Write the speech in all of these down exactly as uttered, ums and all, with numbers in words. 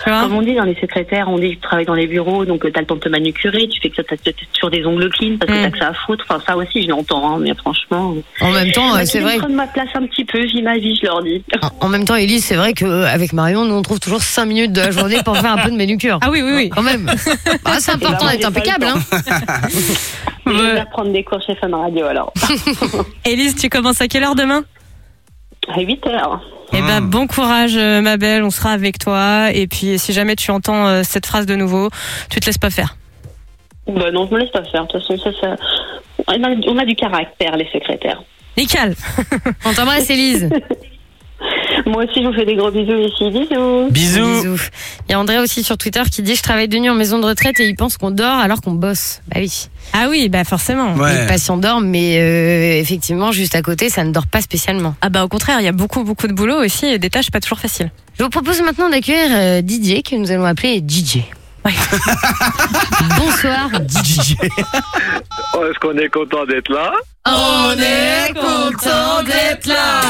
Tu vois ? Comme on dit dans les secrétaires, on dit que tu travailles dans les bureaux, donc t'as le temps de te manucurer, tu fais que t'as, t'as toujours des ongles clean parce que Mm. t'as que ça à foutre. Enfin, ça aussi, je l'entends, hein, mais franchement. En même temps, euh, c'est vrai. Prendre ma place un petit peu, je vis ma vie, je leur dis. En, en même temps, Élise, c'est vrai qu'avec Marion, nous on trouve toujours cinq minutes de la journée pour faire un peu de manucure. Ah oui, oui, oui. Quand même. Ah, c'est important moi, d'être j'ai pas impeccable. le Hein. Je Ouais. vais prendre des cours chez Fun Radio alors. Élise, tu commences à quelle heure demain ? À huit heures. Eh ben, bon courage, euh, ma belle, on sera avec toi. Et puis, si jamais tu entends euh, cette phrase de nouveau, tu te laisses pas faire. Bah non, je me laisse pas faire. De toute façon, ça, ça... On, a, on a du caractère, les secrétaires. Nickel. On t'embrasse, Élise. Moi aussi, je vous fais des gros bisous ici. Bisous. Bisous. Bisous. Il y a André aussi sur Twitter qui dit: je travaille de nuit en maison de retraite et il pense qu'on dort alors qu'on bosse. Bah oui. Ah oui, bah forcément. Ouais. Les patients dorment, mais euh, effectivement, juste à côté, ça ne dort pas spécialement. Ah bah au contraire, il y a beaucoup, beaucoup de boulot aussi et des tâches pas toujours faciles. Je vous propose maintenant d'accueillir euh, Didier, que nous allons appeler D J. Ouais. Bonsoir, D J. Oh, est-ce qu'on est content d'être là? On est content d'être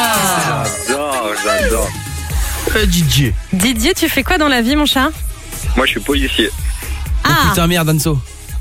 là. J'adore, j'adore. Euh, D J. Didier, tu fais quoi dans la vie, mon chat ? Moi, je suis policier. Oh Ah, putain, merde, Anso.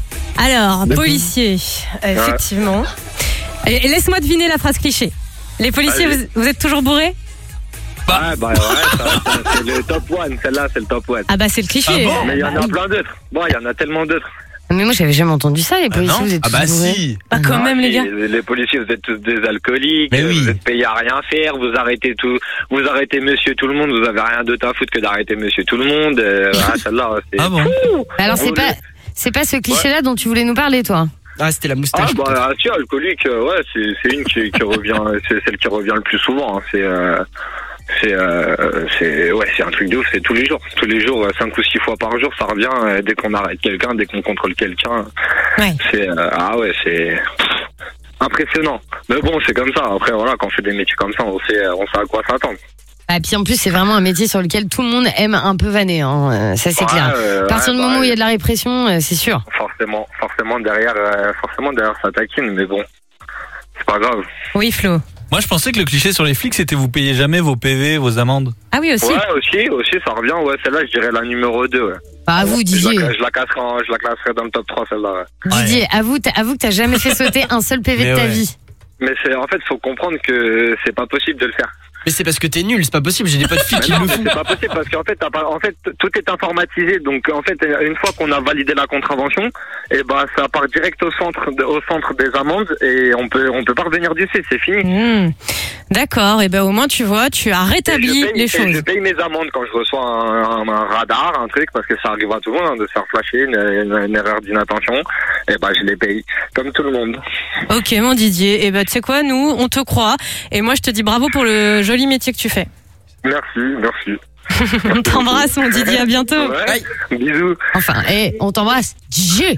alors, D'accord. policier, euh, effectivement. Et, et laisse-moi deviner la phrase cliché. Les policiers, Allez. vous, vous êtes toujours bourrés ? Ouais, bah ouais, ça, ça, c'est le top one. Celle-là, c'est le top one. Ah bah c'est le cliché. Ah bon Mais il y en a plein d'autres. Bon, il y en a tellement d'autres. Mais moi, j'avais jamais entendu ça, les Ah policiers, non vous êtes Ah tous bah bourrés. si. Bah quand Ah, même, les si, gars. Les policiers, vous êtes tous des alcooliques. Mais oui. Vous êtes payés à rien faire. Vous arrêtez tout. Vous arrêtez monsieur tout le monde. Vous avez rien d'autre à foutre que d'arrêter monsieur tout le monde. Euh, ah, celle-là, c'est. Ah bon? Alors, c'est Vous pas, voulez- c'est pas ce cliché-là dont tu voulais nous parler, toi. Ah, c'était la Ah, moustache. bah, ah, si, alcoolique, euh, ouais, c'est, c'est une qui, qui revient, c'est celle qui revient le plus souvent. Hein. C'est, euh, c'est, euh, c'est, ouais, c'est un truc de ouf. C'est tous les jours, tous les jours, euh, cinq ou six fois par jour, ça revient. euh, Dès qu'on arrête quelqu'un, dès qu'on contrôle quelqu'un, Ouais. c'est, euh, ah ouais, c'est impressionnant. Mais bon, c'est comme ça. Après, voilà, quand on fait des métiers comme ça, on sait, on sait à quoi s'attendre. Et puis en plus, c'est vraiment un métier sur lequel tout le monde aime un peu vanner. Hein. Euh, Ça, c'est Ouais, clair. euh, À partir ouais, du moment bah, où il y a de la répression, euh, c'est sûr. Forcément, forcément derrière, euh, forcément derrière ça taquine, mais bon, c'est pas grave. Oui, Flo. Moi, je pensais que le cliché sur les flics, c'était vous payez jamais vos P V, vos amendes. Ah oui, aussi. Ouais, aussi, aussi, ça revient. Ouais, celle-là, je dirais la numéro deux. Ouais. Bah, avoue, Je Didier. la, je la casserai, en- je la classerai dans le top trois, celle-là. Ouais. Didier, avoue, t'as- avoue que t'as jamais fait sauter un seul P V Mais de ta ouais. vie. Mais c'est, en fait, faut comprendre que c'est pas possible de le faire. Mais c'est parce que t'es nul, c'est pas possible. J'ai des potes filles Mais qui non, le mais font. c'est pas possible parce qu'en fait, t'as pas, en fait, tout est informatisé. Donc, en fait, une fois qu'on a validé la contravention, et ben, ça part direct au centre, de- au centre des amendes et on peut, on peut pas revenir dessus. C'est fini. Mmh. D'accord, et ben au moins tu vois, tu as Et rétabli je paye, les et choses. je paye mes amendes quand je reçois un, un- un radar, un truc, parce que ça arrive à tout le monde hein, de se faire flasher une, une- une erreur d'inattention. Et ben, je les paye comme tout le monde. Ok, mon Didier, et ben tu sais quoi, nous, on te croit, et moi je te dis bravo pour le joli métier que tu fais. Merci, merci. On t'embrasse, mon Didier, à bientôt. Ouais. Bisous. Enfin, hé, on t'embrasse. Didier.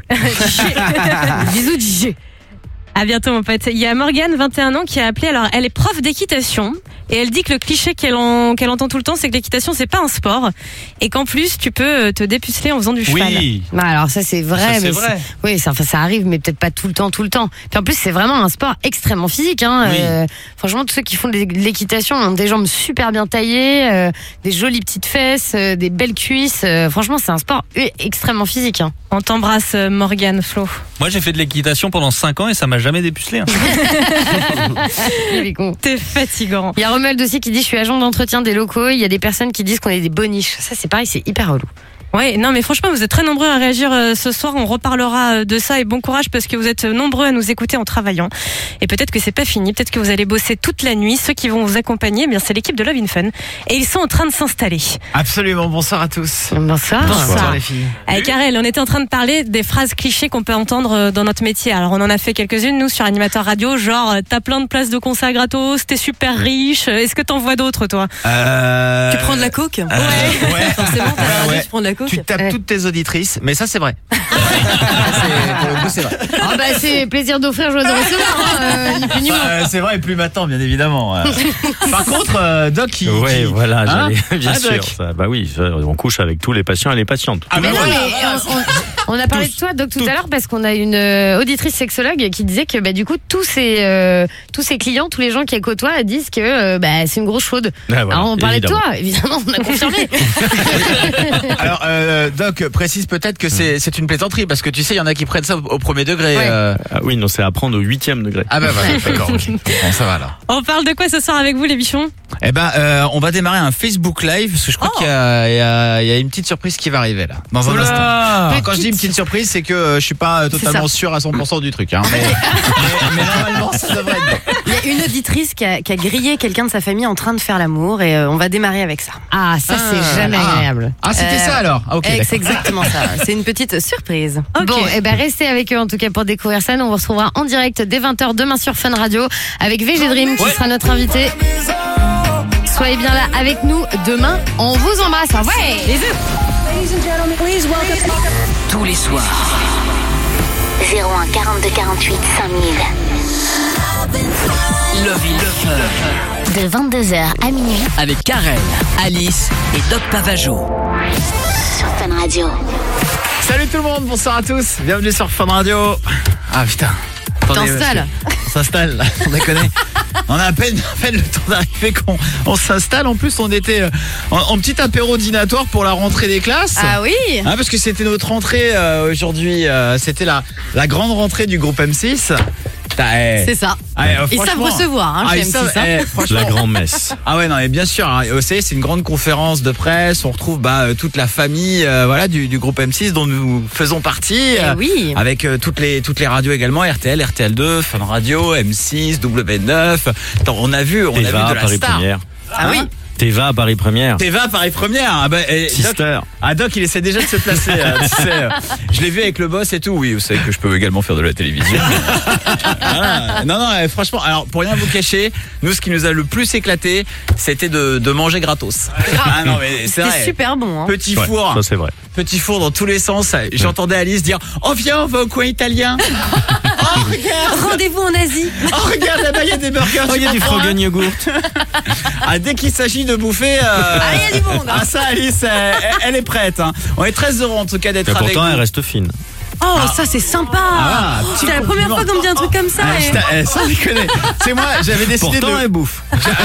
Bisous, Didier. À bientôt, mon pote. Il y a Morgane, vingt et un ans, qui a appelé. Alors, elle est prof d'équitation. Et elle dit que le cliché qu'elle, en- qu'elle entend tout le temps, c'est que l'équitation, c'est pas un sport. Et qu'en plus, tu peux te dépuceler en faisant du cheval. Oui. Bah, alors ça c'est vrai, Ça, c'est mais vrai. c'est- oui, ça, enfin, ça arrive, mais peut-être pas tout le temps, tout le temps. Puis en plus c'est vraiment un sport extrêmement physique. Hein. Oui. Euh, franchement, tous ceux qui font de l'équitation ont des jambes super bien taillées, euh, des jolies petites fesses, euh, des belles cuisses. Euh, franchement, c'est un sport euh, extrêmement physique. Hein. On t'embrasse, euh, Morgane, Flo. Moi, j'ai fait de l'équitation pendant cinq ans et ça m'a jamais dépucelé. Hein. Il est con. T'es fatigant. Il y a Romuald aussi qui dit je suis agent d'entretien des locaux. Il y a des personnes qui disent qu'on est des boniches. Ça c'est pareil, c'est hyper relou. Ouais, non, mais franchement, vous êtes très nombreux à réagir euh, ce soir. On reparlera euh, de ça et bon courage parce que vous êtes nombreux à nous écouter en travaillant. Et peut-être que c'est pas fini. Peut-être que vous allez bosser toute la nuit. Ceux qui vont vous accompagner, eh bien, c'est l'équipe de Love in Fun. Et ils sont en train de s'installer. Absolument, bonsoir à tous. Bonsoir. Bonsoir. les filles. Avec Karel, on était en train de parler des phrases clichés qu'on peut entendre euh, dans notre métier. Alors, on en a fait quelques-unes, nous, sur Animateur Radio. Genre, euh, t'as plein de places de concert gratos, t'es super riche. Est-ce que t'en vois d'autres, toi? Euh... Tu prends de la coke Ouais. Ouais. Forcément, t'as Ouais, la radio, ouais. tu prends de la coke. Tu tapes Ouais. toutes tes auditrices, mais ça c'est vrai. c'est, pour le coup, c'est vrai. Ah bah c'est plaisir d'offrir, joie de recevoir. Hein, euh, ni plus ni moins. Bah, euh, c'est vrai, et plus maintenant, bien évidemment. Euh. Par contre, euh, Doc, il. Oui, qui- voilà, Hein j'allais, bien Ah, sûr. Doc. Ça, bah oui, ça, on couche avec tous les patients et les patientes. Ah, Mais bah non, voilà. mais on, on- On a parlé Tous. de toi, Doc, tout Tous. à l'heure parce qu'on a une euh, auditrice sexologue qui disait que bah, du coup tous ses euh, tous ses clients, tous les gens qui côtoient disent que euh, bah, c'est une grosse chaude. Ah, voilà, Alors on parlait évidemment. de toi, évidemment, on a confirmé. Alors, euh, Doc, précise peut-être que c'est c'est une plaisanterie parce que tu sais, il y en a qui prennent ça au, au premier degré. Ouais. euh. Ah oui, non, c'est à prendre au huitième degré. Ah bah voilà, d'accord. ok. Bon, ça va alors. On parle de quoi ce soir avec vous, les bichons? Eh ben, euh, on va démarrer un Facebook Live parce que je crois Oh. qu'il y a, il y, a, il y a une petite surprise qui va arriver là, dans un Oula. instant. Alors, quand je dis une Petite. petite surprise, c'est que euh, je suis pas euh, totalement sûr à cent pour cent du truc. Hein, mais, mais, mais normalement, ça devrait être bon. Il y a une auditrice qui a, qui a grillé quelqu'un de sa famille en train de faire l'amour et euh, on va démarrer avec ça. Ah, ça c'est Ah, jamais ah. agréable. Ah, c'était Euh, ça alors. Ah, ok. Eh, d'accord. c'est exactement ça. C'est une petite surprise. Ok. Bon, et ben restez avec eux en tout cas pour découvrir ça. Nous, on vous retrouvera en direct dès vingt heures demain sur Fun Radio avec V G Dream qui Ouais. sera notre invité. Soyez bien là avec nous demain. On vous embrasse. Ouais. Tous les soirs. zéro un quarante-deux quarante-huit cinq mille. Love in Fun. De vingt-deux heures à minuit. Avec Karen, Alice et Doc Pavageau. Sur Fun Radio. Salut tout le monde, bonsoir à tous. Bienvenue sur Fun Radio. Ah putain. Attendez, T'installes. parce que On s'installe, là, on déconne. On a à peine, à peine le temps d'arriver qu'on on s'installe. En plus, on était euh, en, en petit apéro dînatoire pour la rentrée des classes. Ah oui. Hein, parce que c'était notre rentrée euh, aujourd'hui. euh, c'était la, la grande rentrée du groupe M six. Putain, eh. C'est ça. Ah, eh, euh, Ils savent franchement- recevoir, hein, Ah, chez ils M six, savent, hein. eh, franchement- La grand-messe. Ah ouais, non, mais bien sûr, hein, vous savez, c'est une grande conférence de presse, on retrouve bah, euh, toute la famille euh, voilà, du, du groupe M six dont nous faisons partie, Eh euh, oui. avec euh, toutes, les, toutes les radios également, R T L, R T L deux, Fun Radio, M six, W neuf, Attends, on a vu, on a vu Teva, de la Paris star. Première. Ah oui. Teva, Paris Première. Teva, Paris Première. Ah bah, et Doc, Sister. ah, Doc, il essaie déjà de se placer. euh, tu sais, euh, je l'ai vu avec le boss et tout. Oui, vous savez que je peux également faire de la télévision. Voilà. Non, non, eh, franchement, alors pour rien vous cacher, nous, ce qui nous a le plus éclaté, c'était de, de manger gratos. Ah non, mais c'est C'était vrai. super bon. Hein. Petit Ouais, four, ça c'est vrai. petit four dans tous les sens. J'entendais Alice dire "Oh viens, on va au coin italien." Oh regarde, Rendez-vous en Asie. oh regarde là-bas il y a des burgers. Oh, il y a tu du m'en prends un Frogan yogourt. Ah, dès qu'il s'agit de bouffer, euh, Ah, il y a du monde, hein. Ah ça Alice, elle, elle est prête. Hein. On est très heureux en tout cas d'être Mais avec pourtant, vous. elle reste fine. Oh, ça c'est sympa. Ah, petit c'est la première compliment. fois qu'on me dit un truc comme ça. Ah, et- putain, eh, sans déconner. C'est moi, j'avais décidé Pourtant, de. elle bouffe.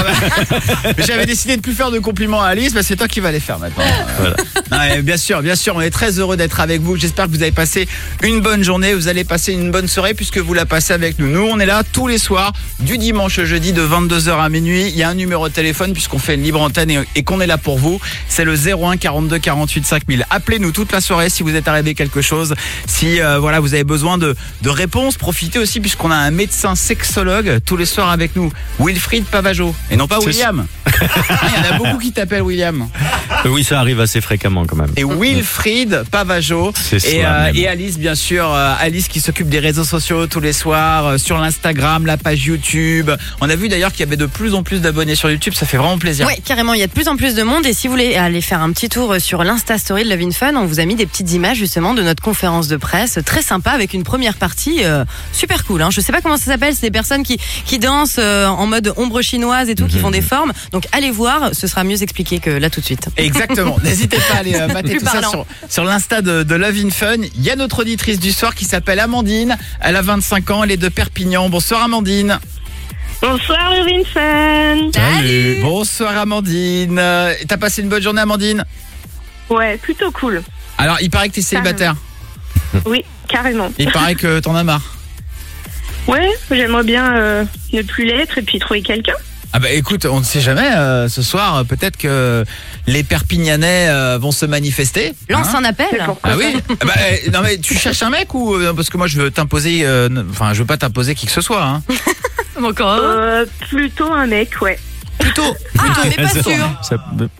J'avais décidé de plus faire de compliments à Alice, bah c'est toi qui vas les faire maintenant. Voilà. Non, et bien sûr, bien sûr, on est très heureux d'être avec vous. J'espère que vous avez passé une bonne journée, vous allez passer une bonne soirée puisque vous la passez avec nous. Nous, on est là tous les soirs, du dimanche au jeudi, de vingt-deux heures à minuit. Il y a un numéro de téléphone puisqu'on fait une libre antenne et, et qu'on est là pour vous. C'est le zéro un quarante-deux quarante-huit cinq mille. Appelez-nous toute la soirée si vous êtes arrivé quelque chose. Si euh, voilà, vous avez besoin de, de réponses, profitez aussi puisqu'on a un médecin sexologue tous les soirs avec nous, Wilfried Pavageau. Et non pas C'est William. Ah, il y en a beaucoup qui t'appellent William. Euh, Oui, ça arrive assez fréquemment quand même. Et Wilfried Pavageau C'est et, cela euh, même. et Alice bien sûr, euh, Alice qui s'occupe des réseaux sociaux tous les soirs, euh, sur l'Instagram, la page YouTube. On a vu d'ailleurs qu'il y avait de plus en plus d'abonnés sur YouTube, ça fait vraiment plaisir. Ouais, carrément, il y a de plus en plus de monde et si vous voulez aller faire un petit tour sur l'Insta Story de Love in Fun, on vous a mis des petites images justement de notre conférence de presse, très sympa avec une première partie euh, super cool. Hein. Je sais pas comment ça s'appelle, c'est des personnes qui, qui dansent euh, en mode ombre chinoise et tout, qui font des formes. Donc allez voir, ce sera mieux expliqué que là tout de suite. Exactement. N'hésitez pas à aller euh, mater Plus tout ça parlant. sur, sur l'Insta de, de Love in Fun. Il y a notre auditrice du soir qui s'appelle Amandine. Elle a vingt-cinq ans, elle est de Perpignan. Bonsoir Amandine. Bonsoir, Love in Fun. Salut. Bonsoir Amandine. Euh, T'as passé une bonne journée Amandine? Ouais, plutôt cool. Alors il paraît que t'es célibataire. Oui, carrément. Il paraît que t'en as marre. Ouais, j'aimerais bien euh, ne plus l'être et puis trouver quelqu'un. Ah bah écoute, on ne sait jamais, euh, ce soir, euh, peut-être que les Perpignanais euh, vont se manifester. Lance hein. un appel. Ah oui. Ah bah, euh, non mais tu cherches un mec ou euh, parce que moi je veux t'imposer, euh, n- enfin je veux pas t'imposer qui que ce soit. Hein. Encore. Euh, plutôt un mec, ouais. Plutôt. Ah, mais pas Ça- sûr. ça-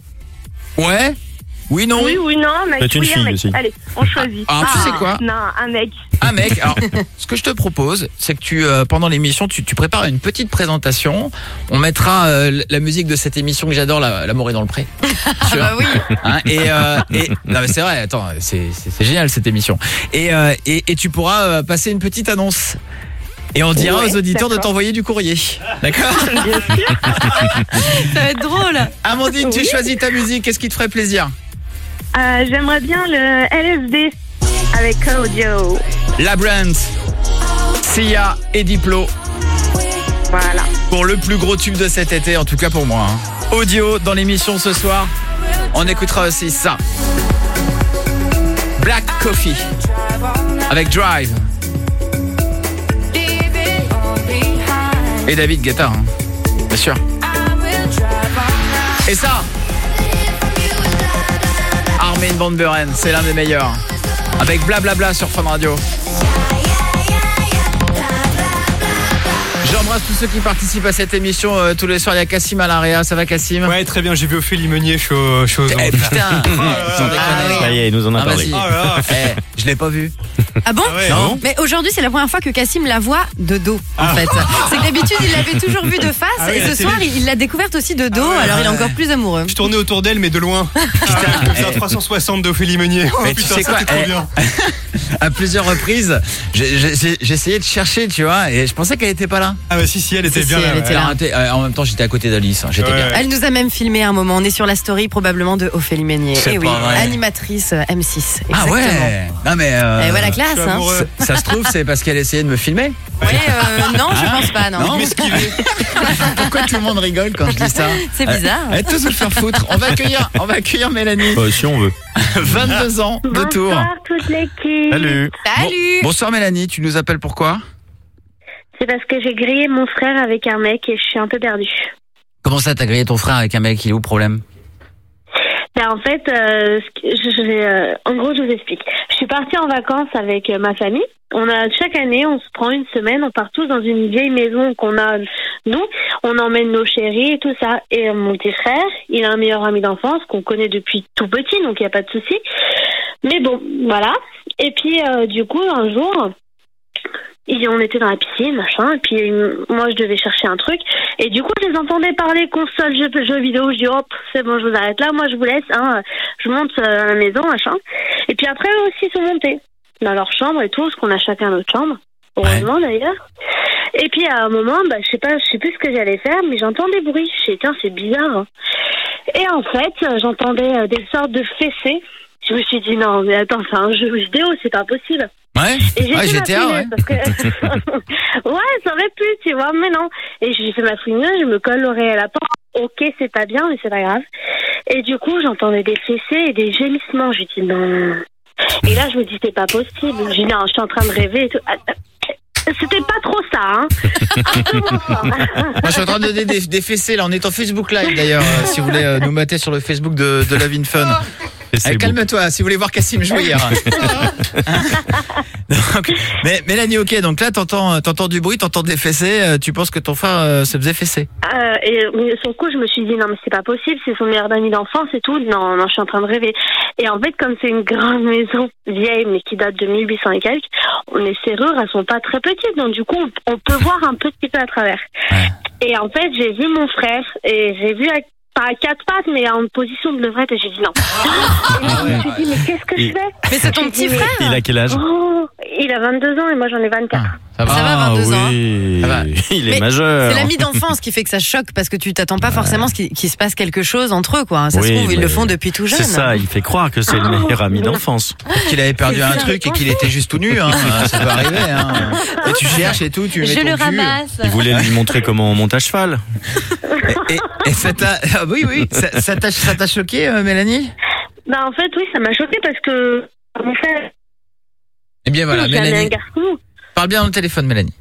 Ouais. Oui non. Oui, oui, non, mec. C'est une oui, un fille mec. aussi. Allez, on choisit. Ah, tu sais quoi Non, un mec. Un mec. Alors, ce que je te propose, c'est que tu, euh, pendant l'émission, tu, tu prépares une petite présentation. On mettra euh, la musique de cette émission que j'adore, la- L'amour est dans le pré. Tu vois Bah oui. Hein, et, euh, et non mais c'est vrai. Attends, c'est c'est- c'est génial cette émission. Et, euh, et et tu pourras euh, passer une petite annonce. Et on dira Ouais, aux auditeurs de d'accord. t'envoyer du courrier. D'accord? Bien sûr. Ça va être drôle. Amandine, tu Oui. choisis ta musique. Qu'est-ce qui te ferait plaisir? Euh, J'aimerais bien le L S D avec Audio. Labyrinth, Sia et Diplo. Voilà. Pour le plus gros tube de cet été, en tout cas pour moi. Hein. Audio dans l'émission ce soir. On écoutera aussi ça. Black Coffee avec Drive. Et David Guetta, hein. Bien sûr. Et ça, Armin van Buuren, c'est l'un des meilleurs. Avec Blablabla sur Fun Radio. J'embrasse tous ceux qui participent à cette émission euh, tous les soirs. Il y a Cassim à l'Area. Ça va, Cassim? Ouais, très bien. J'ai vu Ophélie Meunier, je suis aux choses. Eh putain, sans déconner. Ça y est, il nous en a Ah, parlé. vas-y. Oh là là. Eh, je l'ai pas vu. Ah bon? Ah ouais, Non. Mais aujourd'hui, c'est la première fois que Cassim la voit de dos, en Ah. fait. C'est que d'habitude, il l'avait toujours vue de face. Ah oui, et la ce soir, télé. il l'a découverte aussi de dos. Ah ouais, alors, il est ouais. encore plus amoureux. Je tournais autour d'elle, mais de loin. Putain, je faisais un trois cent soixante d'Ophélie Meunier. Oh, Mais tu putain, sais quoi, c'était trop eh, bien. À plusieurs reprises, j'ai- j'ai j'ai essayé de chercher, tu vois, et je pensais qu'elle était pas là. Ah bah si, si, elle était Si, bien si, là. elle ouais. était là. Alors, t'es- euh, en même temps, j'étais à côté d'Alice. hein, J'étais Ouais. bien. Elle nous a même filmé un moment. On est sur la story probablement de Ophélie Meunier. C'est Et oui, pas vrai. animatrice euh, M six. Ah Exactement. ouais. Non mais. euh, Et voilà, classe, Je suis hein. amoureux. ça, ça se trouve, c'est parce qu'elle essayait de me filmer. Ouais, euh, non, je pense pas, non. Non. M'esquiver. Pourquoi tout le monde rigole quand je dis ça? C'est bizarre. Allez tous vous faire foutre. On va accueillir, on va accueillir Mélanie. Bah, si on veut. vingt-deux ans de tour. Bonsoir toute l'équipe. Salut. Salut. Bonsoir Mélanie, tu nous appelles pourquoi? C'est parce que j'ai grillé mon frère avec un mec et je suis un peu perdue. Comment ça, t'as grillé ton frère avec un mec? Il est où le problème? Ben, en fait, euh, ce que- je, je vais, euh, en gros, je vous explique. Je suis partie en vacances avec euh, ma famille. On a chaque année, on se prend une semaine, on part tous dans une vieille maison qu'on a nous. On emmène nos chéris et tout ça. Et euh, mon petit frère, il a un meilleur ami d'enfance qu'on connaît depuis tout petit, donc il n'y a pas de souci. Mais bon, voilà. Et puis euh, du coup, un jour, et on était dans la piscine, machin, et puis euh, moi je devais chercher un truc, et du coup je les entendais parler console, jeux, jeux vidéo, je dis hop, c'est bon, je vous arrête là, moi je vous laisse, hein, je monte euh, à la maison, machin, et puis après eux aussi sont montés dans leur chambre et tout, parce qu'on a chacun notre chambre, heureusement d'ailleurs, et puis à un moment, bah, je sais pas, je sais plus ce que j'allais faire, mais j'entends des bruits, je sais, tiens, c'est bizarre, hein. Et en fait, euh, j'entendais euh, des sortes de fessées, je me suis dit non, mais attends, c'est un jeu vidéo, c'est pas possible. Ouais. Et j'ai Ouais, fait G ma T A, fouineuse ouais. parce que... ouais, ça aurait pu, tu vois, mais non. Et j'ai fait ma fouineuse, je me colle l'oreille à la porte. Ok, c'est pas bien, mais c'est pas grave. Et du coup, j'entendais des fessées et des gémissements. Je dis non. Et là, je me dis, c'est pas possible. Je dis non, je suis en train de rêver et tout. C'était pas trop ça, hein. Un peu moins fort. Moi, je suis en train de donner des, des fessées, là. On est en Facebook Live, d'ailleurs, euh, si vous voulez euh, nous mater sur le Facebook de, de Love in Fun. Eh, calme-toi, si vous voulez voir Cassim jouer hier. Donc, mais Mélanie, ok, donc là, t'entends, t'entends du bruit, t'entends des fessées, euh, tu penses que ton frère euh, se faisait fesser? Euh, et mais sur le coup, je me suis dit non mais c'est pas possible, c'est son meilleur ami d'enfance et tout. Non, non, je suis en train de rêver. Et en fait, comme c'est une grande maison vieille mais qui date de mille huit cents et quelques, les serrures elles sont pas très petites, donc du coup on, on peut voir un petit peu à travers. Et en fait, j'ai vu mon frère et j'ai vu à- pas à quatre pattes mais en position de levrette et j'ai dit non. Et là, je me suis dit mais qu'est-ce que je Il- fais? Mais c'est ton J'ai petit dit, mais- frère. Il a quel âge? Oh, il a vingt-deux ans et moi j'en ai vingt-quatre. Ça va. Ça va, Ah vingt-deux ans. oui. Ça va. Il est Mais majeur. C'est l'ami d'enfance qui fait que ça choque parce que tu t'attends pas forcément ce qui- qu'il se passe quelque chose entre eux, quoi. Ça se Oui, trouve, ils mais le font depuis tout jeune. C'est ça, il fait croire que c'est le meilleur ami d'enfance. Peut-être qu'il avait perdu C'est un ça, truc et je qu'il pense. était juste tout nu, hein. Ça peut arriver, hein. Et tu cherches et tout, tu mets Je ton le cul. ramasse. Il voulait lui montrer comment on monte à cheval. Et, et, et ça t'a, ah oui, oui, ça, ça t'a, ça t'a choqué, euh, Mélanie? Bah en fait oui, ça m'a choqué parce que mon frère, Eh bien voilà, j'ai amené un Mélanie. garçon. Parle bien dans le téléphone, Mélanie.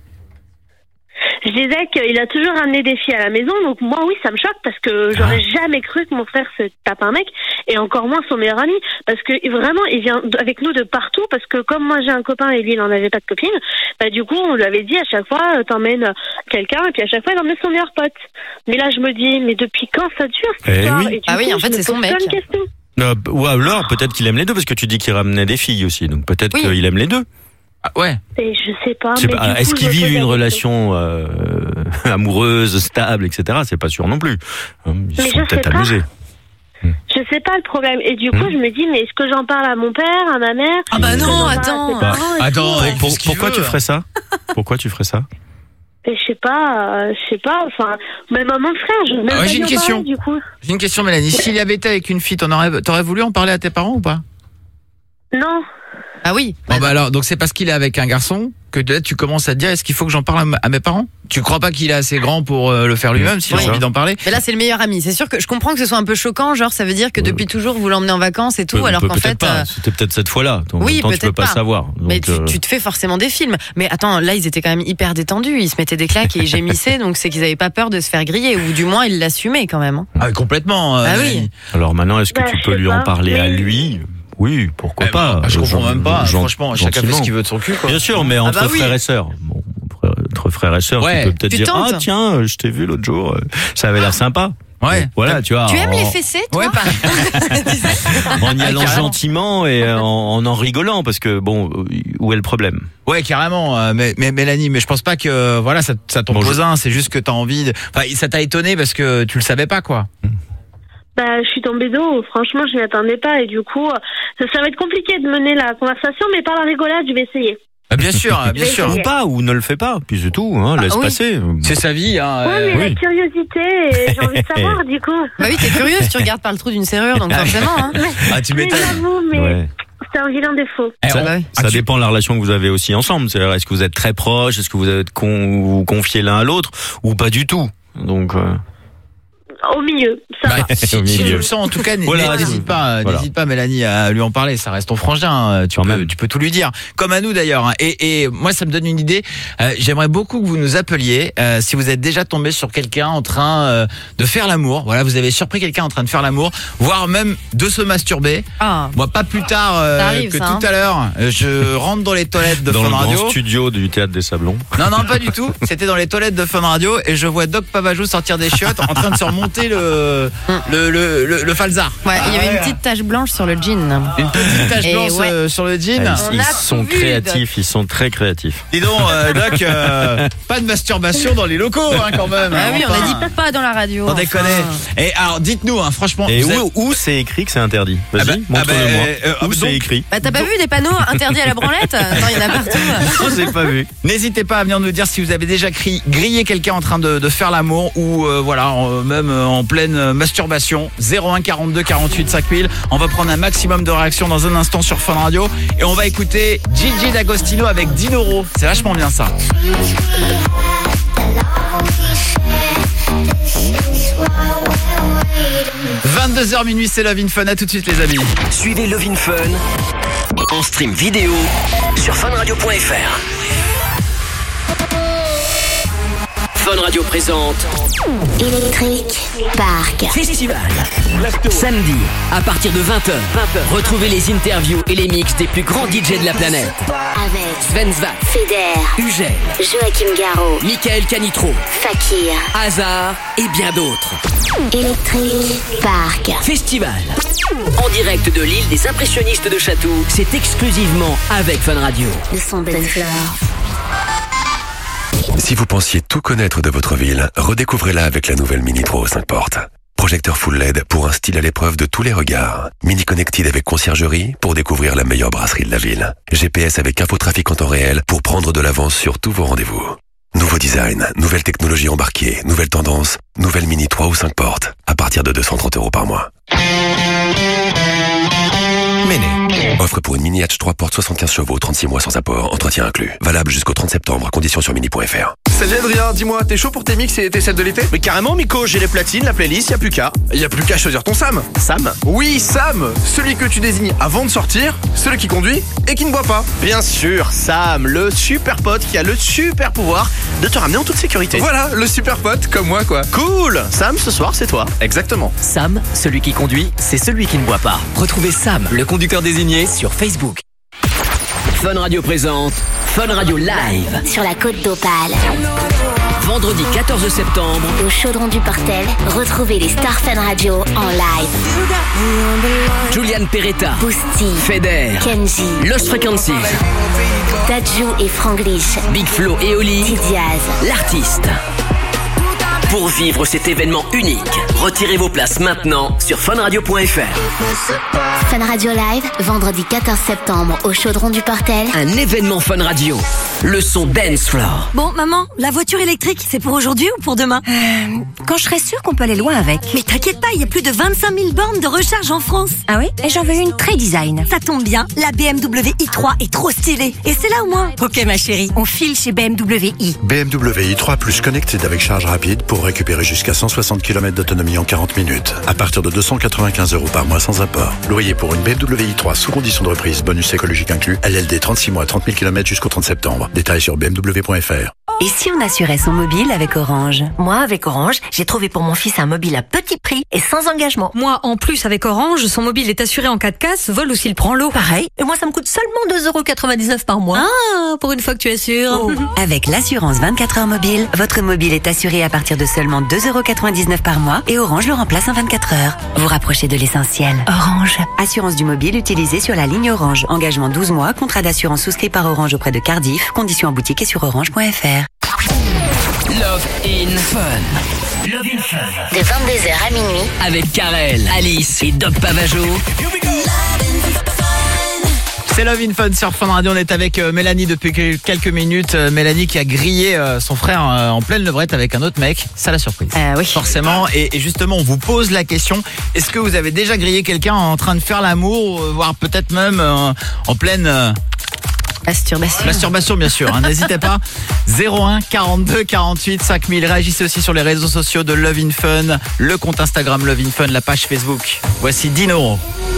Je disais qu'il a toujours ramené des filles à la maison, donc moi oui ça me choque parce que j'aurais jamais cru que mon frère se tape un mec et encore moins son meilleur ami parce que vraiment il vient d- avec nous de partout parce que comme moi j'ai un copain et lui il n'en avait pas de copine, bah du coup on lui avait dit à chaque fois euh, t'emmènes quelqu'un et puis à chaque fois il emmène son meilleur pote. Mais là je me dis mais depuis quand ça dure cette Eh histoire oui. Et du Ah oui, coup, en fait, je me c'est son pose mec. plein de questions. Euh, ou alors, peut-être qu'il aime les deux, parce que tu dis qu'il ramenait des filles aussi. Donc peut-être Oui. qu'il aime les deux. Ah, ouais. Et je sais pas. Je sais mais pas, du est-ce coup, qu'ils je me vivent pose une la question. relation euh, amoureuse, stable, et cetera. C'est pas sûr non plus. Hein, Ils Mais sont je peut-être sais pas. amusés. Je sais pas le problème. Et du coup, Hmm. je me dis, mais est-ce que j'en parle à mon père, à ma mère? Ah bah Est-ce que non, j'en parle à attends. ses Bah, parents et attends, tout il Pour- fait ce qu'il pourquoi veut. tu ferais ça? Pourquoi tu ferais ça? Et je sais pas, euh, je sais pas, enfin, même à mon frère, je veux même Ah ouais, pas j'ai lui une en question. parler, du coup. J'ai une question, Mélanie. S'il avait été avec une fille, t'en aurais, t'aurais voulu en parler à tes parents ou pas? Non. Ah oui. Bon, bah alors, donc c'est parce qu'il est avec un garçon que là tu commences à te dire est-ce qu'il faut que j'en parle à, m- à mes parents? Tu crois pas qu'il est assez grand pour euh, le faire lui-même s'il Oui. a envie d'en parler? Mais là, c'est le meilleur ami. C'est sûr que je comprends que ce soit un peu choquant. Genre, ça veut dire que depuis toujours, vous l'emmenez en vacances et tout, Pe- alors pe- qu'en peut-être fait. pas. euh, C'était peut-être cette fois-là. Donc, Oui, en même temps, tu peux peut-être pas, pas. savoir. Mais Donc, tu, euh, tu te fais forcément des films. Mais attends, là, ils étaient quand même hyper détendus. Ils se mettaient des claques et ils gémissaient. Donc, c'est qu'ils avaient pas peur de se faire griller. Ou du moins, ils l'assumaient quand même. hein. Ah, complètement. euh, Ah oui. Mélanie. Alors maintenant, est-ce que Bah, tu je peux sais lui en pas, parler à mais- lui? Oui, pourquoi Eh, pas. bah, je comprends Gen- même pas. gen- Franchement, chacun fait ce gentiment. qu'il veut de son cul, quoi. Bien sûr, mais entre bah oui. frères et sœurs. Bon, frère- entre frères et sœurs, Ouais. tu peux peut-être Tu dire tentes. ah tiens, euh, je t'ai vu l'autre jour, euh, ça avait l'air sympa. Ouais. Donc, voilà, tu vois. Tu aimes en, les fessées, toi? Ouais, pas. en y allant carrément. gentiment et euh, en, en en rigolant, parce que bon, euh, où est le problème? Ouais, carrément. euh, Mais, mais Mélanie, mais je pense pas que voilà, ça, ça tombe Bon, aux je- uns. C'est juste que t'as envie. De... Enfin, ça t'a étonné parce que tu le savais pas, quoi. Bah, je suis tombée d'eau. Franchement, je m'y attendais pas. Et du coup, euh, ça, ça va être compliqué de mener la conversation, mais par la rigolade, je vais essayer. Ah, bien sûr, bien vais sûr. essayer. Ou pas, ou ne le fais pas, puis c'est tout, hein, laisse oui. passer. C'est sa vie. Hein, Ouais, euh, mais oui. la curiosité, et j'ai envie de savoir, du coup. Bah oui, t'es curieuse, tu regardes par le trou d'une serrure, donc forcément. Hein. Ah, tu Mais m'étonnes. j'avoue, mais Ouais. c'est un vilain défaut. Eh, Ça, on- ça Ah, tu- dépend de la relation que vous avez aussi ensemble. C'est-à-dire, est-ce que vous êtes très proches, est-ce que vous êtes con, vous confiez l'un à l'autre, ou pas du tout. Donc, euh, Au milieu, ça Bah, va. si, si Au tu milieu. le sens, en tout cas, n- Voilà, n'hésite c'est- pas, voilà. n'hésite pas, Mélanie, à lui en parler. Ça reste ton frangin. Tu Quand peux, même. tu peux tout lui dire. Comme à nous d'ailleurs. hein. Et, et moi, ça me donne une idée. Euh, j'aimerais beaucoup que vous nous appeliez euh, si vous êtes déjà tombé sur quelqu'un en train euh, de faire l'amour. Voilà, vous avez surpris quelqu'un en train de faire l'amour, voire même de se masturber. Ah. Moi, pas plus tard euh, Ça arrive, que ça, tout hein. à l'heure. euh, Je rentre dans les toilettes de dans Fun le Radio. grand studio du Théâtre des Sablons. Non, non, pas du tout. C'était dans les toilettes de Fun Radio et je vois Doc Pavageau sortir des chiottes en train de se remonter le, le, le, le, le falzar. Ouais, il y avait une petite tache blanche sur le jean. Une petite tache Et blanche ouais. euh, sur le jean. Ah, On ils a ils sont tout vu, créatifs, ils sont très créatifs. Dis donc, euh, Doc, euh, pas de masturbation dans les locaux, hein, quand même. Ah oui, on Enfin, a dit pas dans la radio. On enfin. déconne. Et alors, dites-nous, hein, franchement. Et vous où, êtes- où c'est écrit que c'est interdit? Vas-y, Ah bah, montre-le-moi. ah bah, euh, où donc- c'est écrit? Bah t'as pas vu des panneaux interdits à la branlette? Attends, il y en a partout. Oh, j'ai pas vu. N'hésitez pas à venir nous dire si vous avez déjà cri- grillé quelqu'un en train de, de faire l'amour ou euh, voilà, en- même euh, en pleine euh, masturbation. zéro un quarante-deux quarante-huit cinq mille. On va prendre un maximum de réactions dans un instant sur Fun Radio et on va écouter Gigi D'Agostino avec Dinoro. C'est vachement bien ça. vingt-deux heures minuit, c'est Love in Fun. À tout de suite, les amis. Suivez Love in Fun en stream vidéo sur funradio point f r. Fun Radio présente Électrique Park. Festival. Samedi, à partir de vingt heures, retrouvez les interviews et les mix des plus grands D J de la planète. Avec Sven Zvat, Feder, Ugel, Joachim Garraud, Michael Canitro, Fakir. Hazard et bien d'autres. Électrique Park. Festival. En direct de l'île des impressionnistes de Chatou, c'est exclusivement avec Fun Radio. Le son de Flore. Si vous pensiez tout connaître de votre ville, redécouvrez-la avec la nouvelle Mini trois cinq portes. Projecteur full L E D pour un style à l'épreuve de tous les regards. Mini Connected avec conciergerie pour découvrir la meilleure brasserie de la ville. G P S avec infotrafic en temps réel pour prendre de l'avance sur tous vos rendez-vous. Nouveau design, nouvelle technologie embarquée, nouvelle tendance, nouvelle Mini trois ou cinq portes. À partir de deux cent trente euros par mois. Méné. Offre pour une Mini Hatch trois portes soixante-quinze chevaux, trente-six mois sans apport, entretien inclus. Valable jusqu'au trente septembre, conditions sur mini point f r. Salut Adrien, dis-moi, t'es chaud pour tes mix et tes sets de l'été? Mais carrément Miko, j'ai les platines, la playlist, y'a plus qu'à. Y'a plus qu'à choisir ton Sam. Sam? Oui, Sam, celui que tu désignes avant de sortir, celui qui conduit et qui ne boit pas. Bien sûr, Sam, le super pote qui a le super pouvoir de te ramener en toute sécurité. Voilà, le super pote, comme moi quoi. Cool. Sam, ce soir c'est toi. Exactement. Sam, celui qui conduit, c'est celui qui ne boit pas. Retrouvez Sam, le conducteur désigné, sur Facebook. Fun Radio présente Fun Radio Live. Sur la côte d'Opale. Vendredi quatorze septembre. Au chaudron du Portel, retrouvez les stars Fun Radio en live. Julian Peretta, Boosty, Feder, Kenji, Lost Frequencies, Dadju et Franglish, Big Flo et Oli, T-Diaz, l'artiste. pour vivre cet événement unique. Retirez vos places maintenant sur funradio point f r. Fun Radio Live, vendredi quatorze septembre au Chaudron du Portel. Un événement Fun Radio. Le son dance floor. Bon, maman, la voiture électrique, c'est pour aujourd'hui ou pour demain? euh, Quand je serai sûre qu'on peut aller loin avec. Mais t'inquiète pas, il y a plus de vingt-cinq mille bornes de recharge en France. Ah oui? Et j'en veux une très design. Ça tombe bien, la B M W i trois est trop stylée. Et c'est là au moins. Ok ma chérie, on file chez B M W i. B M W i trois Plus Connected avec charge rapide pour récupérer jusqu'à cent soixante kilomètres d'autonomie en quarante minutes. À partir de deux cent quatre-vingt-quinze euros par mois sans apport. Loyer pour une B M W i trois sous condition de reprise, bonus écologique inclus. L L D trente-six mois, trente mille kilomètres jusqu'au trente septembre. Détails sur b m w point f r. Et si on assurait son mobile avec Orange? Moi, avec Orange, j'ai trouvé pour mon fils un mobile à petit prix et sans engagement. Moi, en plus, avec Orange, son mobile est assuré en cas de casse, vol ou s'il prend l'eau. Pareil. Et moi, ça me coûte seulement deux euros quatre-vingt-dix-neuf par mois. Ah, pour une fois que tu assures. Oh. Avec l'assurance vingt-quatre heures mobile, votre mobile est assuré à partir de seulement deux euros quatre-vingt-dix-neuf par mois et Orange le remplace en vingt-quatre heures. Vous rapprochez de l'essentiel. Orange. Assurance du mobile utilisée sur la ligne Orange. Engagement douze mois, contrat d'assurance souscrit par Orange auprès de Cardiff. Conditions en boutique et sur orange point f r. Love in Fun. Love in Fun. De vingt-deux heures à minuit. Avec Karel, Alice et Doc Pavageau. C'est Love in Fun sur Fun Radio. On est avec euh, Mélanie depuis quelques minutes. Euh, Mélanie qui a grillé euh, son frère euh, en pleine levrette avec un autre mec. Ça la surprise. Euh, oui. Forcément. Et, et justement, on vous pose la question. Est-ce que vous avez déjà grillé quelqu'un en train de faire l'amour, euh, voire peut-être même euh, en pleine... Euh, Masturbation. Masturbation, bien sûr. Hein. N'hésitez pas. zéro un quarante-deux quarante-huit cinq mille. Réagissez aussi sur les réseaux sociaux de Love in Fun, le compte Instagram Love in Fun, la page Facebook. Voici Dino.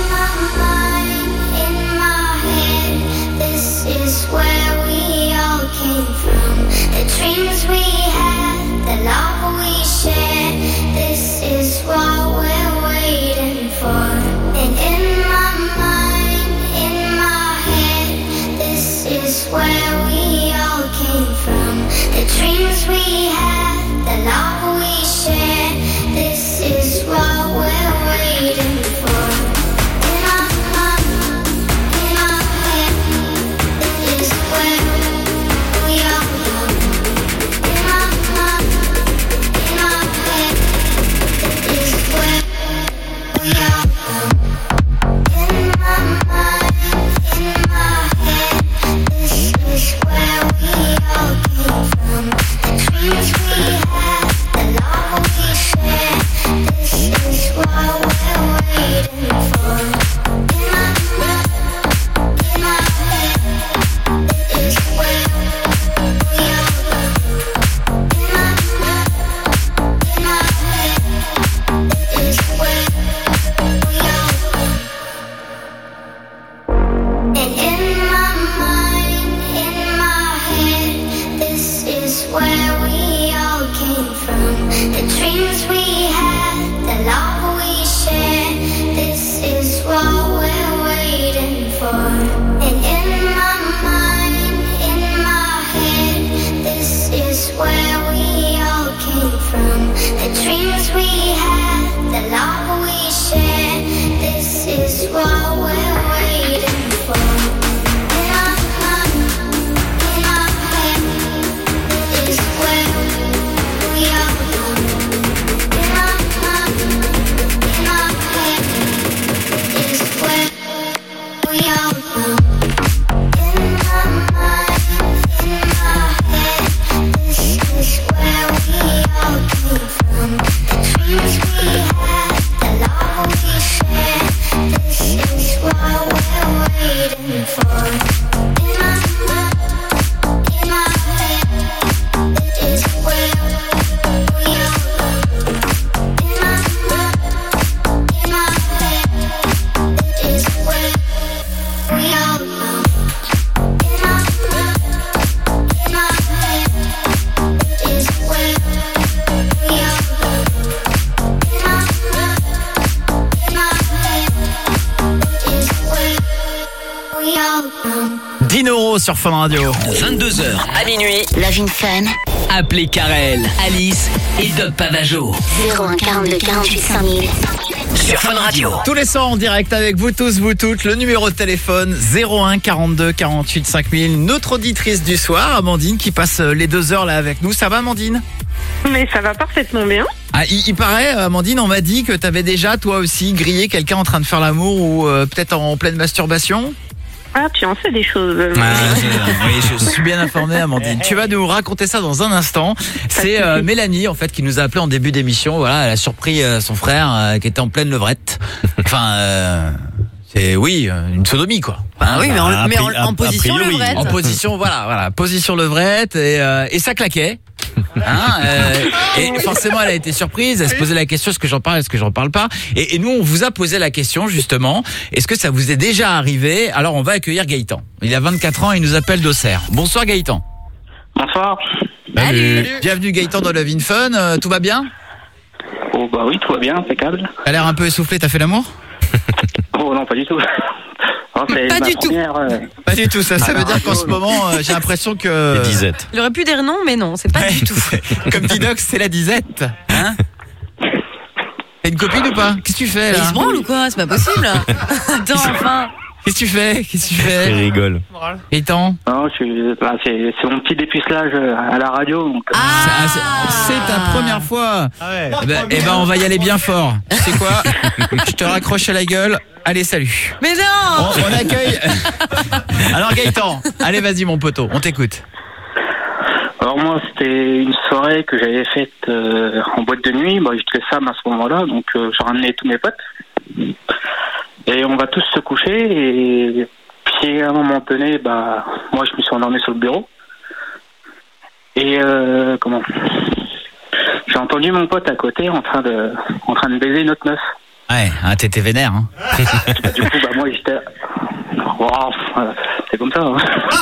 Where we all came from, the dreams we had, the love we shared. This is what we're waiting for. In our mind, in our head, this is where we all belong. In our mind, in our head, this is where we all belong. In my mind, in my head. This is where we all came from. The dreams we had, the love we shared. This is what we're waiting for. In my mind, in my head, this is where we all belong. In my mind, in my head, this is where we all belong. And in my mind, in my head, this is where we all came from. The dreams we had, the love we shared. This is what we're waiting for. And in my mind, in my head, this is where we all came from. The dreams we had, the love we shared. This is what we're waiting for. Dino sur Fun Radio. De vingt-deux heures à minuit. Love in Fun. Appelez Karel, Alice et Doc Pavageau. zéro un quarante-deux quarante-huit cinq mille. Sur Fun Radio. Tous les soirs en direct avec vous tous, vous toutes. Le numéro de téléphone zéro un quarante-deux quarante-huit cinq mille. Notre auditrice du soir, Amandine, qui passe les deux heures là avec nous. Ça va, Amandine ? Mais ça va parfaitement bien. Ah, il, il paraît, Amandine, on m'a dit que t'avais déjà, toi aussi, grillé quelqu'un en train de faire l'amour ou euh, peut-être en pleine masturbation. Ah, tu en sais des choses. Ah, oui, je suis bien informé, Amandine. Tu vas nous raconter ça dans un instant. C'est euh, Mélanie, en fait, qui nous a appelé en début d'émission. Voilà, elle a surpris euh, son frère euh, qui était en pleine levrette. Enfin, euh, c'est oui, une sodomie, quoi. Ah oui, mais en, a mais en, pri- en a- position a priori, levrette. En position, voilà, voilà, position levrette et, euh, et ça claquait. Hein, euh, et forcément, elle a été surprise. Elle se posait la question est-ce que j'en parle, est-ce que j'en parle pas. Et, et nous, on vous a posé la question justement. Est-ce que ça vous est déjà arrivé? Alors, on va accueillir Gaëtan. Il a vingt-quatre ans, il nous appelle d'Auxerre. Bonsoir Gaëtan. Bonsoir. Salut. Bienvenue Gaëtan dans Love in Fun. Euh, tout va bien? Oh bah oui, tout va bien, impeccable. T'as l'air un peu essoufflé. T'as fait l'amour? Oh non, pas du tout. Non, c'est Pas ma du tout. première, euh, Pas du tout. Ça, ça veut dire qu'en ce moment, euh, j'ai l'impression que. Les disettes. Il aurait pu dire non, mais non, c'est pas du tout. Comme dit Doc, c'est la disette. Hein? T'as une copine ou pas? Qu'est-ce que tu fais Mais là? il se branle ou quoi? C'est pas possible. Attends, enfin. Qu'est-ce que tu fais? Qu'est-ce que tu Il fais? rigole. Gaëtan? non, je suis, bah, c'est, c'est mon petit dépucelage à la radio. Donc, euh, Ah, c'est- c'est ta première fois. Eh ben, eh ben, on va y aller bien fort. Tu sais quoi? Je te raccroche à la gueule. Allez, salut. Mais On, non! on accueille. Alors Gaëtan, allez, vas-y mon poteau, on t'écoute. Alors moi, c'était une soirée que j'avais faite euh, en boîte de nuit. Bah, j'étais Sam à ce moment-là, donc euh, j'ai ramené tous mes potes. Et on va tous se coucher. Et puis à un moment donné, bah, moi je me suis endormi sur le bureau. Et euh, comment j'ai entendu mon pote à côté en train de, en train de baiser une autre meuf. Ouais, hein, t'étais vénère. Hein. Du coup, bah moi j'étais. Wow, c'est comme ça. Hein.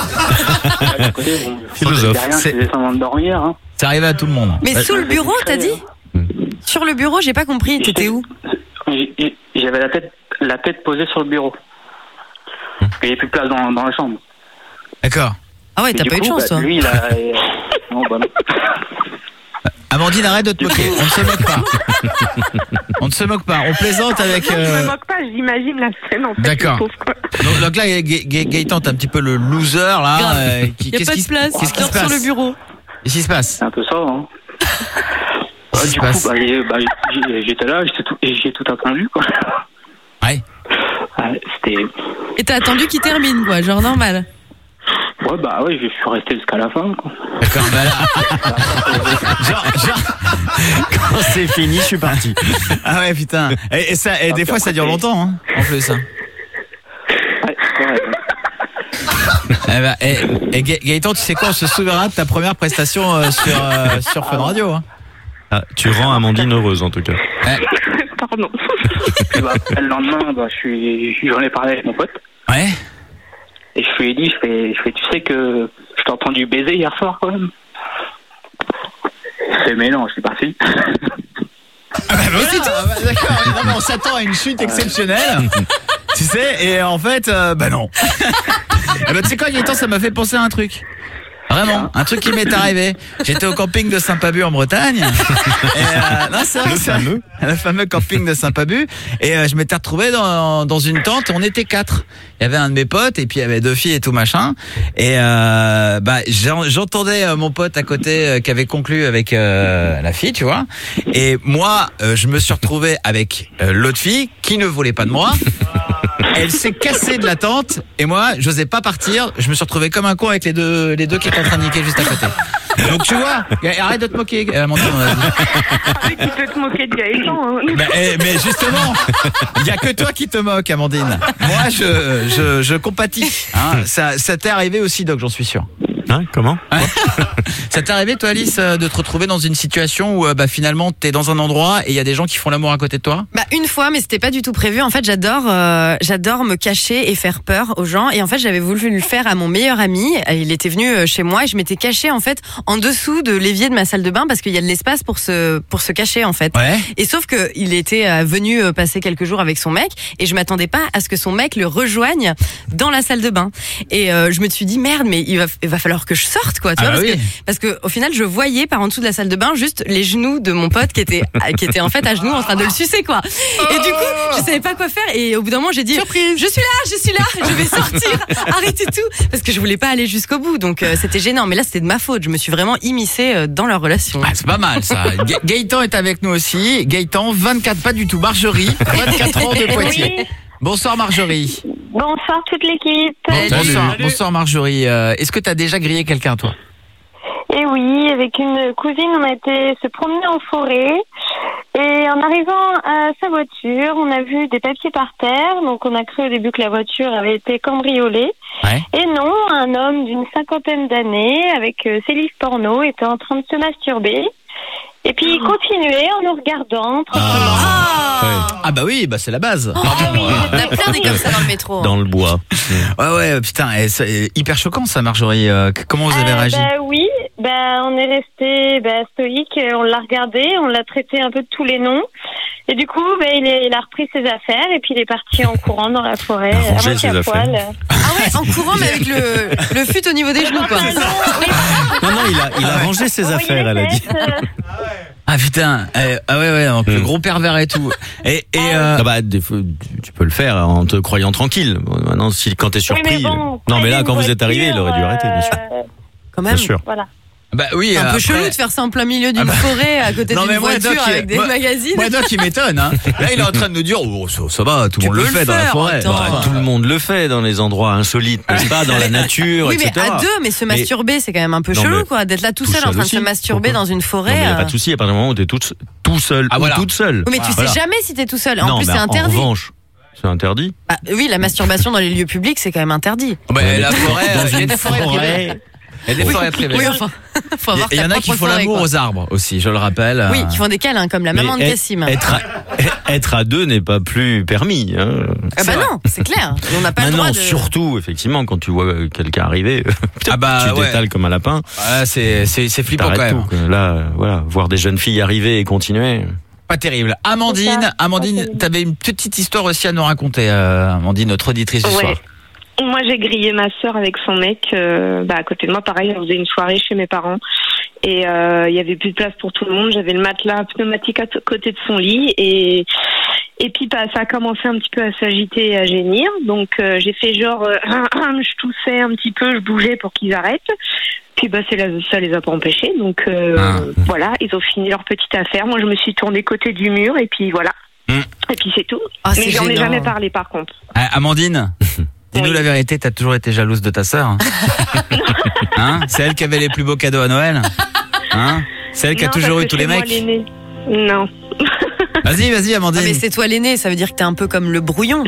À côté, bon, Philosophe. derrière, C'est- je faisais semblant de dormir. Hein. C'est arrivé à tout le monde. Mais Ouais, sous le ouais, bureau, c'est t'as dit? Sur le bureau, j'ai pas compris. T'étais où? J'ai- J'avais la tête, la tête posée sur le bureau. Il n'y avait plus de place dans, dans la chambre. D'accord. Ah ouais, Et t'as du pas eu de coup, chance, bah, toi. Lui, il a. euh, non, bah non. Amandine, arrête de te moquer. On ne se moque pas. On ne se moque pas. On plaisante avec. Non, je euh, me moque pas, j'imagine la scène en fait. D'accord. le pauvre, quoi. Donc, donc là, Ga- Ga- Gaëtan, t'es un petit peu le loser là. Grave. euh, qui- Y a qu'est-ce pas qui de se- place. Qu'est-ce qui se Dors sur passe? le bureau. Qu'est-ce qui se passe? C'est un peu ça. Hein. Qu'est-ce Ouais, qui du se coup, passe? bah, j'ai- bah, j'ai- j'étais là, j'étais tout, et j'ai tout attendu. Quoi. Ouais. Ouais, c'était. Et t'as attendu qu'il termine, quoi, genre normal. Ouais, bah ouais, je suis resté jusqu'à la fin. Quoi. D'accord, bah là. genre, genre, Quand c'est fini, je suis parti. ah ouais, putain. Et, et ça, et des fois, ça dure longtemps, hein, en plus. Hein. Ouais, c'est vrai. Eh ben, et, et Ga- Gaëtan, tu sais quoi, on se souviendra de ta première prestation euh, sur, euh, sur Fun Radio. Hein. Ah, tu rends Amandine heureuse en tout cas. Pardon. Et bah, le lendemain, bah, je suis, j'en ai parlé avec mon pote. Ouais. Et je lui ai dit, je fais, je fais, tu sais que je t'ai entendu baiser hier soir quand même. C'est mais non, je suis parti. Ah bah voilà, ah bah d'accord. Non, mais on s'attend à une chute exceptionnelle. Tu sais, et en fait, euh, bah non. Eh ben, tu sais quoi, Gaëtan, ça m'a fait penser à un truc. Vraiment, un truc qui m'est arrivé. J'étais au camping de Saint-Pabu en Bretagne. Et, euh, non, c'est vrai, Le c'est- fameux. le fameux camping de Saint-Pabu. Et euh, je m'étais retrouvé dans, dans une tente. On était quatre. Il y avait un de mes potes et puis il y avait deux filles et tout machin. Et euh, bah j'en- j'entendais euh, mon pote à côté euh, qui avait conclu avec euh, la fille, tu vois. Et moi, euh, je me suis retrouvé avec euh, l'autre fille qui ne voulait pas de moi. Elle s'est cassée de la tente et moi, j'osais pas partir. Je me suis retrouvé comme un con avec les deux, les deux qui étaient en train de niquer juste à côté. Donc tu vois, arrête de te moquer, Amandine. on a dit. Tu peux te moquer de Gaëtan. Hein. Mais, eh, mais justement, il y a que toi qui te moques, Amandine. Moi, je, je, je compatis. Hein. Ça, ça t'est arrivé aussi, Doc, j'en suis sûr. Hein, comment? Ça t'est arrivé, toi, Alice, euh, de te retrouver dans une situation où euh, bah, finalement, t'es dans un endroit et il y a des gens qui font l'amour à côté de toi? Bah une fois, mais c'était pas du tout prévu. En fait, j'adore, euh, j'adore me cacher et faire peur aux gens. Et en fait, j'avais voulu le faire à mon meilleur ami. Il était venu euh, chez moi et je m'étais cachée en fait en dessous de l'évier de ma salle de bain parce qu'il y a de l'espace pour se pour se cacher en fait. Ouais. Et sauf que il était euh, venu euh, passer quelques jours avec son mec et je m'attendais pas à ce que son mec le rejoigne dans la salle de bain. Et euh, je me suis dit merde, mais il va il va falloir que je sorte quoi. Tu Ah vois, bah parce oui. que parce que au final, je voyais par en dessous de la salle de bain juste les genoux de mon pote qui était qui était en fait à genoux en train de le sucer quoi. Et du coup, je savais pas quoi faire et au bout d'un moment, j'ai dit surprise. Je suis là, je suis là, je devais sortir, arrêtez tout, parce que je voulais pas aller jusqu'au bout, donc euh, c'était gênant. Mais là, c'était de ma faute. Je me suis vraiment immiscée euh, dans leur relation. Ah, c'est pas mal ça. Ga- Gaëtan est avec nous aussi. Gaëtan, vingt-quatre, pas du tout. Marjorie, vingt-quatre ans de Poitiers. Oui. Bonsoir Marjorie. Bonsoir toute l'équipe. Bonsoir, bonsoir Marjorie. Euh, est-ce que t'as déjà grillé quelqu'un toi? Et oui, avec une cousine, on a été se promener en forêt. Et en arrivant à sa voiture, on a vu des papiers par terre. Donc on a cru au début que la voiture avait été cambriolée. Ouais. Et non, un homme d'une cinquantaine d'années, avec euh, ses livres porno, était en train de se masturber. Et puis il continuait en nous regardant tranquillement. Ah, ah bah oui, bah c'est la base. Oh, Pardon. oui, on a plein des comme ça dans le métro. Dans le bois. Ouais ouais, putain, eh, c'est hyper choquant ça Marjorie. Euh, comment vous avez Euh, réagi? bah, oui, bah, on est resté bah, stoïque, on l'a regardé, on l'a traité un peu de tous les noms. Et du coup, bah, il, est, il a repris ses affaires et puis il est parti en courant dans la forêt, à ranger moitié ses à poil. Ah ouais, en courant, mais avec le, le fut au niveau des genoux, quoi. Non, non, il a, il a rangé ses affaires, elle a dit. Ah putain, eh, ah ouais ouais, donc, le gros pervers et tout. Et, et euh... Ah bah, des fois, tu- tu peux le faire en te croyant tranquille. Bon, maintenant, si quand t'es surpris. Oui, mais bon, non, mais là, une quand vous êtes arrivé, il voiture, aurait dû arrêter, bien sûr. euh, Quand même. Bien sûr. Voilà. Bah oui, C'est un peu après- chelou de faire ça en plein milieu d'une Ah bah- forêt à côté Non, d'une mais moi, voiture Doc, il- avec des moi- magazines. Moi, Doc, il m'étonne. Hein. Là, il est en train de nous dire, oh, ça, ça va, tout le Tu monde le peux le fait dans la faire, forêt. attends. Bah, tout le monde le fait dans les endroits insolites, n'est-ce pas, dans la nature, Oui, mais et cetera. à deux, mais se Mais- masturber, c'est quand même un peu Non, chelou, mais quoi. D'être là tout tout seul en seul train de aussi. se masturber Pourquoi dans une Non, forêt. mais il n'y a pas euh. de souci, à partir du moment où t'es tout, tout seul Ah, ou voilà. toute seule. Oui, mais tu Voilà. sais jamais si t'es tout seul. En Non, plus, mais c'est interdit. En revanche, c'est interdit. Bah, oui, la masturbation dans les lieux publics, c'est quand même interdit. Bah, Ouais, la mais forêt, dans il y a une des forêts forêt. privées. Il y a des Oui. forêts privées. Oui, enfin, faut avoir Il y sa en a propre qui font forêt, l'amour quoi. aux arbres aussi, je le rappelle. Oui, qui font des câlins, comme la maman de Mais être- Cassim. Être à, être à deux n'est pas plus permis. Hein. Ah bah non, c'est clair. On n'a pas le droit Maintenant, de... surtout, effectivement, quand tu vois quelqu'un arriver, Ah bah, tu ouais. t'étales comme un lapin. Ah, c'est, c'est, c'est flippant quand T'arrêtes même. tout, quoi. Là, euh, voilà, voir des jeunes filles arriver et continuer. Pas terrible. Amandine, C'est ça. Amandine, t'avais une petite histoire aussi à nous raconter, euh, Amandine, notre auditrice du Ouais. soir. Moi, j'ai grillé ma sœur avec son mec. euh, bah, à côté de moi, pareil, on faisait une soirée chez mes parents. Et euh, il y avait plus de place pour tout le monde. J'avais le matelas pneumatique à t- côté de son lit. Et, et puis, bah, ça a commencé un petit peu à s'agiter et à gémir. Donc, euh, j'ai fait genre, euh, je toussais un petit peu, je bougeais pour qu'ils arrêtent. Puis, bah, c'est là, ça les a pas empêchés. Donc, euh, Ah. voilà, ils ont fini leur petite affaire. Moi, je me suis tournée côté du mur. Et puis, voilà. Mm. Et puis, c'est tout. Ah, Mais c'est j'en ai gênant. jamais parlé, par contre. Ah, Amandine, dis-nous Oui. la vérité, t'as toujours été jalouse de ta sœur. Hein, Hein C'est elle qui avait les plus beaux cadeaux à Noël. Hein C'est elle qui a Non, toujours parce eu que tous les c'est moi mecs. l'aîné. Non. Vas-y, vas-y, Amandine. Ah, mais c'est toi l'aîné, ça veut dire que t'es un peu comme le brouillon.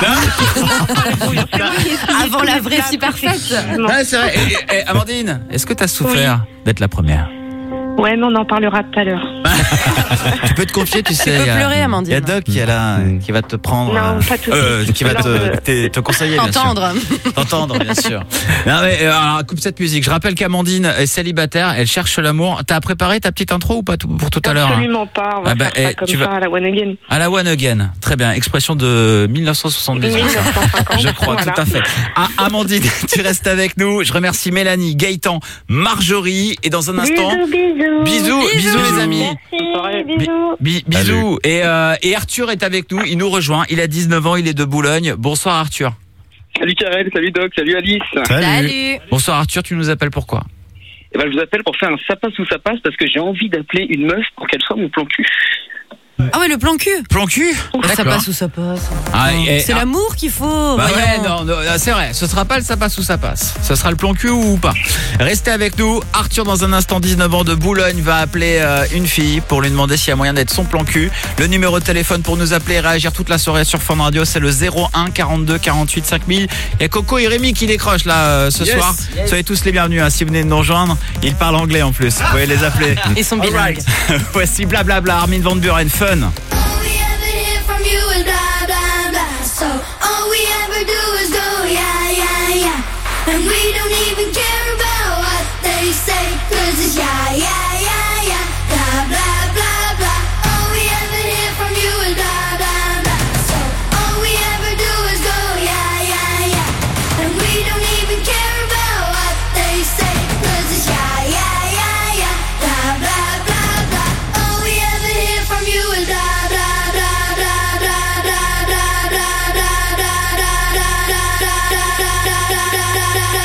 Avant la vraie super fête. Ah, c'est vrai. Et- et- et, Amandine, est-ce que t'as souffert d'être la première? Ouais, mais on en parlera tout à l'heure. Tu peux te confier, tu sais. peux il y a- pleurer, Amandine. Il y a Doc qui est là, qui va te prendre. Non, euh, pas tout de euh, suite. Qui va te, Alors, te, te conseiller, bien sûr. T'entendre. T'entendre, bien sûr. Non, mais, euh, alors, coupe cette musique. Je rappelle qu'Amandine est célibataire, elle cherche l'amour. T'as préparé ta petite intro ou pas tout- pour tout à l'heure? hein Absolument pas. On va Ah bah, faire ça eh, comme tu ça vas- à la one again. À la one again. Très bien. Expression de mille neuf cent soixante-dix-huit. mille neuf cent cinquante, Je crois, voilà. tout à fait. Ah, Amandine, tu restes avec nous. Je remercie Mélanie, Gaëtan, Marjorie. Et dans un instant. Bisous, bisous. Bisous, bisous, les amis. Merci, bisous. Bi- bisous. Et, euh, et Arthur est avec nous. Il nous rejoint. Il a dix-neuf ans. Il est de Boulogne. Bonsoir, Arthur. Salut Karel, salut Doc, salut Alice. Salut. Bonsoir, Arthur. Tu nous appelles pourquoi? Eh ben, je vous appelle pour faire un ça passe ou ça passe parce que j'ai envie d'appeler une meuf pour qu'elle soit mon plan cul. Ah ouais, le plan cul. Plan cul? Ça D'accord. passe ou ça passe. Ah, et- C'est ah, l'amour qu'il faut. Bah voyons. ouais, non, non, c'est vrai, ce sera pas le ça passe ou ça passe. Ce sera le plan cul ou pas. Restez avec nous. Arthur, dans un instant, dix-neuf ans de Boulogne, va appeler euh, une fille pour lui demander s'il y a moyen d'être son plan cul. Le numéro de téléphone pour nous appeler et réagir toute la soirée sur Fun Radio, c'est le zéro un quarante-deux quarante-huit cinq mille. Il y a Coco et Rémi qui décrochent là euh, ce Yes, soir. yes. Soyez tous les bienvenus hein, si vous venez de nous rejoindre. Ils parlent anglais en plus. Vous pouvez les appeler. Ils sont bilingues. Alright. Voici blablabla, Armin van Buren, Fun. From you is blah blah blah. So all we ever do is go yeah yeah yeah, and we don't even care about what they say, 'cause it's yeah yeah yeah yeah, blah blah blah blah. All we ever hear from you is blah blah blah. So all we ever do is go yeah yeah yeah, and we don't even care about what they say, 'cause it's yeah yeah yeah yeah, blah blah blah blah. All we ever hear from you is blah blah blah blah blah blah.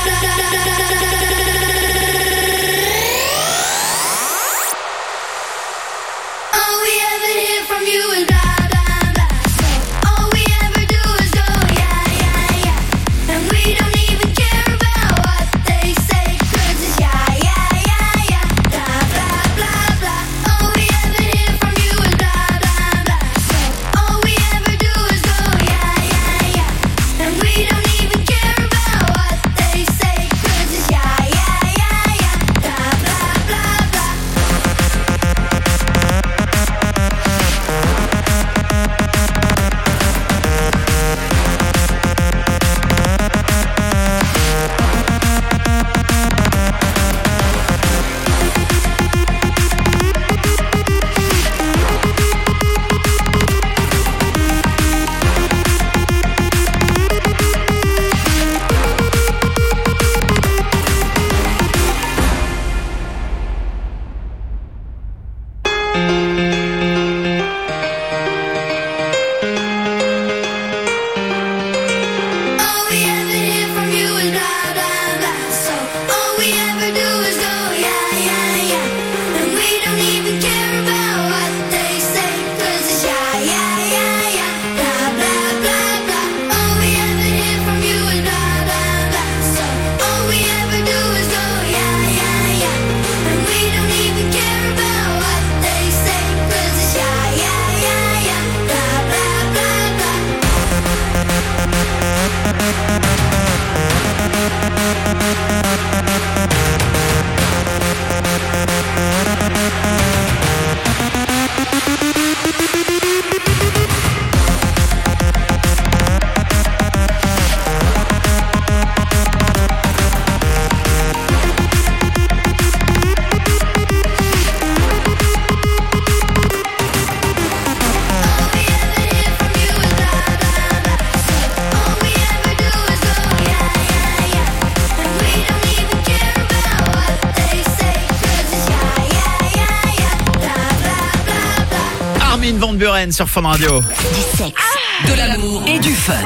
Van Buren sur Fun Radio. Du sexe, de l'amour et du fun.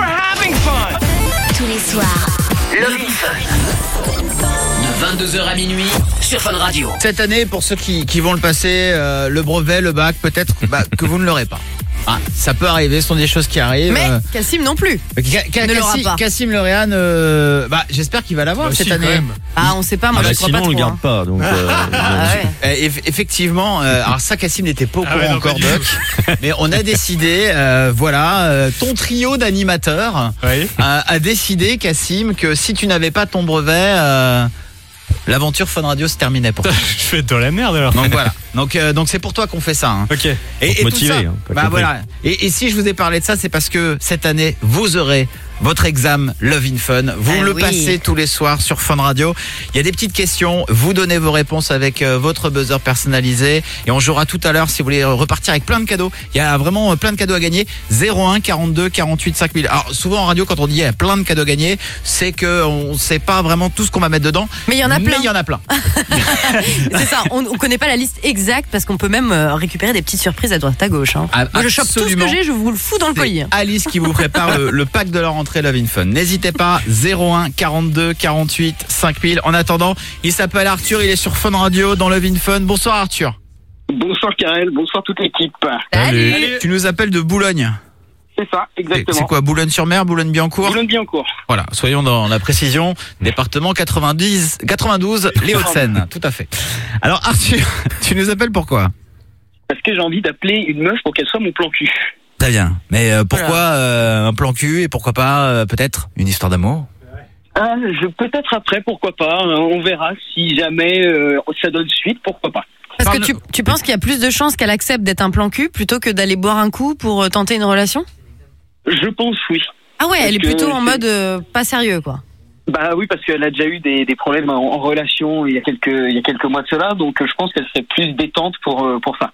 Tous les soirs, Love in Fun. De vingt-deux heures à minuit sur Fun Radio. Cette année, pour ceux qui, qui vont le passer, euh, le brevet, le bac, peut-être bah, que vous ne l'aurez pas. Ah, ça peut arriver, ce sont des choses qui arrivent. Mais euh... Cassim non plus. Ca- ca- ne l'aura Cassim, pas. Cassim Leréane, euh... bah, j'espère qu'il va l'avoir Bah, cette si, année. quand même. Ah, on sait pas, moi Ah bah, je crois sinon pas on trop. le garde hein. pas. Donc, euh, Ah ouais. Euh, eff- effectivement, euh, alors ça, Cassim n'était pas au Ah courant ouais, non, encore, pas du Doc. Mais on a décidé, euh, voilà, euh, ton trio d'animateurs Oui. a, a décidé, Cassim, que si tu n'avais pas ton brevet, euh, l'aventure Fun Radio se terminait pour toi. Je vais être dans la merde alors. Donc voilà. Donc euh, donc c'est pour toi qu'on fait ça. Hein. Ok. Et, Pour te et motiver, tout ça, hein, pas bah compris. voilà. Et, et si je vous ai parlé de ça, c'est parce que cette année, vous aurez votre examen Love in Fun. Vous Ah le oui. passez tous les soirs sur Fun Radio. Il y a des petites questions. Vous donnez vos réponses avec euh, votre buzzer personnalisé. Et on jouera tout à l'heure si vous voulez repartir avec plein de cadeaux. Il y a vraiment euh, plein de cadeaux à gagner. zéro un quarante-deux quarante-huit cinq mille. Alors souvent en radio, quand on dit il y a plein de cadeaux à gagner, c'est que on sait pas vraiment tout ce qu'on va mettre dedans. Mais il y en a plein. Mais il y en a plein. C'est ça, on, on connaît pas la liste exacte parce qu'on peut même euh, récupérer des petites surprises à droite à gauche. Hein. Ah, Moi je chope tout ce absolument. que j'ai, je vous le fous dans le C'est colis. Alice qui vous prépare le, le pack de leur entrée Love in Fun. N'hésitez pas, zéro un quarante-deux quarante-huit cinq mille. En attendant, il s'appelle Arthur, il est sur Fun Radio dans Love in Fun. Bonsoir Arthur. Bonsoir Karel, bonsour toute l'équipe. Salut. Tu nous appelles de Boulogne. C'est ça, C'est exactement. c'est quoi, Boulogne-sur-Mer, Boulogne-Billancourt? Boulogne-Billancourt. Voilà, soyons dans la précision. Département quatre-vingt-dix, quatre-vingt-douze, les Hauts-de-Seine. Tout à fait. Alors Arthur, tu nous appelles pourquoi? Parce que j'ai envie d'appeler une meuf pour qu'elle soit mon plan cul. Très bien. Mais euh, pourquoi euh, un plan cul et pourquoi pas euh, peut-être une histoire d'amour? Ah, je peut-être après, pourquoi pas. hein, On verra si jamais euh, ça donne suite, pourquoi pas. Parce que Parle- tu, tu penses qu'il y a plus de chances qu'elle accepte d'être un plan cul plutôt que d'aller boire un coup pour euh, tenter une relation? Je pense oui. Ah ouais, elle est Parce que plutôt en c'est- mode euh, pas sérieux quoi. Bah oui, parce qu'elle a déjà eu des, des problèmes en, en relation il y a quelques il y a quelques mois de cela, donc euh, je pense qu'elle serait plus détente pour euh, pour ça.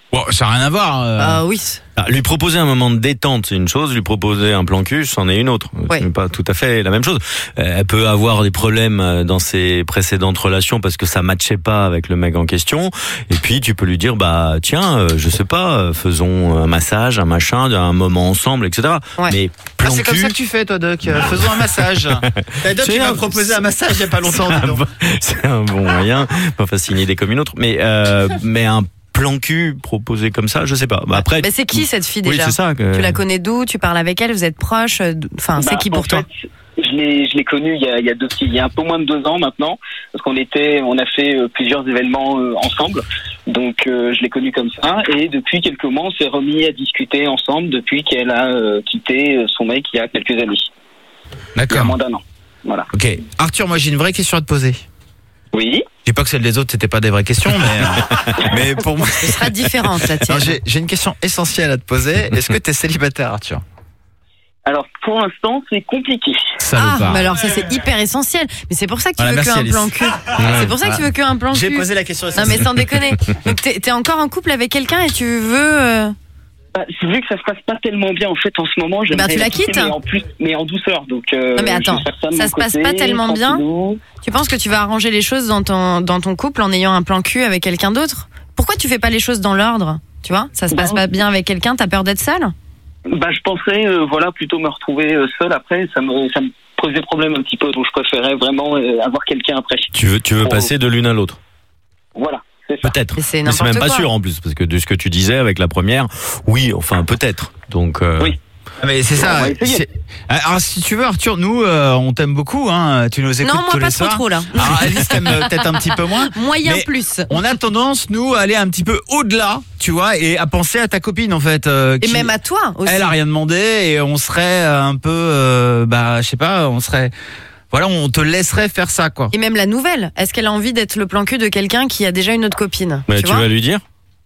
Bon, ça n'a rien à voir. euh. Ah oui. Ah, lui proposer un moment de détente, c'est une chose. Lui proposer un plan cul, c'en est une autre. Ouais. C'est pas tout à fait la même chose. Euh, Elle peut avoir des problèmes euh, dans ses précédentes relations parce que ça matchait pas avec le mec en question. Et puis tu peux lui dire, bah tiens, euh, je sais pas, euh, faisons un massage, un machin, un moment ensemble, et cetera. Ouais. Mais Ah, plan c'est comme cul, ça que tu fais, toi, Doc. Euh, Faisons un massage. T'as Doc C'est qui m'a un- proposé un massage il y a pas longtemps. dis donc. c'est un bon moyen. Pas facile une idée comme une autre, mais euh, mais un plan cul proposé comme ça, je sais pas. Bah, après, Mais c'est qui cette fille oui, déjà c'est ça. que- Tu la connais d'où? Tu parles avec elle? Vous êtes proches? euh, d'où- Enfin, c'est Bah, qui en pour toi? fait, Je l'ai, je l'ai connue il y a, il y a deux, il y a un peu moins de deux ans maintenant, parce qu'on était, on a fait euh, plusieurs événements euh, ensemble. Donc, euh, je l'ai connue comme ça. Et depuis quelques mois, on s'est remis à discuter ensemble depuis qu'elle a euh, quitté euh, son mec il y a quelques années. Il y a D'accord. moins d'un an. Voilà. Ok. Arthur, moi j'ai une vraie question à te poser. Oui. Je dis pas que celle des autres c'était pas des vraies questions, mais mais pour moi. Ce sera différente la Non, tienne. j'ai j'ai une question essentielle à te poser. Est-ce que t'es célibataire, Arthur? Alors, pour l'instant, c'est compliqué. Ah, Salopard. mais alors ça c'est hyper essentiel. Mais c'est pour ça que tu Voilà, veux merci, qu'un Alice. plan cul. C'est pour ça que tu veux qu'un plan cul. J'ai posé la question Non essentielle. mais sans déconner. Donc t'es t'es encore en couple avec quelqu'un et tu veux. euh, Bah, vu que ça se passe pas tellement bien en fait en ce moment, j'aimerais Bah, tu la quitter, quittes. mais en plus, mais en douceur. Donc. euh, Non mais je attends, vais faire ça, de ça mon se passe côté, pas tellement bien. tranquillou. Tu penses que tu vas arranger les choses dans ton dans ton couple en ayant un plan cul avec quelqu'un d'autre? Pourquoi tu fais pas les choses dans l'ordre? Tu vois, ça se passe pas bien avec quelqu'un, t'as peur d'être seule? Bah, je penserais, euh, voilà, plutôt me retrouver euh, seul après. Ça me, ça me posait problème un petit peu, donc je préférais vraiment euh, avoir quelqu'un après. Tu veux, tu veux Pour- passer de l'une à l'autre. Voilà, c'est ça. Peut-être. Mais c'est Mais c'est n'importe même pas quoi. sûr en plus, parce que de ce que tu disais avec la première, oui, enfin peut-être. Donc. euh, Oui. Ah, mais c'est On ça. va essayer. c'est- Alors si tu veux, Arthur, nous euh, on t'aime beaucoup. Hein. Tu nous écoutes Non, moi tous pas les trop soirs. trop là. Alors Alice t'aime euh, peut-être un petit peu moins. Moyen mais plus. On a tendance, nous, à aller un petit peu au-delà, tu vois, et à penser à ta copine en fait. euh, Et qui- même à toi aussi. Elle a rien demandé et on serait euh, un peu, euh, bah, je sais pas, on serait, voilà, on te laisserait faire ça, quoi. Et même la nouvelle. Est-ce qu'elle a envie d'être le plan cul de quelqu'un qui a déjà une autre copine? Mais tu tu vois vas lui dire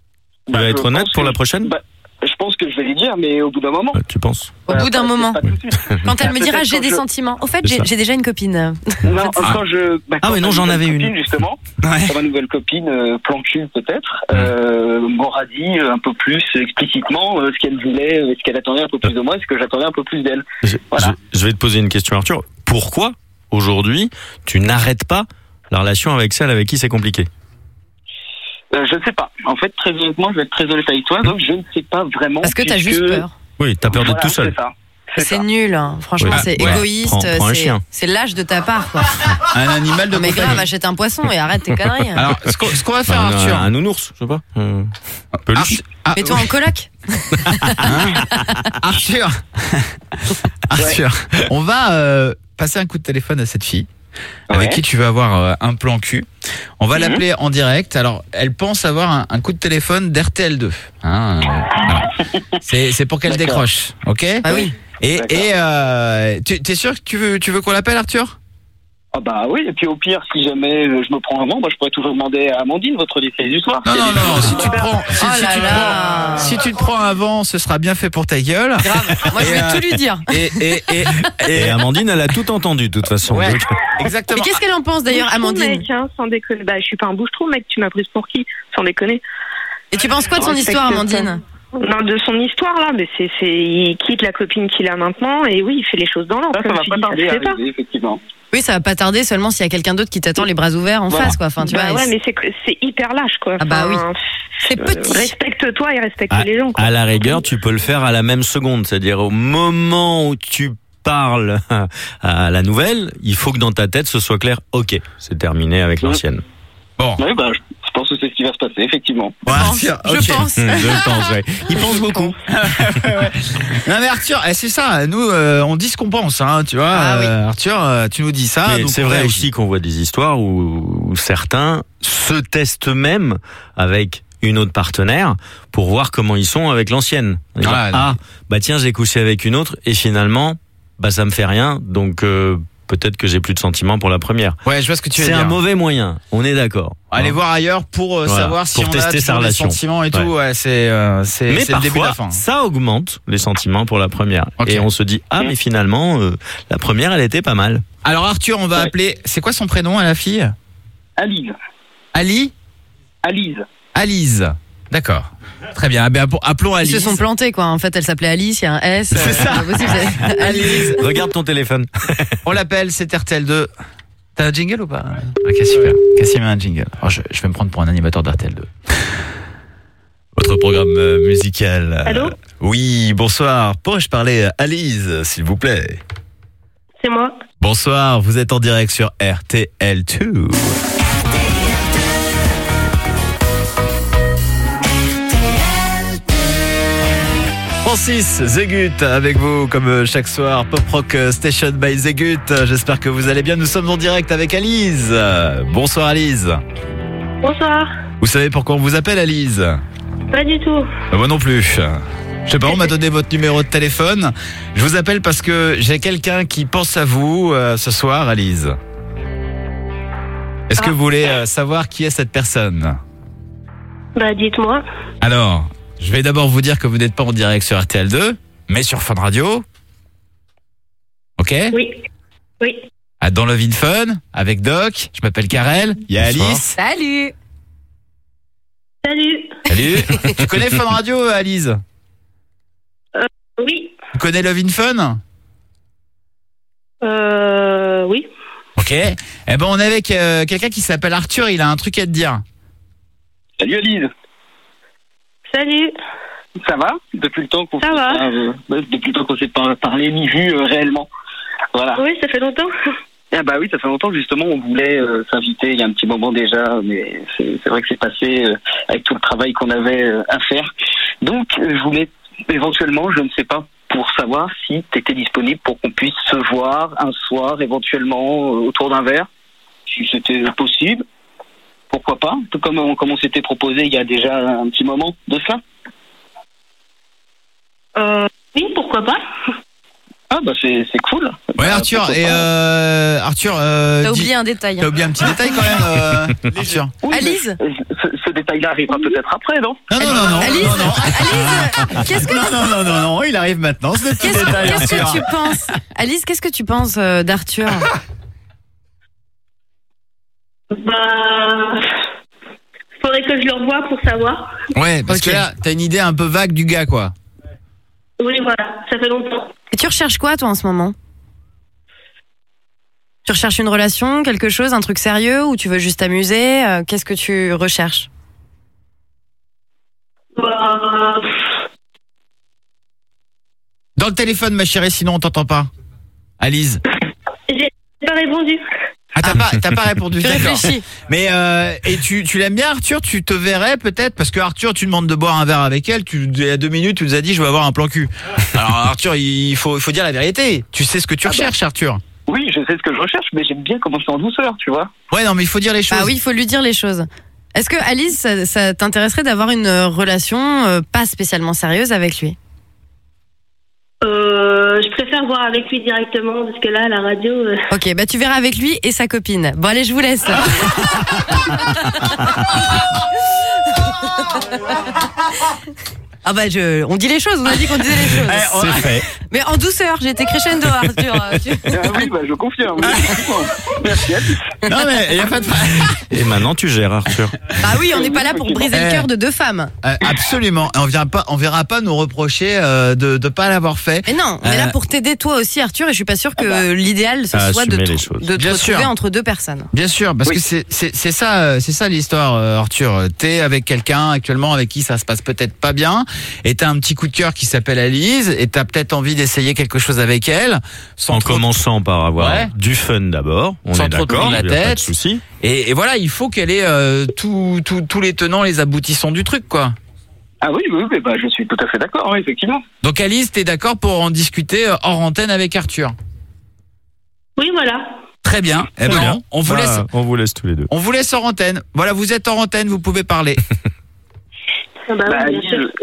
Tu Bah, vas je être honnête pense pour que- la prochaine bah, je pense que je vais lui dire, mais au bout d'un moment. Ouais, Tu penses Au bout d'un Pas- moment. pas tout de suite. Quand elle me dira Peut-être j'ai quand des je- sentiments. Au fait, C'est j'ai ça. j'ai déjà une copine. Non, quand je. Bah, Ah, quand mais non, ma j'en nouvelle avais une. copine, justement. Ouais. Quand ma nouvelle copine, euh, plan cul peut-être, euh, m'aura dit euh, un peu plus explicitement euh, ce qu'elle voulait, euh, ce qu'elle attendait un peu plus de moi, et ce que j'attendais un peu plus d'elle. je, Voilà. je- je vais te poser une question, Arthur. Pourquoi aujourd'hui tu n'arrêtes pas la relation avec celle avec qui c'est compliqué? Euh, je ne sais pas. En fait, très honnêtement, je vais être très honnête avec toi, donc je ne sais pas vraiment. Parce que t'as puisque- juste peur. Oui, t'as peur d'être Voilà, tout seul. C'est ça. C'est C'est ça. nul, hein. Franchement, Oui. c'est Ouais. égoïste. Prends- prends un c'est- chien. C'est lâche de ta part, quoi. Un animal de Non, mais compagnie. grave, achète un poisson et arrête tes conneries. hein. Alors, ce qu'on ce qu'on va faire, Enfin, un, Arthur. un nounours, je sais pas. Euh, un peluche. Arthur- ah, Mets-toi en coloc. Arthur, Arthur, on va euh, passer un coup de téléphone à cette fille avec Ouais. qui tu vas avoir euh, un plan cul. On va Mhm. l'appeler en direct. Alors, elle pense avoir un, un coup de téléphone d'R T L deux. Hein, euh, voilà. C'est c'est pour qu'elle D'accord. décroche, ok? Ah oui. Et, D'accord. et euh, tu t'es sûr que tu veux, tu veux qu'on l'appelle, Arthur? Ah bah oui, et puis au pire, si jamais euh, je me prends avant, bah, je pourrais toujours demander à Amandine, votre lycée du soir. Non, Si non, elle est non, toujours si tu te faire. prends, si, Oh si là tu te là. prends, si tu te prends avant, ce sera bien fait pour ta gueule. Grave. Moi, je Et, vais euh, tout lui dire. Et, et, et, Et et- Amandine, elle a tout entendu de toute façon. ouais, Donc, Mais exactement. qu'est-ce qu'elle en pense d'ailleurs, Bouche-trou, Amandine? mec, hein, sans déconner. Bah, je suis pas un bouche-trou, mec. Tu m'as prise pour qui? Sans déconner. Et tu penses quoi de son Respecte histoire, ça. Amandine? Non, de son histoire là, mais c'est, c'est, il quitte la copine qu'il a maintenant et oui, il fait les choses dans l'ordre. Ça, ça comme va tu pas dis, ça tarder se à fait pas. arriver, effectivement. Oui, ça va pas tarder seulement s'il y a quelqu'un d'autre qui t'attend les bras ouverts en Voilà. face, quoi. Enfin, tu Bah vois. ouais, et- mais c'est, que- c'est hyper lâche quoi. Ah bah Enfin, C'est euh, petit. Respecte-toi et respecte à, les gens. Quoi. à la rigueur, tu peux le faire à la même seconde. C'est-à-dire au moment où tu parles à la nouvelle, il faut que dans ta tête ce soit clair. Ok, c'est terminé avec l'ancienne. Bon. Oui, bah, je pense que c'est ce qui va se passer, effectivement. Ouais, pense, Arthur, je ok. pense. Je pense, ouais. Il pense beaucoup. Non mais Arthur, eh, c'est ça. Nous, euh, on dit ce qu'on pense, hein, tu vois. Ah oui. euh, Arthur, euh, tu nous dis ça. Mais donc c'est on vrai réagit. aussi qu'on voit des histoires où, où certains se testent même avec une autre partenaire pour voir comment ils sont avec l'ancienne. Dire, Ah, ah, bah tiens, j'ai couché avec une autre et finalement, bah ça me fait rien, donc euh, peut-être que j'ai plus de sentiments pour la première. Ouais, je vois ce que tu veux C'est dire. un mauvais moyen, on est d'accord. Aller Hein. voir ailleurs pour euh, Voilà, savoir si pour on tester a sa toujours des relation. sentiments et tout. Ouais. Ouais, c'est euh, c'est Mais c'est le début de la parfois, fin. ça augmente les sentiments pour la première. Ok. Et on se dit, ah mais finalement, euh, la première, elle était pas mal. Alors Arthur, on va Ouais. appeler. C'est quoi son prénom à la fille? Alise. Ali. Alise. Alise. D'accord. Très bien. Eh bien, appelons Alice. Ils se sont plantés, quoi. En fait, elle s'appelait Alice, il y a un S. C'est euh, ça. c'est pas possible, c'est- Alice. Regarde ton téléphone. On l'appelle, c'est R T L deux. T'as un jingle ou pas? Ok, super. Cassim a un jingle. Alors, je, je vais me prendre pour un animateur d'R T L deux. Votre programme euh, musical. Allô? Oui, bonsoir. Pourrais-je parler à Alice, s'il vous plaît? C'est moi. Bonsoir, vous êtes en direct sur R T L deux. Francis Zegut avec vous comme chaque soir, Pop Rock Station by Zegut. J'espère que vous allez bien. Nous sommes en direct avec Alice. Bonsoir Alice. Bonsoir. Vous savez pourquoi on vous appelle Alice? Pas du tout. Moi non plus. Je sais pas, on m'a donné votre numéro de téléphone. Je vous appelle parce que j'ai quelqu'un qui pense à vous euh, ce soir, Alice. Est-ce que vous voulez euh, savoir qui est cette personne? Bah, dites-moi. Alors, je vais d'abord vous dire que vous n'êtes pas en direct sur R T L deux, mais sur Fun Radio. Ok? Oui. Oui. Ah, dans Love in Fun, avec Doc, je m'appelle Karel, il y a Bonsoir. Alice. Salut. Salut. Salut. Tu connais Fun Radio, Alice? Oui. Tu connais Love in Fun? Euh, oui. Ok. Eh ben, on est avec euh, quelqu'un qui s'appelle Arthur, il a un truc à te dire. Salut Alice. Salut. Ça va? Depuis le temps qu'on Ça s'est va. pas, euh, depuis le temps qu'on s'est pas parlé ni vu euh, réellement. Voilà. Oui, ça fait longtemps. Ah bah oui, ça fait longtemps justement, on voulait euh, s'inviter il y a un petit moment déjà, mais c'est, c'est vrai que c'est passé euh, avec tout le travail qu'on avait euh, à faire. Donc euh, je voulais éventuellement, je ne sais pas, pour savoir si tu étais disponible pour qu'on puisse se voir un soir éventuellement euh, autour d'un verre, si c'était possible. Pourquoi pas? Tout comme on, comme on s'était proposé il y a déjà un petit moment de cela. Euh, oui, pourquoi pas? Ah bah c'est, c'est cool. Ouais, Arthur, pourquoi et pas. euh, Arthur, euh, T'as dis- oublié un détail. T'as oublié un petit détail quand même, euh, Arthur. Oui, Alice mais ce, ce détail-là arrivera peut-être après, non? Non, non, non, non, Alice, non, non. Alice, qu'est-ce que Non, non, non, non, non, il arrive maintenant, ce petit Qu'est-ce, détail, qu'est-ce Arthur. que tu penses, Alice? Qu'est-ce que tu penses euh, d'Arthur? Bah, faudrait que je le revoie pour savoir. Ouais, parce Ok. que là, t'as une idée un peu vague du gars, quoi. Oui, voilà, ça fait longtemps. Et tu recherches quoi, toi, en ce moment? Tu recherches une relation, quelque chose, un truc sérieux, ou tu veux juste t'amuser? Euh, Qu'est-ce que tu recherches? Bah, Dans le téléphone, ma chérie, sinon on t'entend pas. Alice. j'ai pas répondu. Ah, t'as pas, t'as pas répondu. Tu D'accord. réfléchis. Mais euh, et tu, tu l'aimes bien, Arthur? Tu te verrais peut-être, parce que Arthur, tu demandes de boire un verre avec elle. Tu, il y a deux minutes, tu nous as dit, je veux avoir un plan cul. Alors Arthur, il faut, il faut dire la vérité. Tu sais ce que tu recherches, Arthur. Oui, je sais ce que je recherche, mais j'aime bien commencer en douceur, tu vois. Ouais, non, mais il faut dire les choses. Ah oui, il faut lui dire les choses. Est-ce que Alice, ça, ça t'intéresserait d'avoir une euh, relation euh, pas spécialement sérieuse avec lui? Euh, je préfère voir avec lui directement parce que là, à la radio. euh, Ok, bah tu verras avec lui et sa copine. Bon allez, je vous laisse. Ah bah je, on dit les choses, on a dit qu'on disait les choses. Eh, on- C'est fait. Mais en douceur, j'ai été crescendo, Arthur. Tu- Ah oui, bah je confirme. Oui, effectivement. Merci Alice. Non, mais il y a pas de. Et maintenant, tu gères, Arthur. Bah oui, on n'est pas là pour briser le Eh. cœur de deux femmes. Euh, absolument. Et on vient pas, on verra pas nous reprocher euh, de de pas l'avoir fait. Mais non, on est Euh, là pour t'aider toi aussi, Arthur, et je suis pas sûre que l'idéal ce À soit de, assumer te- les choses. de te Bien retrouver sûr. entre deux personnes. Bien sûr, parce Oui. que c'est c'est c'est ça euh, c'est ça l'histoire, euh, Arthur. T'es avec quelqu'un actuellement avec qui ça se passe peut-être pas bien, et t'as un petit coup de cœur qui s'appelle Alice, et t'as peut-être envie d'essayer quelque chose avec elle, sans En trop- commençant par avoir Ouais. du fun d'abord. On Sans est trop te d'accord. prendre la il y a pas de tête. souci. Et, et voilà, il faut qu'elle ait euh, tout, tout, tous les tenants, les aboutissants du truc, quoi. Ah oui, oui, oui, bah je suis tout à fait d'accord, oui, effectivement. Donc Alice, t'es d'accord pour en discuter euh, hors antenne avec Arthur? Oui, voilà. Très bien. Eh Très ben, bien. on vous Bah, laisse, On vous laisse tous les deux. on vous laisse hors antenne. Voilà, vous êtes hors antenne, vous pouvez parler. Ah bah, Bah, oui, bien Alice, sûr.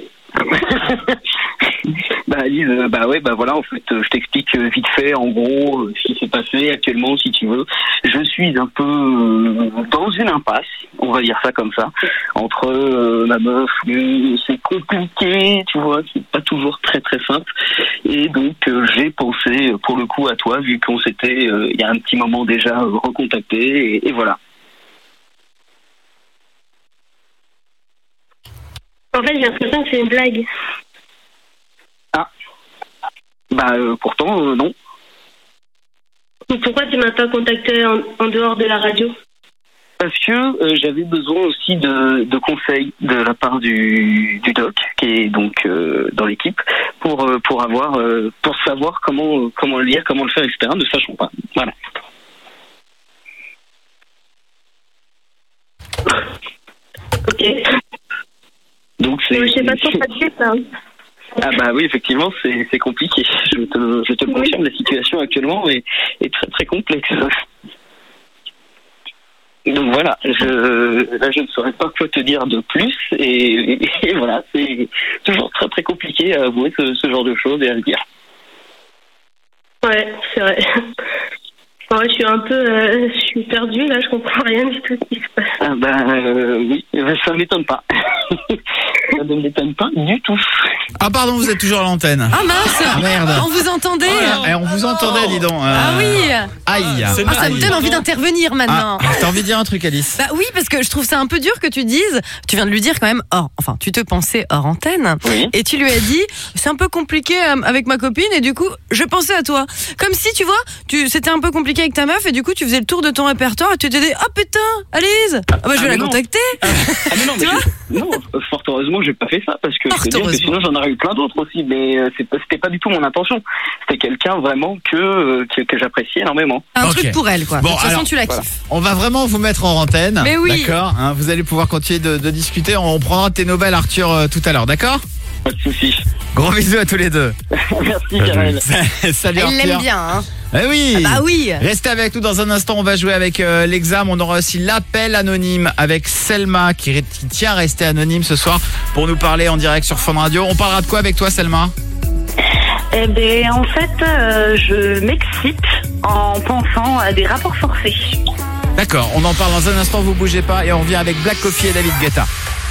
bah Alice, euh, bah ouais, bah voilà, en fait, euh, je t'explique euh, vite fait, en gros, euh, ce qui s'est passé actuellement, si tu veux. Je suis un peu euh, dans une impasse, on va dire ça comme ça, entre euh, ma meuf, euh, c'est compliqué, tu vois, c'est pas toujours très très simple. Et donc, euh, j'ai pensé, euh, pour le coup, à toi, vu qu'on s'était, euh, il y a un petit moment déjà, euh, recontacté, et, et voilà. En fait, j'ai l'impression que c'est une blague. Ah. Bah, euh, pourtant, euh, non. Pourquoi tu m'as pas contacté en, en dehors de la radio? Parce que euh, j'avais besoin aussi de, de conseils de la part du, du doc, qui est donc euh, dans l'équipe, pour euh, pour avoir euh, pour savoir comment euh, comment le lire, comment le faire, et cetera. Ne sachant pas. Voilà. Ok. Donc c'est. Je sais pas trop passer ça. Ah bah oui, effectivement, c'est c'est compliqué. Je te je te le confirme, la situation actuellement est est très très complexe. Donc voilà, je, là je ne saurais pas quoi te dire de plus et, et, et voilà, c'est toujours très très compliqué à avouer ce, ce genre de choses et à le dire. Ouais, c'est vrai. Ouais, je suis un peu, euh, je suis perdue là, je comprends rien du tout ce qui se passe. Ah bah euh, oui, ça ne m'étonne pas. Ça ne m'étonne pas du tout. Ah pardon, vous êtes toujours à l'antenne. Ah mince. Ah, merde. On vous entendait. Oh là, on vous entendait, dis donc. Euh... Ah oui. Aïe. Ah, ça me donne envie d'intervenir maintenant. Ah, t'as envie de dire un truc, Alice? Bah oui, parce que je trouve ça un peu dur que tu dises. Tu viens de lui dire quand même hors, enfin, tu te pensais hors antenne. Oui. Et tu lui as dit, c'est un peu compliqué euh, avec ma copine et du coup, je pensais à toi. Comme si, tu vois, tu, c'était un peu compliqué avec ta meuf et du coup, tu faisais le tour de ton répertoire et tu t'es dit, oh putain, Alice. Ah bah je vais ah, la non. contacter. Ah, ah mais non, mais je, non, fort heureusement, j'ai pas fait ça parce que je peux dire que sinon j'en aurais eu plein d'autres aussi. Mais euh, c'est, c'était pas du tout mon intention. C'était quelqu'un vraiment que euh, que, que j'appréciais énormément. Un Ok. truc pour elle, quoi. Bon, de toute façon, alors, tu la voilà. kiffes. On va vraiment vous mettre en antenne. Mais oui. D'accord, hein, vous allez pouvoir continuer de, de discuter. On prendra tes nouvelles, Arthur, euh, tout à l'heure, d'accord? Pas de soucis. Gros bisous à tous les deux. Merci, Karel. Salut, Elle Arthur. l'aime bien, hein. Eh oui. Ah bah oui. Restez avec nous dans un instant, on va jouer avec euh, l'examen. On aura aussi l'appel anonyme avec Selma qui, qui tient à rester anonyme ce soir pour nous parler en direct sur Fun Radio. On parlera de quoi avec toi, Selma? Eh ben, en fait, euh, je m'excite en pensant à des rapports forcés. D'accord, on en parle dans un instant, vous bougez pas et on revient avec Black Coffee et David Guetta.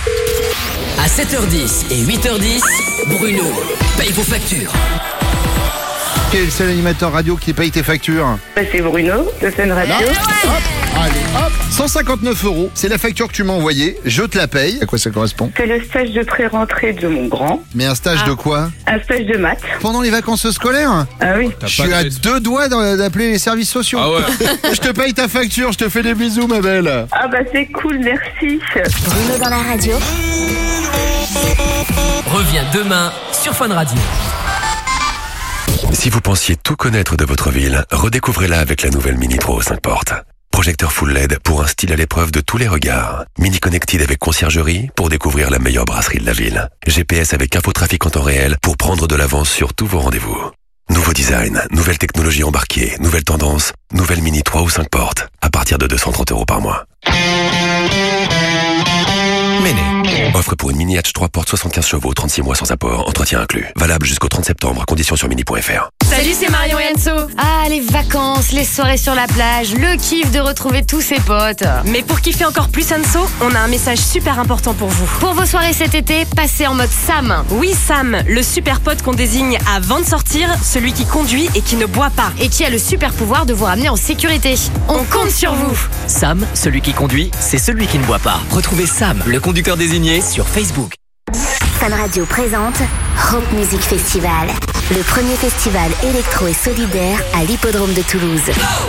À sept heures dix et huit heures dix, Bruno paye vos factures. Quel est le seul animateur radio qui paye tes factures? Bah, c'est Bruno de Fun Radio. Hop, allez, hop, cent cinquante-neuf euros, c'est la facture que tu m'as envoyée, je te la paye. À quoi ça correspond? C'est le stage de pré-rentrée de mon grand. Mais un stage Ah. de quoi? Un stage de maths. Pendant les vacances scolaires? Ah oui. Je suis à deux doigts d'en- d'appeler les services sociaux. Ah ouais. Je te paye ta facture, je te fais des bisous, ma belle. Ah bah c'est cool, merci. Bruno dans la radio. Reviens demain sur Fun Radio. Si vous pensiez tout connaître de votre ville, redécouvrez-la avec la nouvelle Mini trois cinq portes. Projecteur full L E D pour un style à l'épreuve de tous les regards. Mini Connected avec conciergerie pour découvrir la meilleure brasserie de la ville. G P S avec infotrafic en temps réel pour prendre de l'avance sur tous vos rendez-vous. Nouveau design, nouvelle technologie embarquée, nouvelle tendance, nouvelle Mini trois ou cinq portes. À partir de deux cent trente euros par mois. Méné. Offre pour une Mini Hatch trois portes soixante-quinze chevaux, trente-six mois sans apport, entretien inclus. Valable jusqu'au trente septembre, conditions sur mini point f r. Salut, c'est Marion et Enzo. Ah, les vacances, les soirées sur la plage, le kiff de retrouver tous ses potes. Mais pour kiffer encore plus Anso, on a un message super important pour vous. Pour vos soirées cet été, passez en mode Sam. Oui, Sam, le super pote qu'on désigne avant de sortir, celui qui conduit et qui ne boit pas. Et qui a le super pouvoir de vous ramener en sécurité. On compte sur vous. Sam, celui qui conduit, c'est celui qui ne boit pas. Retrouvez Sam, le conducteur désigné, sur Facebook. Fun Radio présente Rock Music Festival, le premier festival électro et solidaire à l'hippodrome de Toulouse.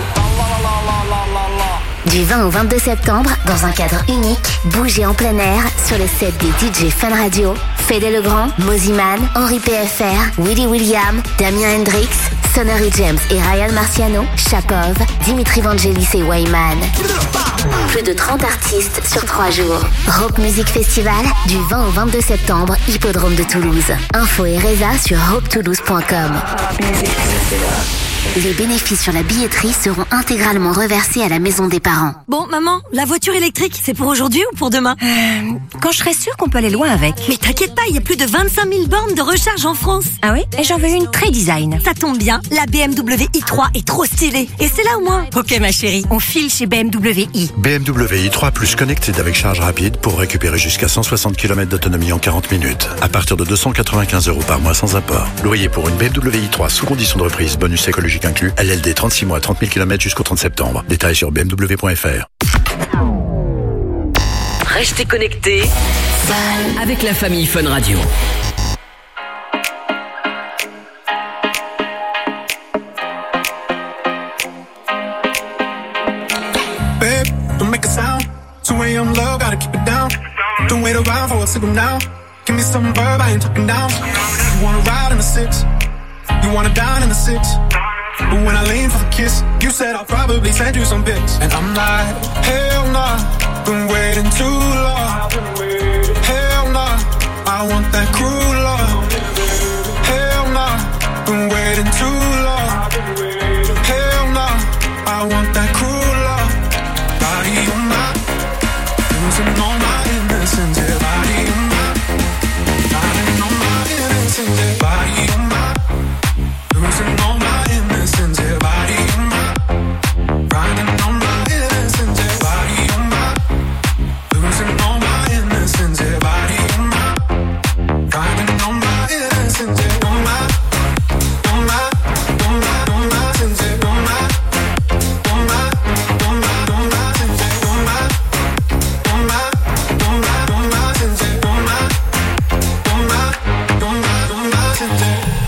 Du vingt au vingt-deux septembre, dans un cadre unique, bougez en plein air sur les sets des D J Fun Radio, Fede Legrand, Moziman, Henri P F R, Willy William, Damien Hendrix, Sonnery James et Ryan Marciano, Chapov, Dimitri Vangelis et Wyman. Plus de trente artistes sur trois jours. Rock Music Festival, du vingt au vingt-deux septembre, hippodrome de Toulouse. Info et résa sur rock toulouse point com. Les bénéfices sur la billetterie seront intégralement reversés à la maison des parents. Bon, maman, la voiture électrique, c'est pour aujourd'hui ou pour demain? Euh, quand je serai sûre qu'on peut aller loin avec. Mais t'inquiète pas, il y a plus de vingt-cinq mille bornes de recharge en France. Ah oui? Et j'en veux une très design. Ça tombe bien, la B M W i trois est trop stylée. Et c'est là au moins. Ok, ma chérie, on file chez B M W i. B M W i trois Plus Connected avec charge rapide pour récupérer jusqu'à cent soixante kilomètres d'autonomie en quarante minutes. À partir de deux cent quatre-vingt-quinze euros par mois sans apport. Loyer pour une B M W i trois sous condition de reprise, bonus écologique inclus. L L D trente-six mois, trente mille kilomètres jusqu'au trente septembre. Détails sur b m w point f r. Restez connectés avec la famille Fun Radio. Babe, don't make a sound. two a.m. low, gotta keep it down. Don't wait around for a signal now. Give me some verb, I ain't talking down. You wanna ride in the six, you wanna dine in the six. But when I lean for the kiss, you said I'll probably send you some pics. And I'm like, hell nah, been waiting too long. Hell nah, I want that cruel love. Hell nah, been waiting too long. Hell nah, I want that cruel love. Body on my, losing all my innocence. Yeah, body on my, riding on my innocence. Yeah, body on my, losing all my innocence. Yeah, body on my, riding on my innocence. Yeah, body on my, losing all my innocence. Yeah, body on my, riding on my innocence. Yeah, on my, on my, on my, on my innocence. Yeah, on my, on my, on my, on my innocence. Yeah, on my, on my, on my, on my innocence. Yeah, on my, on my, on my, on my innocence.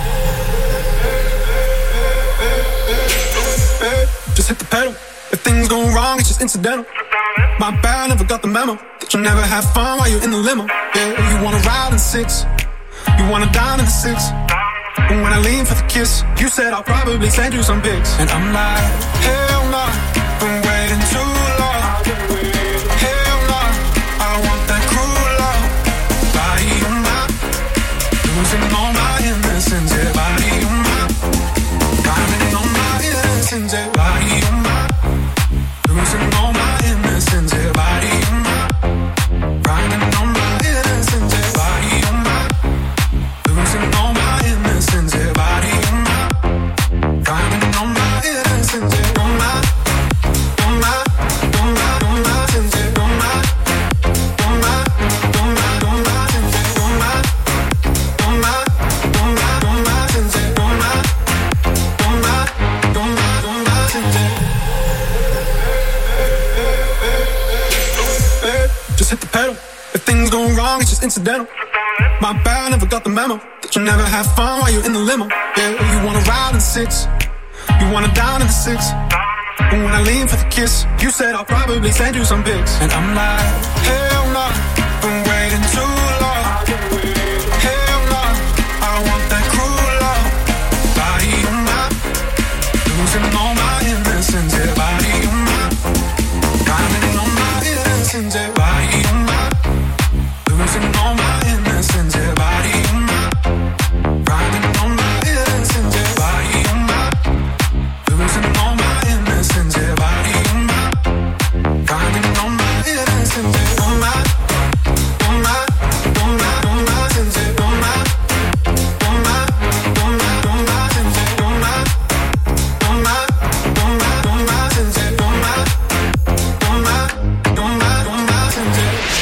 Just hit the pedal. If things go wrong, it's just incidental. My bad, never got the memo that you'll never have fun while you're in the limo. Yeah, you wanna ride in six, you wanna dine in the six. But when I lean for the kiss, you said I'll probably send you some pics. And I'm like, hell no, been waiting too long. Hell no, I want that cruel love. Body on my, losing all my innocence. Yeah, body on my, riding on my innocence. Yeah, body on my, losing all my innocence. Yeah, body on my, riding on my innocence. Yeah, body on my, losing all my innocence. Yeah, body on my, riding on my innocence. Yeah, on my, on my, on my, on my innocence. Yeah, on my, on my, on my, on my innocence. Yeah, on my, on my, on my, on my innocence. Yeah, on my, on my, on my, on my innocence. Babe, just hit the pedal. If things go wrong, it's just incidental. My bad, never got the memo that you'll never have fun while you're in the limo. Yeah, you wanna ride in six, you wanna dine in the six. But when I lean for the kiss, you said I'll probably send you some pics. And I'm like, hell no, been waiting too long. Hell no, I want that cruel love. Body on my, losing all my innocence. Yeah, body on my, riding on my innocence. Yeah, body on my, losing all my innocence. Yeah, body on my, riding on my innocence. Yeah, body on my, losing all my innocence. Yeah, body on my, riding on my innocence. Yeah, on my, on my, on my, on my innocence. Yeah, on my, on my, on my, on my innocence. Yeah, on my, on my, on my, on my innocence. Yeah, on my, on my, on my, on my innocence.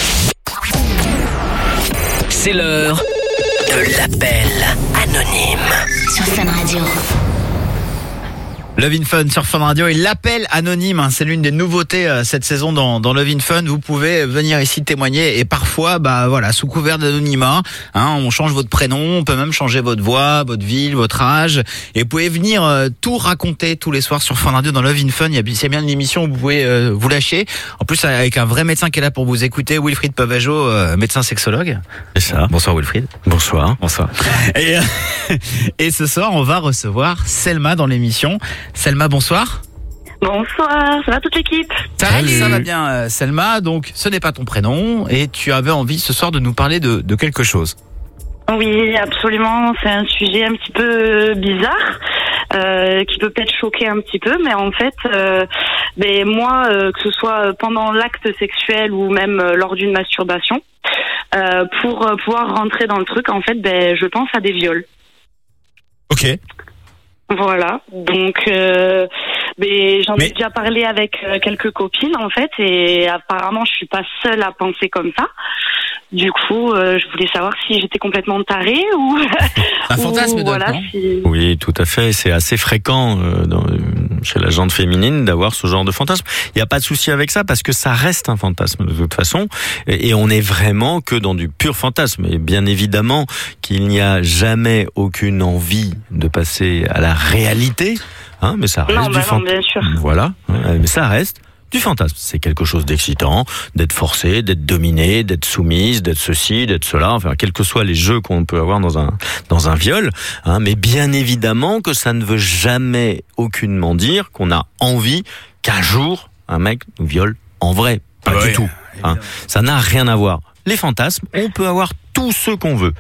C'est l'heure de l'appel anonyme. Sur Fun Radio. Love in Fun sur Fun Radio et l'appel anonyme, hein, c'est l'une des nouveautés euh, cette saison dans, dans Love in Fun. Vous pouvez venir ici témoigner et parfois, bah voilà, sous couvert d'anonymat, hein, on change votre prénom, on peut même changer votre voix, votre ville, votre âge, et vous pouvez venir euh, tout raconter tous les soirs sur Fun Radio dans Love in Fun. Il y a, il y a bien une émission où vous pouvez euh, vous lâcher. En plus avec un vrai médecin qui est là pour vous écouter, Wilfried Pavageau, euh, médecin sexologue. C'est ça. Bonsoir Wilfried. Bonsoir. Bonsoir. Et, euh, et ce soir, on va recevoir Selma dans l'émission. Selma, bonsoir. Bonsoir, ça va toute l'équipe? Salut. Ça va bien, euh, Selma. Donc, ce n'est pas ton prénom et tu avais envie ce soir de nous parler de, de quelque chose. Oui, absolument. C'est un sujet un petit peu bizarre, euh, qui peut peut-être choquer un petit peu, mais en fait, euh, ben moi, euh, que ce soit pendant l'acte sexuel ou même euh, lors d'une masturbation, euh, pour euh, pouvoir rentrer dans le truc, en fait, ben je pense à des viols. Ok. Voilà, donc euh, mais j'en ai déjà parlé avec euh, quelques copines en fait, et apparemment je suis pas seule à penser comme ça. Du coup, euh, je voulais savoir si j'étais complètement tarée ou. Un fantasme, ou, Doc, voilà, non si... Oui, tout à fait. C'est assez fréquent euh, dans, euh, chez la gente féminine d'avoir ce genre de fantasme. Il n'y a pas de souci avec ça parce que ça reste un fantasme de toute façon. Et, et on n'est vraiment que dans du pur fantasme. Et bien évidemment qu'il n'y a jamais aucune envie de passer à la réalité. Hein, mais ça reste non, du bah fantasme. Non, bien sûr. Voilà. Mais ça reste du fantasme. C'est quelque chose d'excitant, d'être forcé, d'être dominé, d'être soumise, d'être ceci, d'être cela, enfin, quels que soient les jeux qu'on peut avoir dans un, dans un viol, hein, mais bien évidemment que ça ne veut jamais aucunement dire qu'on a envie qu'un jour, un mec nous viole en vrai. Pas ouais, du tout. Hein. Ça n'a rien à voir. Les fantasmes, on peut avoir tout ce qu'on veut.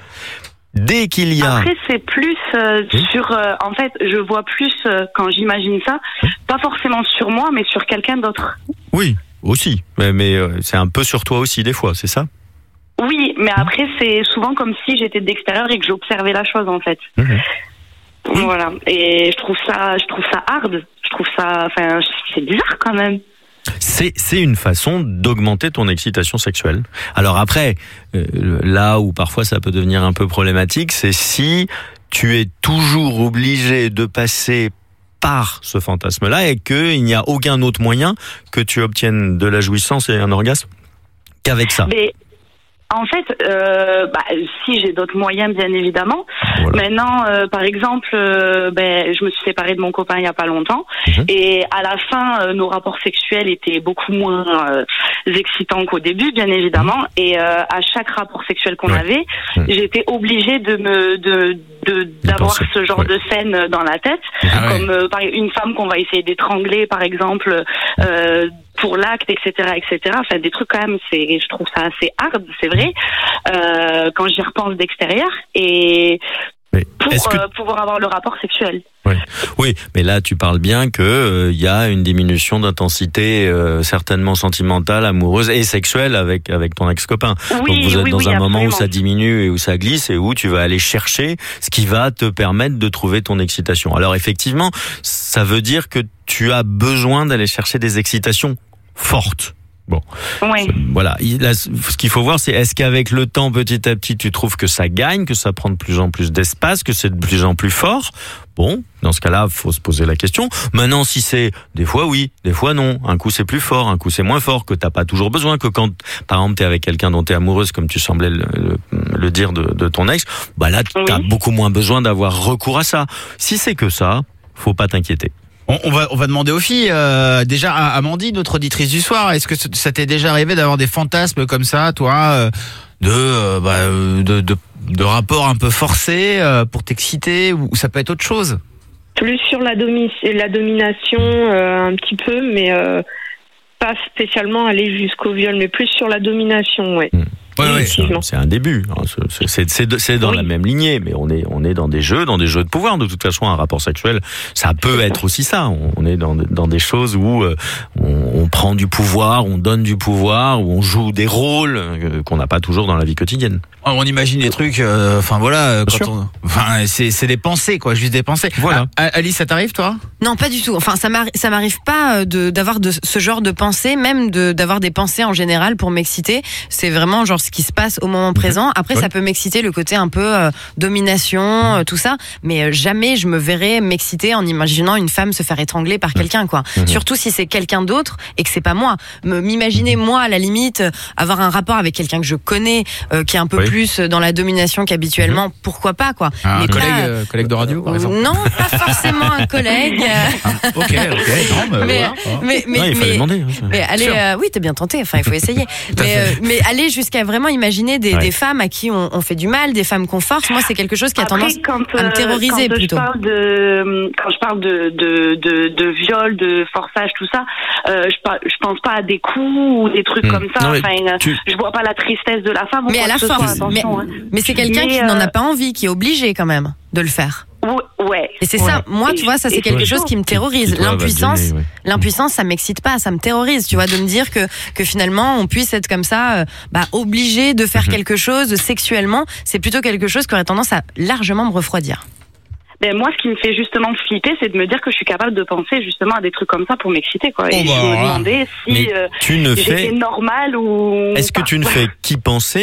Dès qu'il y a... Après, c'est plus euh, oui. sur... Euh, en fait, je vois plus, euh, quand j'imagine ça, pas forcément sur moi, mais sur quelqu'un d'autre. Oui, aussi. Mais, mais euh, c'est un peu sur toi aussi, des fois, c'est ça ? Oui, mais après, c'est souvent comme si j'étais d'extérieur et que j'observais la chose, en fait. Mmh. Voilà. Et je trouve ça, je trouve ça hard. Je trouve ça... Enfin, c'est bizarre, quand même. C'est, c'est une façon d'augmenter ton excitation sexuelle. Alors après, euh, là où parfois ça peut devenir un peu problématique, c'est si tu es toujours obligé de passer par ce fantasme-là et qu'il n'y a aucun autre moyen que tu obtiennes de la jouissance et un orgasme qu'avec ça. Mais... En fait, euh, bah, si j'ai d'autres moyens, bien évidemment. Voilà. Maintenant, euh, par exemple, euh, ben, je me suis séparée de mon copain il y a pas longtemps, mmh. et à la fin, euh, nos rapports sexuels étaient beaucoup moins euh, excitants qu'au début, bien évidemment. Mmh. Et euh, à chaque rapport sexuel qu'on ouais. avait, mmh. j'étais obligée de me de, de d'avoir penser. ce genre ouais. de scène dans la tête, ah comme ouais. euh, par une femme qu'on va essayer d'étrangler, par exemple. Euh, pour l'acte, et cetera, et cetera. Enfin, des trucs quand même, c'est, je trouve ça assez hard, c'est vrai, euh, quand j'y repense d'extérieur, et mais pour que... euh, pouvoir avoir le rapport sexuel. Oui. oui, mais là, tu parles bien que euh, y a une diminution d'intensité euh, certainement sentimentale, amoureuse et sexuelle avec avec ton ex-copain. Oui, donc vous êtes oui, dans oui, un absolument. moment où ça diminue et où ça glisse et où tu vas aller chercher ce qui va te permettre de trouver ton excitation. Alors effectivement, ça veut dire que tu as besoin d'aller chercher des excitations forte. Bon. Oui. Voilà. Là, ce qu'il faut voir, c'est est-ce qu'avec le temps, petit à petit, tu trouves que ça gagne, que ça prend de plus en plus d'espace, que c'est de plus en plus fort? Bon, dans ce cas-là, faut se poser la question. Maintenant, si c'est des fois oui, des fois non, un coup c'est plus fort, un coup c'est moins fort, que t'as pas toujours besoin, que quand, par exemple, t'es avec quelqu'un dont t'es amoureuse, comme tu semblais le, le, le dire de, de ton ex, bah là, t'as oui. beaucoup moins besoin d'avoir recours à ça. Si c'est que ça, faut pas t'inquiéter. On, on va on va demander aux filles. Euh, déjà, à Amandine, notre auditrice du soir, est-ce que ça t'est déjà arrivé d'avoir des fantasmes comme ça, toi, euh, de, euh, bah, de de de rapports un peu forcés euh, pour t'exciter, ou ça peut être autre chose? Plus sur la domi la domination, euh, un petit peu, mais euh, pas spécialement aller jusqu'au viol, mais plus sur la domination, ouais. Mmh. Ouais, ouais, c'est un début. C'est, c'est, c'est dans oui. la même lignée, mais on est, on est dans des jeux, dans des jeux de pouvoir. De toute façon, un rapport sexuel, ça peut être aussi ça. On est dans, dans des choses où on, on prend du pouvoir, on donne du pouvoir, où on joue des rôles qu'on n'a pas toujours dans la vie quotidienne. On imagine des trucs, enfin euh, voilà, quand on, enfin c'est, c'est des pensées, quoi, juste des pensées. Voilà. Ah, Alice, ça t'arrive, toi? Non, pas du tout. Enfin, ça m'arrive, ça m'arrive pas de d'avoir de ce genre de pensées, même de d'avoir des pensées en général pour m'exciter. C'est vraiment genre ce qui se passe au moment présent. Après, ouais. ça peut m'exciter le côté un peu euh, domination, euh, tout ça, mais euh, jamais je me verrais m'exciter en imaginant une femme se faire étrangler par quelqu'un, quoi. Mmh. Surtout si c'est quelqu'un d'autre et que c'est pas moi. Me, m'imaginer moi, à la limite, avoir un rapport avec quelqu'un que je connais, euh, qui est un peu oui. plus dans la domination qu'habituellement, mmh. pourquoi pas, quoi. Ah, mais un pas, collègue, euh, collègue de radio, par exemple. Non, pas forcément un collègue. Ah, ok, ok, non, mais, mais, voilà. mais, mais, non, il fallait mais, demander. Hein, mais allez, euh, oui, t'as bien tenté. Enfin, il faut essayer. mais, euh, mais aller jusqu'à vraiment imaginer des, ouais. des femmes à qui on, on fait du mal, des femmes qu'on force. Moi, c'est quelque chose qui a Après, tendance quand, à me terroriser quand plutôt. Je parle de, quand je parle de, de, de, de viol, de forçage, tout ça, euh, je, par, je pense pas à des coups ou des trucs mmh. comme ça. Non, enfin, tu... je vois pas la tristesse de la femme. Mais à la force. Soit, mais, hein. mais c'est quelqu'un mais, qui euh... n'en a pas envie, qui est obligé quand même de le faire. Ouais. Et c'est ouais. ça, moi, tu vois, ça, c'est quelque chose qui me terrorise. L'impuissance, gêner, ouais. l'impuissance, ça m'excite pas, ça me terrorise, tu vois, de me dire que, que finalement, on puisse être comme ça, euh, bah, obligé de faire mm-hmm. quelque chose sexuellement. C'est plutôt quelque chose qui aurait tendance à largement me refroidir. Ben moi, ce qui me fait justement flipper, c'est de me dire que je suis capable de penser justement à des trucs comme ça pour m'exciter, quoi. Et oh bah, je me demandais si euh, tu ne j'étais fais... normal ou. Est-ce que tu ne fais qu'y penser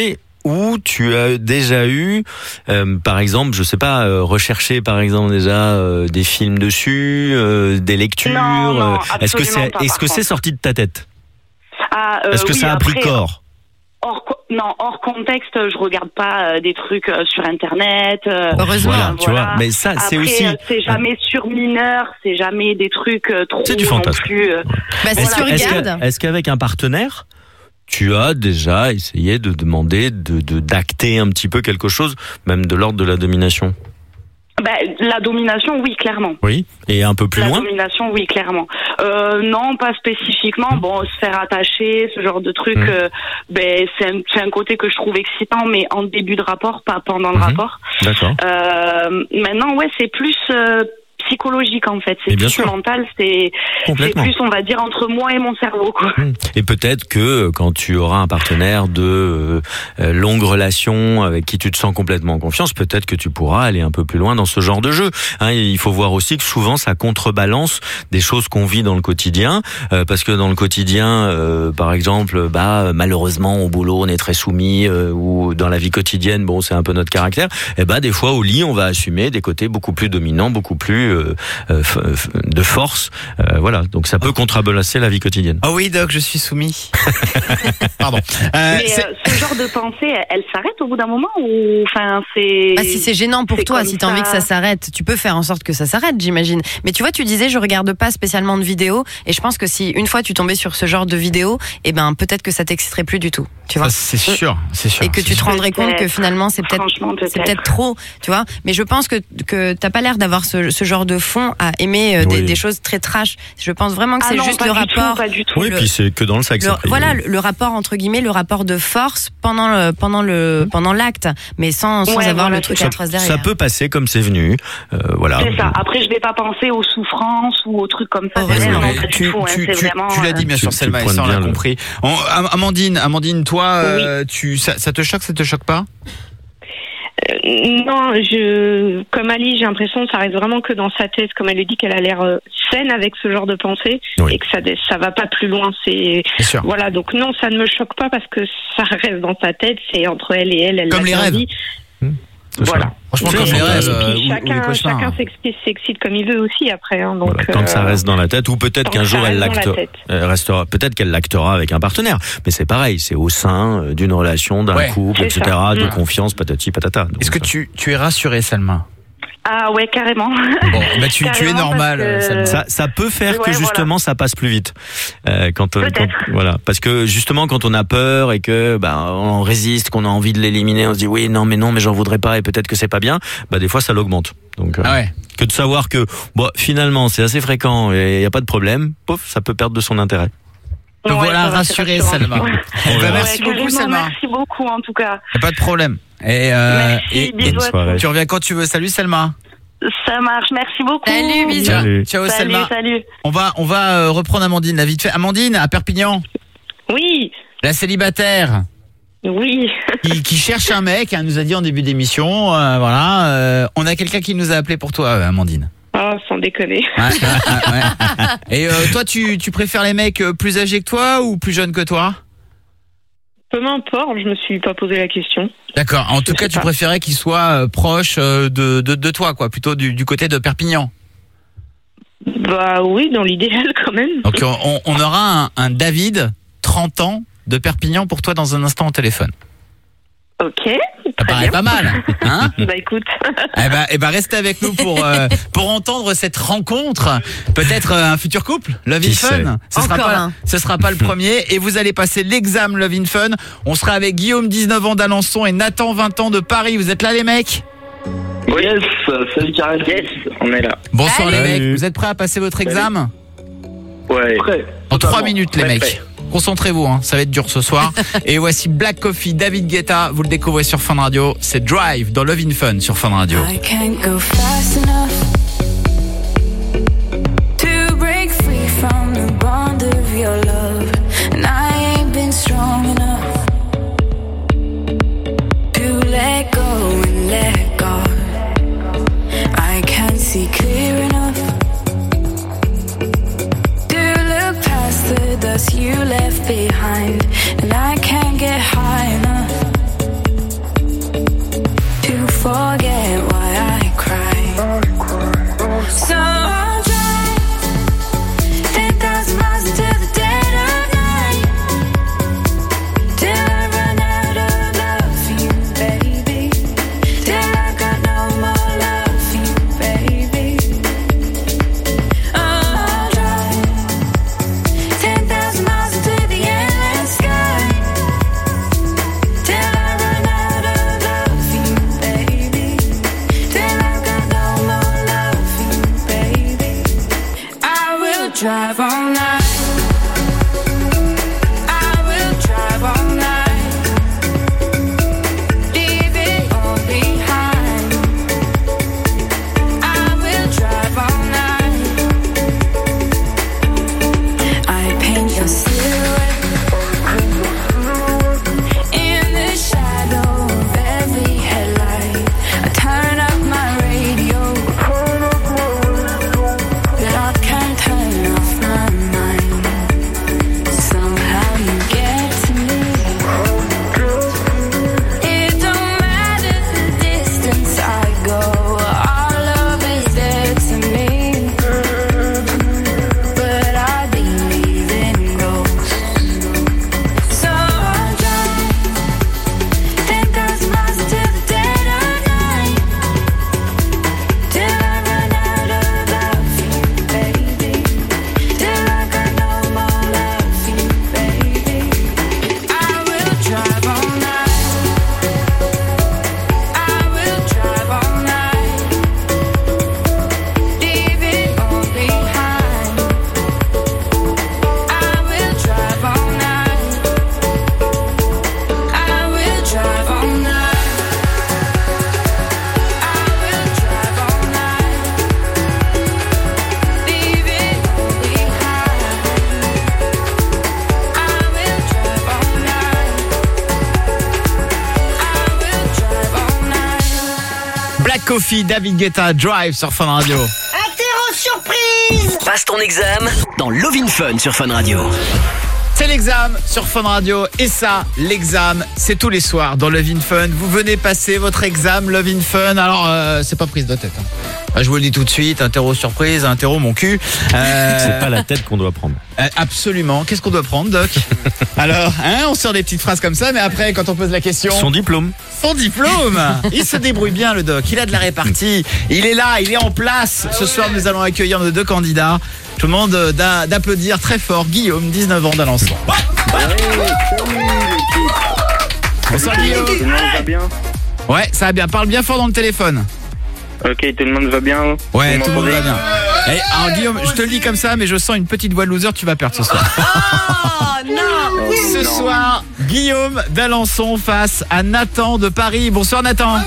ou tu as déjà eu, euh, par exemple, je sais pas, euh, recherché par exemple déjà euh, des films dessus, euh, des lectures. Non, non, euh, est-ce que c'est, absolument pas, est-ce que par c'est contre. sorti de ta tête? Ah, euh, Est-ce que oui, ça a pris après, corps? Hors, co- non, hors contexte, je regarde pas euh, des trucs euh, sur Internet. euh, Heureusement, enfin, tu vois, mais ça, c'est Après, aussi- euh, c'est jamais sur mineur, c'est jamais des trucs euh, trop. C'est du non fantasme. plus, euh, Bah, si Est-ce tu que- est-ce que- regardes. Est-ce qu'avec un partenaire, tu as déjà essayé de demander de, de d'acter un petit peu quelque chose, même de l'ordre de la domination? bah, la domination, oui, clairement. Oui. Et un peu plus la loin? domination, oui, clairement. Euh, non, pas spécifiquement. Bon, se faire attacher, ce genre de truc, Mmh. euh, ben c'est un, c'est un côté que je trouve excitant, mais en début de rapport, pas pendant le Mmh. rapport. D'accord. Euh, maintenant, ouais, c'est plus euh, psychologique en fait. C'est Mais bien plus sûr. mental. C'est c'est Complètement. plus, on va dire, entre moi et mon cerveau, quoi. Et peut-être que euh, quand tu auras un partenaire de euh, euh, longue relation avec qui tu te sens complètement en confiance, peut-être que tu pourras aller un peu plus loin dans ce genre de jeu. Hein, il faut voir aussi que souvent ça contrebalance des choses qu'on vit dans le quotidien, euh, parce que dans le quotidien, euh, par exemple, bah malheureusement au boulot on est très soumis, euh, ou dans la vie quotidienne, bon c'est un peu notre caractère. Et bah des fois au lit on va assumer des côtés beaucoup plus dominants, beaucoup plus euh, euh, f- f- de force. Euh, voilà, donc ça peut contrebalancer la vie quotidienne. Oh oui, Doc, je suis soumis. Pardon. Euh, Mais c'est- euh, ce genre de pensée, elle, elle s'arrête au bout d'un moment ou, enfin, c'est. Bah, si c'est gênant pour c'est toi, comme si t'as envie que ça s'arrête, tu peux faire en sorte que ça s'arrête, j'imagine. Mais tu vois, tu disais, je regarde pas spécialement de vidéos, et je pense que si une fois tu tombais sur ce genre de vidéo, eh ben peut-être que ça t'exciterait plus du tout, tu vois. Ça, c'est sûr, c'est sûr. Et que tu te rendrais compte que finalement c'est peut-être Franchement, peut-être. c'est peut-être trop, tu vois. Mais je pense que que t'as pas l'air d'avoir ce, ce genre de fond à aimer euh, des, Oui. des choses très trash. Je pense vraiment que Ah c'est non, juste pas le du tout, rapport. pas du tout. Oui, le- puis c'est que dans le sexe. le- après. voilà le, le rapport entre guillemets, le rapport de force pendant le pendant le pendant l'acte, mais sans, sans Ouais, avoir voilà, le truc c'est à trace derrière. Ça peut passer comme c'est venu. Euh, voilà. C'est ça. Après, je vais pas penser aux souffrances ou aux trucs comme ça. Mais Non, non, non, mais pas du tu, tout, hein, tu, c'est tu- vraiment, tu l'as dit euh, bien sûr, Tu- tu Selma, et pointes ça on l'a bien le- compris. On- Am- Amandine, Amandine, toi, euh, tu, ça, ça te choque, ça te choque pas? Euh, non, je, comme Ali, j'ai l'impression que ça reste vraiment que dans sa tête. Comme elle le dit, qu'elle a l'air euh, saine avec ce genre de pensée Oui. et que ça, ça va pas plus loin. C'est Bien sûr. voilà. Donc non, ça ne me choque pas parce que ça reste dans sa tête. C'est entre elle et elle. Elle Comme l'a les bien rêves. dit. C'est ça. Voilà. Franchement, C'est comme un les fantasme. rêves, euh, Puis ou, ou les chacun, cauchemars. chacun s'excite, s'excite comme il veut aussi après. Hein, donc, Voilà, tant que ça euh, reste dans la tête, ou peut-être tant qu'un que ça jour elle reste dans la l'acte, tête. elle restera, peut-être qu'elle l'actera avec un partenaire. Mais c'est pareil, c'est au sein euh, d'une relation, d'un Ouais, couple, c'est et cetera, ça. de Mm. confiance, patati patata. Donc, Est-ce que tu, tu es rassurée, Salma? Ah ouais, carrément. Bon, bah tu, tu es Carrément, normal, parce que- Salma. ça, ça peut faire Ouais, que voilà. justement ça passe plus vite. Euh, quand, on- Peut-être. quand- voilà, parce que justement quand on a peur et que bah on résiste, qu'on a envie de l'éliminer, on se dit oui non mais non mais j'en voudrais pas et peut-être que c'est pas bien. Bah des fois ça l'augmente. Donc euh, Ah ouais. que de savoir que bon finalement c'est assez fréquent et il y a pas de problème, pouf ça peut perdre de son intérêt. Donc Ouais, voilà, ça va, rassurée, c'est rassurant. Salma. Ouais. Eh ben, Ouais, merci beaucoup, carrément, Salma. Merci beaucoup en tout cas. Y a pas de problème. Et, euh, Merci, et, bisous Bonne à soirée. tu reviens quand tu veux. Salut, Selma. Ça marche, merci beaucoup. Salut, bisous. Ciao, Salut. ciao Salut, Selma. salut. On va, on va euh, reprendre Amandine, la vite fait. Amandine, à Perpignan, Oui, la célibataire oui. qui, qui cherche un mec, elle nous a dit en début d'émission. euh, voilà, euh, on a quelqu'un qui nous a appelé pour toi, euh, Amandine. Oh, sans déconner. Ouais, ouais, ouais. Et euh, toi, tu, tu préfères les mecs euh, plus âgés que toi ou plus jeunes que toi? Peu m'importe, je me suis pas posé la question. D'accord. En tout Je cas, sais tu pas. préférais qu'ils soient euh, proches euh, de, de, de toi, quoi, plutôt du, du côté de Perpignan. Bah oui, dans l'idéal quand même. Donc, on, on- on aura un, un David, trente ans, de Perpignan pour toi dans un instant au téléphone. Ok. Ça paraît pas mal, hein? Bah écoute. Eh ben, eh ben, restez avec nous pour euh, pour entendre cette rencontre. Peut-être euh, un futur couple, Love in Qui sait. Fun. Ce sera Encore pas, un. ce sera pas le premier. Et vous allez passer l'examen Love in Fun. On sera avec Guillaume, dix-neuf ans d'Alençon, et Nathan, vingt ans de Paris. Vous êtes là, les mecs? Yes, salut Karel. Yes, on est là. Bonsoir, Salut. les mecs. Vous êtes prêts à passer votre examen? Ouais. En trois minutes, les mecs. Concentrez-vous, hein, ça va être dur ce soir. Et voici Black Coffee, David Guetta. Vous le découvrez sur Fun Radio. C'est Drive dans Love in Fun sur Fun Radio. I can't go fast enough to break free from the bond of your love, and I ain't been strong enough to let go and let go. I can't see clear enough to look past the dust you left behind, and I can't get high enough Kofi, David Guetta, Drive sur Fun Radio. Interro surprise. Passe ton examen dans Love in Fun sur Fun Radio. C'est l'examen sur Fun Radio et ça, l'examen, c'est tous les soirs dans Love in Fun. Vous venez passer votre examen Love in Fun. Alors, euh, c'est pas prise de tête. Hein. Je vous le dis tout de suite, interro surprise, interro mon cul. Euh... C'est pas la tête qu'on doit prendre. Euh, absolument. Qu'est-ce qu'on doit prendre, Doc? Alors, hein, on sort des petites phrases comme ça, mais après, quand on pose la question... Son diplôme. Son diplôme. Il se débrouille bien, le Doc. Il a de la répartie. Il est là, il est en place. Ce soir, nous allons accueillir nos deux candidats. Tout le monde euh, d'a- d'applaudir très fort Guillaume, dix-neuf ans d'Alençon. Bonsoir Guillaume. Tout le monde va bien? Ouais, ça va bien. Parle bien fort dans le téléphone. Ok, tout le monde va bien? Ouais, Vous tout le monde va m'entendez? bien. Et, alors Guillaume, je te le dis comme ça, mais je sens une petite voix de loser, tu vas perdre ce soir. Oh non. Ce soir, Guillaume d'Alençon face à Nathan de Paris. Bonsoir Nathan.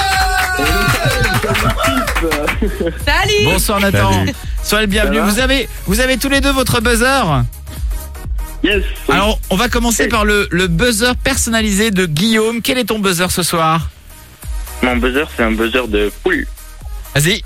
Salut. Bonsoir Nathan. Salut. Soyez le bienvenu. Ça va Vous avez, vous avez tous les deux votre buzzer. Yes. Oui. Alors, on va commencer par le, le buzzer personnalisé de Guillaume. Quel est ton buzzer ce soir? Mon buzzer, c'est un buzzer de poule. Vas-y.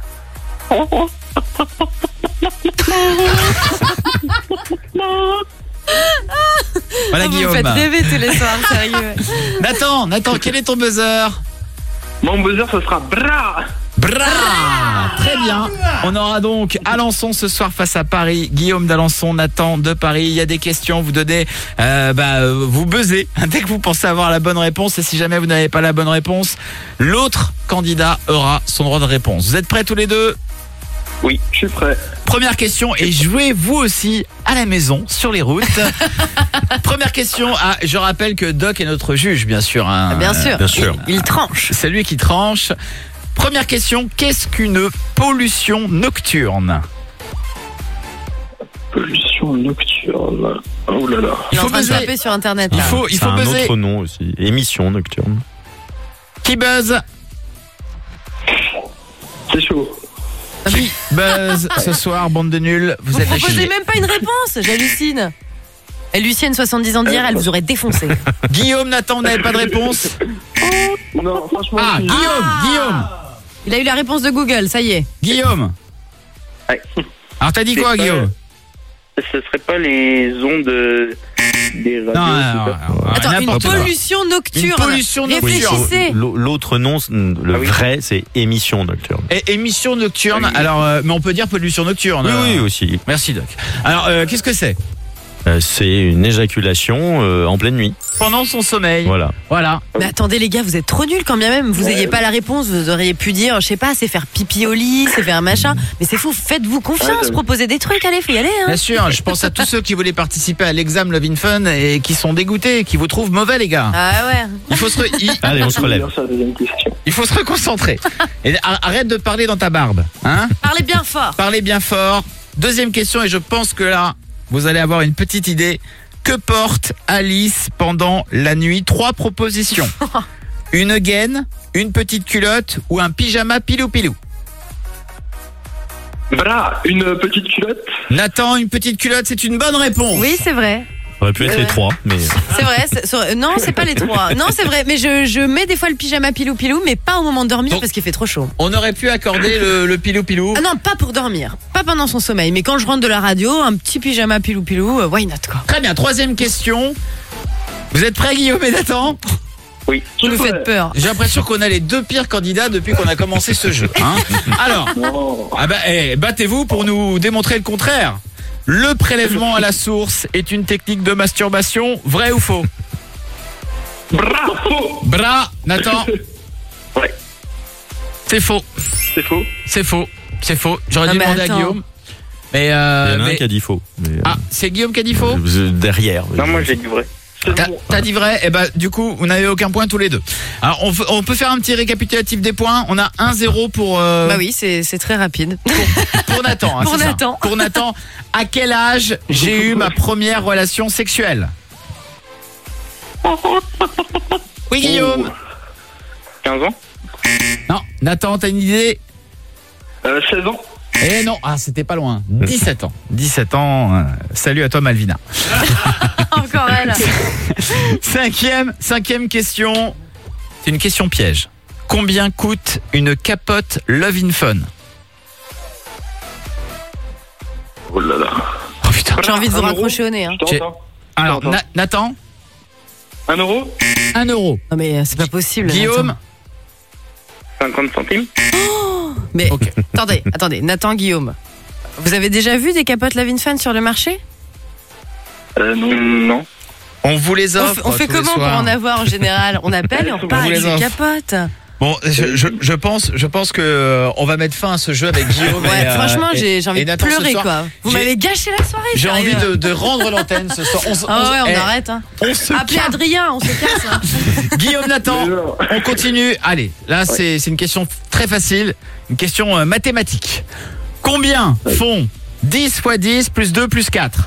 Voilà Oh, vous Guillaume. me faites rêver tous les soirs, sérieux. Nathan, Nathan, quel est ton buzzer? Mon buzzer, ce sera bra. Bra. Très bien. On aura donc Alençon ce soir face à Paris. Guillaume d'Alençon, Nathan de Paris. Il y a des questions, vous donnez, euh, bah, euh, vous buzzez dès que vous pensez avoir la bonne réponse. Et si jamais vous n'avez pas la bonne réponse, l'autre candidat aura son droit de réponse. Vous êtes prêts tous les deux? Oui, je suis prêt. Première question, et jouez vous aussi à la maison, sur les routes. Première question, ah, je rappelle que Doc est notre juge, bien sûr. Hein. Bien sûr, bien sûr. Il, il tranche. C'est lui qui tranche. Première question, qu'est-ce qu'une pollution nocturne? Pollution nocturne. Oh là là. Il est en faut train de buzzer. taper sur internet. Il là. faut, il C'est faut un buzzer. autre nom aussi. Émission nocturne. Qui buzz? C'est chaud. Qui buzz ce soir, bande de nuls? Vous, Vous êtes proposez lâchés. même pas une réponse, j'hallucine. Et Lucienne, soixante-dix ans d'hier, elle vous aurait défoncé. Guillaume, Nathan, vous n'avez pas de réponse? Non, franchement. Ah, je- Guillaume, Guillaume, Il a eu la réponse de Google, ça y est. Guillaume. Ouais. Alors t'as dit C'est quoi, pas- Guillaume? Ce serait pas les ondes euh, des radios. Non, c'est non, ça non, Attends, une n'importe quoi. pollution nocturne. Une pollution nocturne. Réfléchissez. L- L'autre nom, c'est- le Ah oui. vrai, c'est émission nocturne. Et émission nocturne. Oui. Alors, euh, mais on peut dire pollution nocturne. Oui, euh. oui, aussi. Merci Doc. Alors, euh, qu'est-ce que c'est? Euh, c'est une éjaculation euh, en pleine nuit. Pendant son sommeil. Voilà. Voilà. Mais attendez les gars, vous êtes trop nuls quand bien même. Vous ayez pas la réponse, vous auriez pu dire, je sais pas, c'est faire pipi au lit, c'est faire machin. Mais c'est fou, faites-vous confiance, Ouais, proposez des trucs, allez, faut y aller. Hein. Bien sûr, je pense à tous ceux qui voulaient participer à l'examen Love in Fun et qui sont dégoûtés, qui vous trouvent mauvais, les gars. Ah ouais. Il faut se, re- il, Allez, on se relève. C'est la deuxième question. il faut se reconcentrer. Et a- arrête de parler dans ta barbe, hein. Parlez bien fort. Parlez bien fort. Deuxième question, et je pense que là, vous allez avoir une petite idée. Que porte Alice pendant la nuit? Trois propositions. Une gaine, une petite culotte ou un pyjama pilou-pilou? Bra, une petite culotte. Nathan, une petite culotte, c'est une bonne réponse. Oui, c'est vrai. Ça aurait pu être les trois, mais C'est vrai. c'est- c'est- non, c'est pas les trois. Non, c'est vrai. Mais je, je mets des fois le pyjama pilou pilou, mais pas au moment de dormir Donc- parce qu'il fait trop chaud. On aurait pu accorder le, le pilou-pilou. Ah non, pas pour dormir. Pas pendant son sommeil. Mais quand je rentre de la radio, un petit pyjama pilou pilou, euh, why not quoi. Très bien, troisième question. Vous êtes prêts, Guillaume et Nathan? Oui. Vous nous faites peur. J'ai l'impression qu'on a les deux pires candidats depuis qu'on a commencé ce jeu. Hein. Alors, Non. ah bah, eh, battez-vous pour nous démontrer le contraire. Le prélèvement à la source est une technique de masturbation, vrai ou faux? Bravo. Bras, Nathan. Ouais. C'est faux. C'est faux. C'est faux. C'est faux. J'aurais Ah, dû mais demander à attends. Guillaume. Mais, euh, il y en a mais- un qui a dit faux. Mais, euh, Ah, c'est Guillaume qui a dit faux? euh, derrière. Non, moi j'ai dit vrai. C'est T'as bon. t'as dit vrai? Eh ben, du coup, vous n'avez aucun point tous les deux. Alors, on, f- on peut faire un petit récapitulatif des points. On a un zéro pour, euh, Bah oui, c'est c'est très rapide. pour Nathan. hein, Pour c'est ça. Nathan. Pour Nathan. À quel âge j'ai eu ma première relation sexuelle? Oui, Guillaume. quinze ans. Non, Nathan, t'as une idée? Euh, seize ans. Eh non, ah, c'était pas loin. dix-sept ans. dix-sept ans. euh, salut à toi, Malvina. Encore elle. Cinquième, cinquième question. C'est une question piège. Combien coûte une capote Love in Fun? Oh là là. Oh putain. J'ai envie de vous Un raccrocher au nez. Hein. J'ai- Alors, Na- Nathan, Un euro un euro. Non mais euh, c'est pas possible. Guillaume, Nathan. cinquante centimes Mais Ok. attendez, attendez, Nathan, Guillaume. Vous avez déjà vu des capotes Love in Fun sur le marché? euh, Non. on vous les On, offre. fait- on fait tous les comment pour soirs. en avoir en général? On appelle et on repart vous avec les des offre. capotes. Bon, je, je, je pense, je pense que euh, on va mettre fin à ce jeu avec Guillaume. Ouais, et, euh, franchement, et- j'ai j'ai envie et de Nathan ce pleurer soir. quoi. Vous J'ai- m'avez gâché la soirée. J'ai sérieux. envie de, de rendre l'antenne ce soir. On, se- Ah on se- ouais, on eh, arrête. Hein. on se Appelez calme. Adrien, on se casse. Hein. Guillaume, Nathan, on continue. Allez, là c'est c'est une question très facile, une question euh, mathématique. Combien font dix fois dix plus deux plus quatre?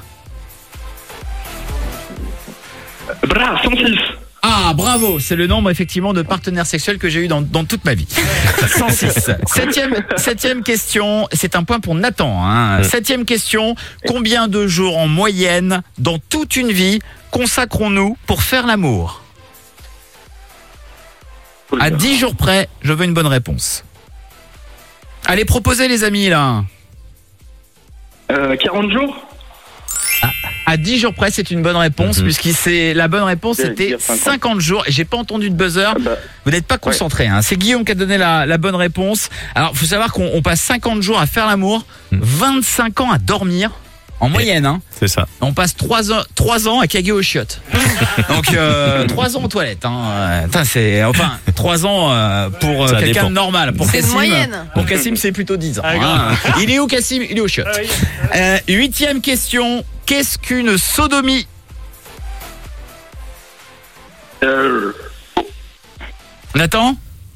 Bra, cent six. Ah, bravo, c'est le nombre effectivement de partenaires sexuels que j'ai eu dans, dans toute ma vie. cent six. Septième, septième question, c'est un point pour Nathan. Hein. Septième question, combien de jours en moyenne dans toute une vie consacrons-nous pour faire l'amour? À dix jours près, je veux une bonne réponse. Allez, proposez les amis là. Euh, quarante jours À dix jours près, c'est une bonne réponse, puisque c'est la bonne réponse, J'allais c'était dire cinquante. cinquante jours. Et j'ai pas entendu de buzzer. Vous n'êtes pas concentré. Hein. C'est Guillaume qui a donné la, la bonne réponse. Alors, faut savoir qu'on on passe cinquante jours à faire l'amour, vingt-cinq ans à dormir. En moyenne, hein. C'est ça. On passe trois ans, trois ans à caguer aux chiottes. Donc, euh, trois ans aux toilettes. Hein. Euh, putain, c'est, enfin, trois ans euh, pour euh, Ça quelqu'un dépend. de normal. Pour C'est une Cassim, moyenne. Pour Cassim, c'est plutôt dix ans. Ah, hein. Il est où, Cassim? Il est aux chiottes. Euh, huitième question. Qu'est-ce qu'une sodomie? euh, Nathan?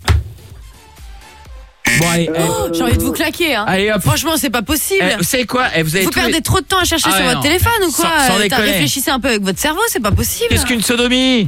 Bon, allez, allez. Oh, j'ai envie de vous claquer. Hein. Allez, hop. Franchement, c'est pas possible. Eh, vous savez quoi? Eh, vous avez Vous tous les- perdez trop de temps à chercher Ah sur ouais, votre non. téléphone ou quoi? Sans- sans Euh, t'as- déconner. Réfléchissez un peu avec votre cerveau, c'est pas possible. Qu'est-ce qu'une sodomie?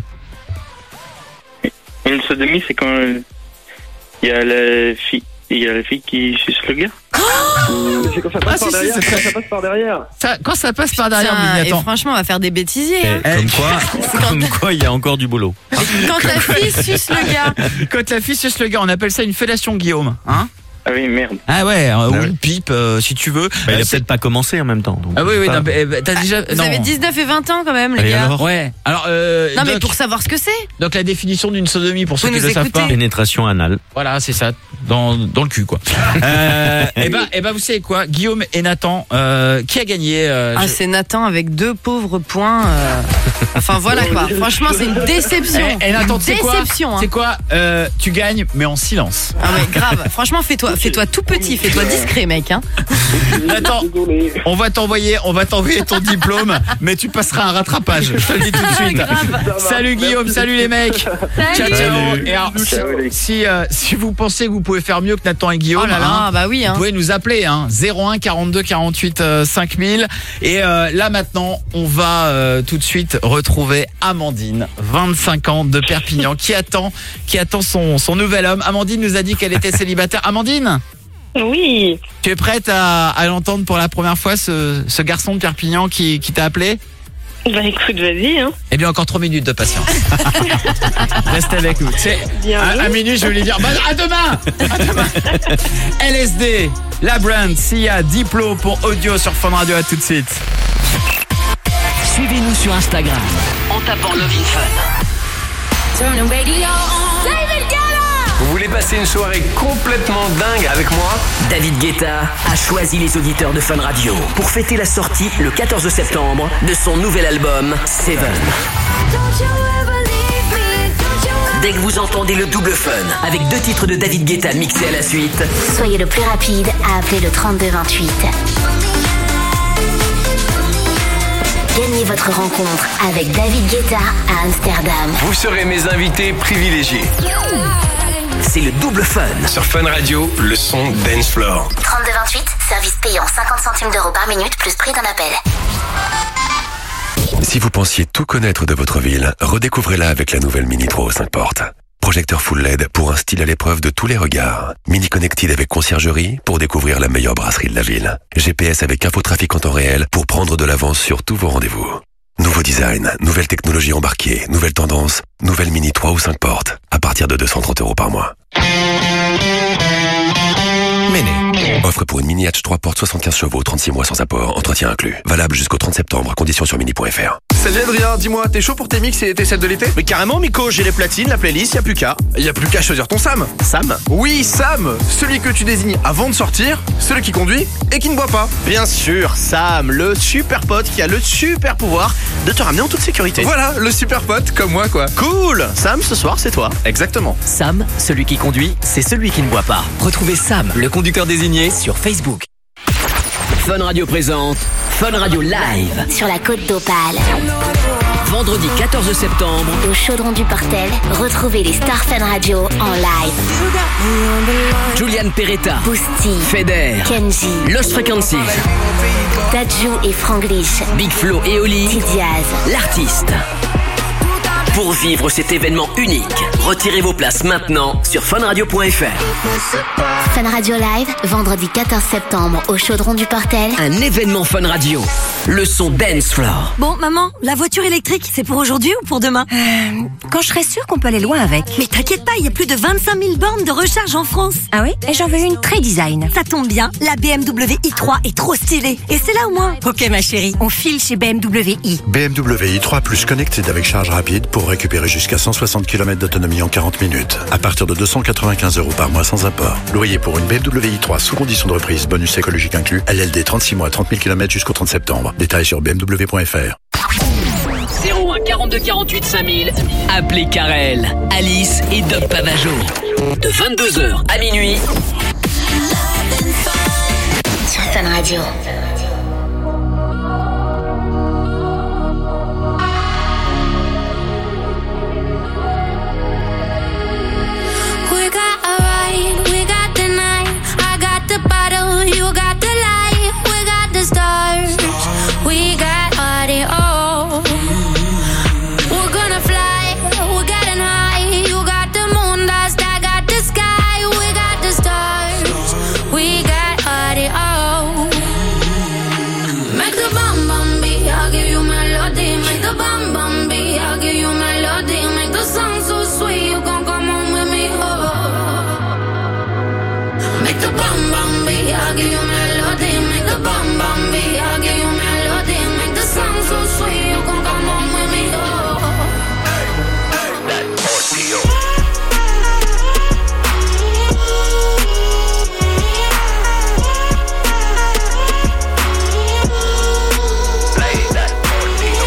Une sodomie, c'est quand euh, il y a la fille, il y a la fille qui suce le gars. Mais c'est quand ça Ah, passe si, par si, derrière. c'est Quand très- ça passe par derrière. Ça, quand ça passe par derrière, Putain, mais et attends. franchement, on va faire des bêtisiers. Et Hein. comme quoi, comme quoi, il y a encore du boulot. Quand la fille suce le gars. Quand la fille suce le gars, on appelle ça une fellation, Guillaume. Hein? Ah oui, merde. Ah ouais, euh, ou ouais. une pipe, euh, si tu veux. Bah, il Euh, a c'est- peut-être pas commencé en même temps. donc Ah oui, oui, pas- non, mais, euh, t'as déjà. Vous non. avez dix-neuf et vingt ans quand même, les Et gars. alors Ouais. Alors, euh, Non, mais Doc, pour savoir ce que c'est. donc la définition d'une sodomie, pour ceux Vous qui ne nous le savent écoutez pas. Pénétration anale. Voilà, c'est ça, dans, dans le cul, quoi. euh, et ben, et ben, vous savez quoi, Guillaume et Nathan, euh, qui a gagné euh, Ah, je- c'est Nathan avec deux pauvres points. euh, Enfin voilà quoi. Franchement, c'est une déception. Eh, eh, Nathan, tu sais quoi Déception. Hein. C'est quoi euh, Tu gagnes, mais en silence. Ah mais grave. Franchement, fais-toi, fais-toi tout petit, fais-toi discret, mec. Hein. Nathan, on va t'envoyer, on va t'envoyer ton diplôme, mais tu passeras un rattrapage. Je te le dis tout de suite. Grave. Salut Guillaume, salut les mecs. Ciao, ciao. Salut. Et alors, si, Ciao, les- si, euh, si vous pensez que vous pouvez faire mieux que Nathan et Guillaume, Oh là là, hein, bah oui. Hein. vous pouvez nous appeler hein, zéro un quarante-deux quarante-huit euh, cinq mille. Et euh, là maintenant, on va euh, tout de suite retrouver Amandine, vingt-cinq ans de Perpignan, qui attend, qui attend son, son nouvel homme. Amandine nous a dit qu'elle était célibataire. Amandine, Oui. tu es prête à, à l'entendre pour la première fois, ce, ce garçon de Perpignan qui, qui t'a appelé? Bah écoute, vas-y. Hein. Eh bien, encore trois minutes de patience. Reste avec nous. C'est Bien à, vu. à minuit, je vais lui dire bah, à demain. À demain. L S D, la brand, Sia, Diplo pour audio sur Fun Radio. À tout de suite. Suivez-nous sur Instagram en tapant Love in Fun. Vous voulez passer une soirée complètement dingue avec moi? David Guetta a choisi les auditeurs de Fun Radio pour fêter la sortie le quatorze septembre de son nouvel album Seven. Dès que vous entendez le double fun avec deux titres de David Guetta mixés à la suite, Soyez le plus rapide à appeler le trente-deux vingt-huit. Gagnez votre rencontre avec David Guetta à Amsterdam. Vous serez mes invités privilégiés. c'est le double fun. Sur Fun Radio, le son Dance Floor. trente-deux vingt-huit, service payant cinquante centimes d'euros par minute plus prix d'un appel. Si vous pensiez tout connaître de votre ville, redécouvrez-la avec la nouvelle Mini trois cinq portes. Projecteur full L E D pour un style à l'épreuve de tous les regards. Mini Connected avec conciergerie pour découvrir la meilleure brasserie de la ville. G P S avec infotrafic en temps réel pour prendre de l'avance sur tous vos rendez-vous. Nouveau design, nouvelle technologie embarquée, nouvelle tendance, nouvelle Mini trois ou cinq portes. À partir de deux cent trente euros par mois. Mini. Offre pour une Mini Hatch trois portes soixante-quinze chevaux, trente-six mois sans apport, entretien inclus. Valable jusqu'au trente septembre, conditions sur mini point f r. Salut Adrien, dis-moi, t'es chaud pour tes mix et tes sets de l'été? Mais carrément Miko, j'ai les platines, la playlist, y'a plus qu'à. Y'a plus qu'à choisir ton Sam. Sam? Oui, Sam, celui que tu désignes avant de sortir, celui qui conduit et qui ne boit pas. Bien sûr, Sam, le super pote qui a le super pouvoir de te ramener en toute sécurité. Voilà, le super pote, comme moi quoi. Cool. Sam, ce soir c'est toi. Exactement. Sam, celui qui conduit, c'est celui qui ne boit pas. Retrouvez Sam, le conducteur désigné, sur Facebook. Fun Radio présente Fun Radio Live Sur la côte d'Opale. vendredi quatorze septembre Au Chaudron du Portel, retrouvez les stars Fun Radio en live. Julian Peretta, Boosty, Feder, Kenji, Lost Frequencies, Dadju et Franglish, Big Flo et Oli, T-Diaz, l'artiste. Pour vivre cet événement unique, retirez vos places maintenant sur fun radio point f r. Fun Radio Live, vendredi quatorze septembre au Chaudron du Portel. Un événement Fun Radio. Le son dance floor. Bon, maman, la voiture électrique, c'est pour aujourd'hui ou pour demain? euh, Quand je serai sûre qu'on peut aller loin avec. Mais t'inquiète pas, il y a plus de vingt-cinq mille bornes de recharge en France. Ah oui? Et j'en veux une très design. Ça tombe bien, la B M W i trois est trop stylée. Et c'est là au moins. Ok ma chérie, on file chez B M W i. B M W i trois plus connected avec charge rapide pour récupérer jusqu'à cent soixante kilomètres d'autonomie en quarante minutes. À partir de deux cent quatre-vingt-quinze euros par mois sans apport. Loyer pour une B M W i trois sous condition de reprise, bonus écologique inclus. L L D trente-six mois, trente mille kilomètres jusqu'au trente septembre. Détails sur b m w point f r. zéro un quarante-deux quarante-huit cinq mille. Appelez Karel, Alice et Doc Pavageau. De vingt-deux heures à minuit. Sur Fun Radio. We got a ride, we got the night. I got the bottle, you got the light. We got the stars, we got audio. We're gonna fly, we're getting high. You got the moon dust, I got the sky. We got the stars, we got audio. Make the bum bum beat, I'll give you melody. Make the bum bum beat, I'll give you melody. Make the song so sweet, you gon' come on with me. Oh. Make the bum bum beat, I'll give you melody. Make the bum bum beat, I'll give you melody. Make the song so sweet, you gon' come on with me. Oh. That audio. Play that audio.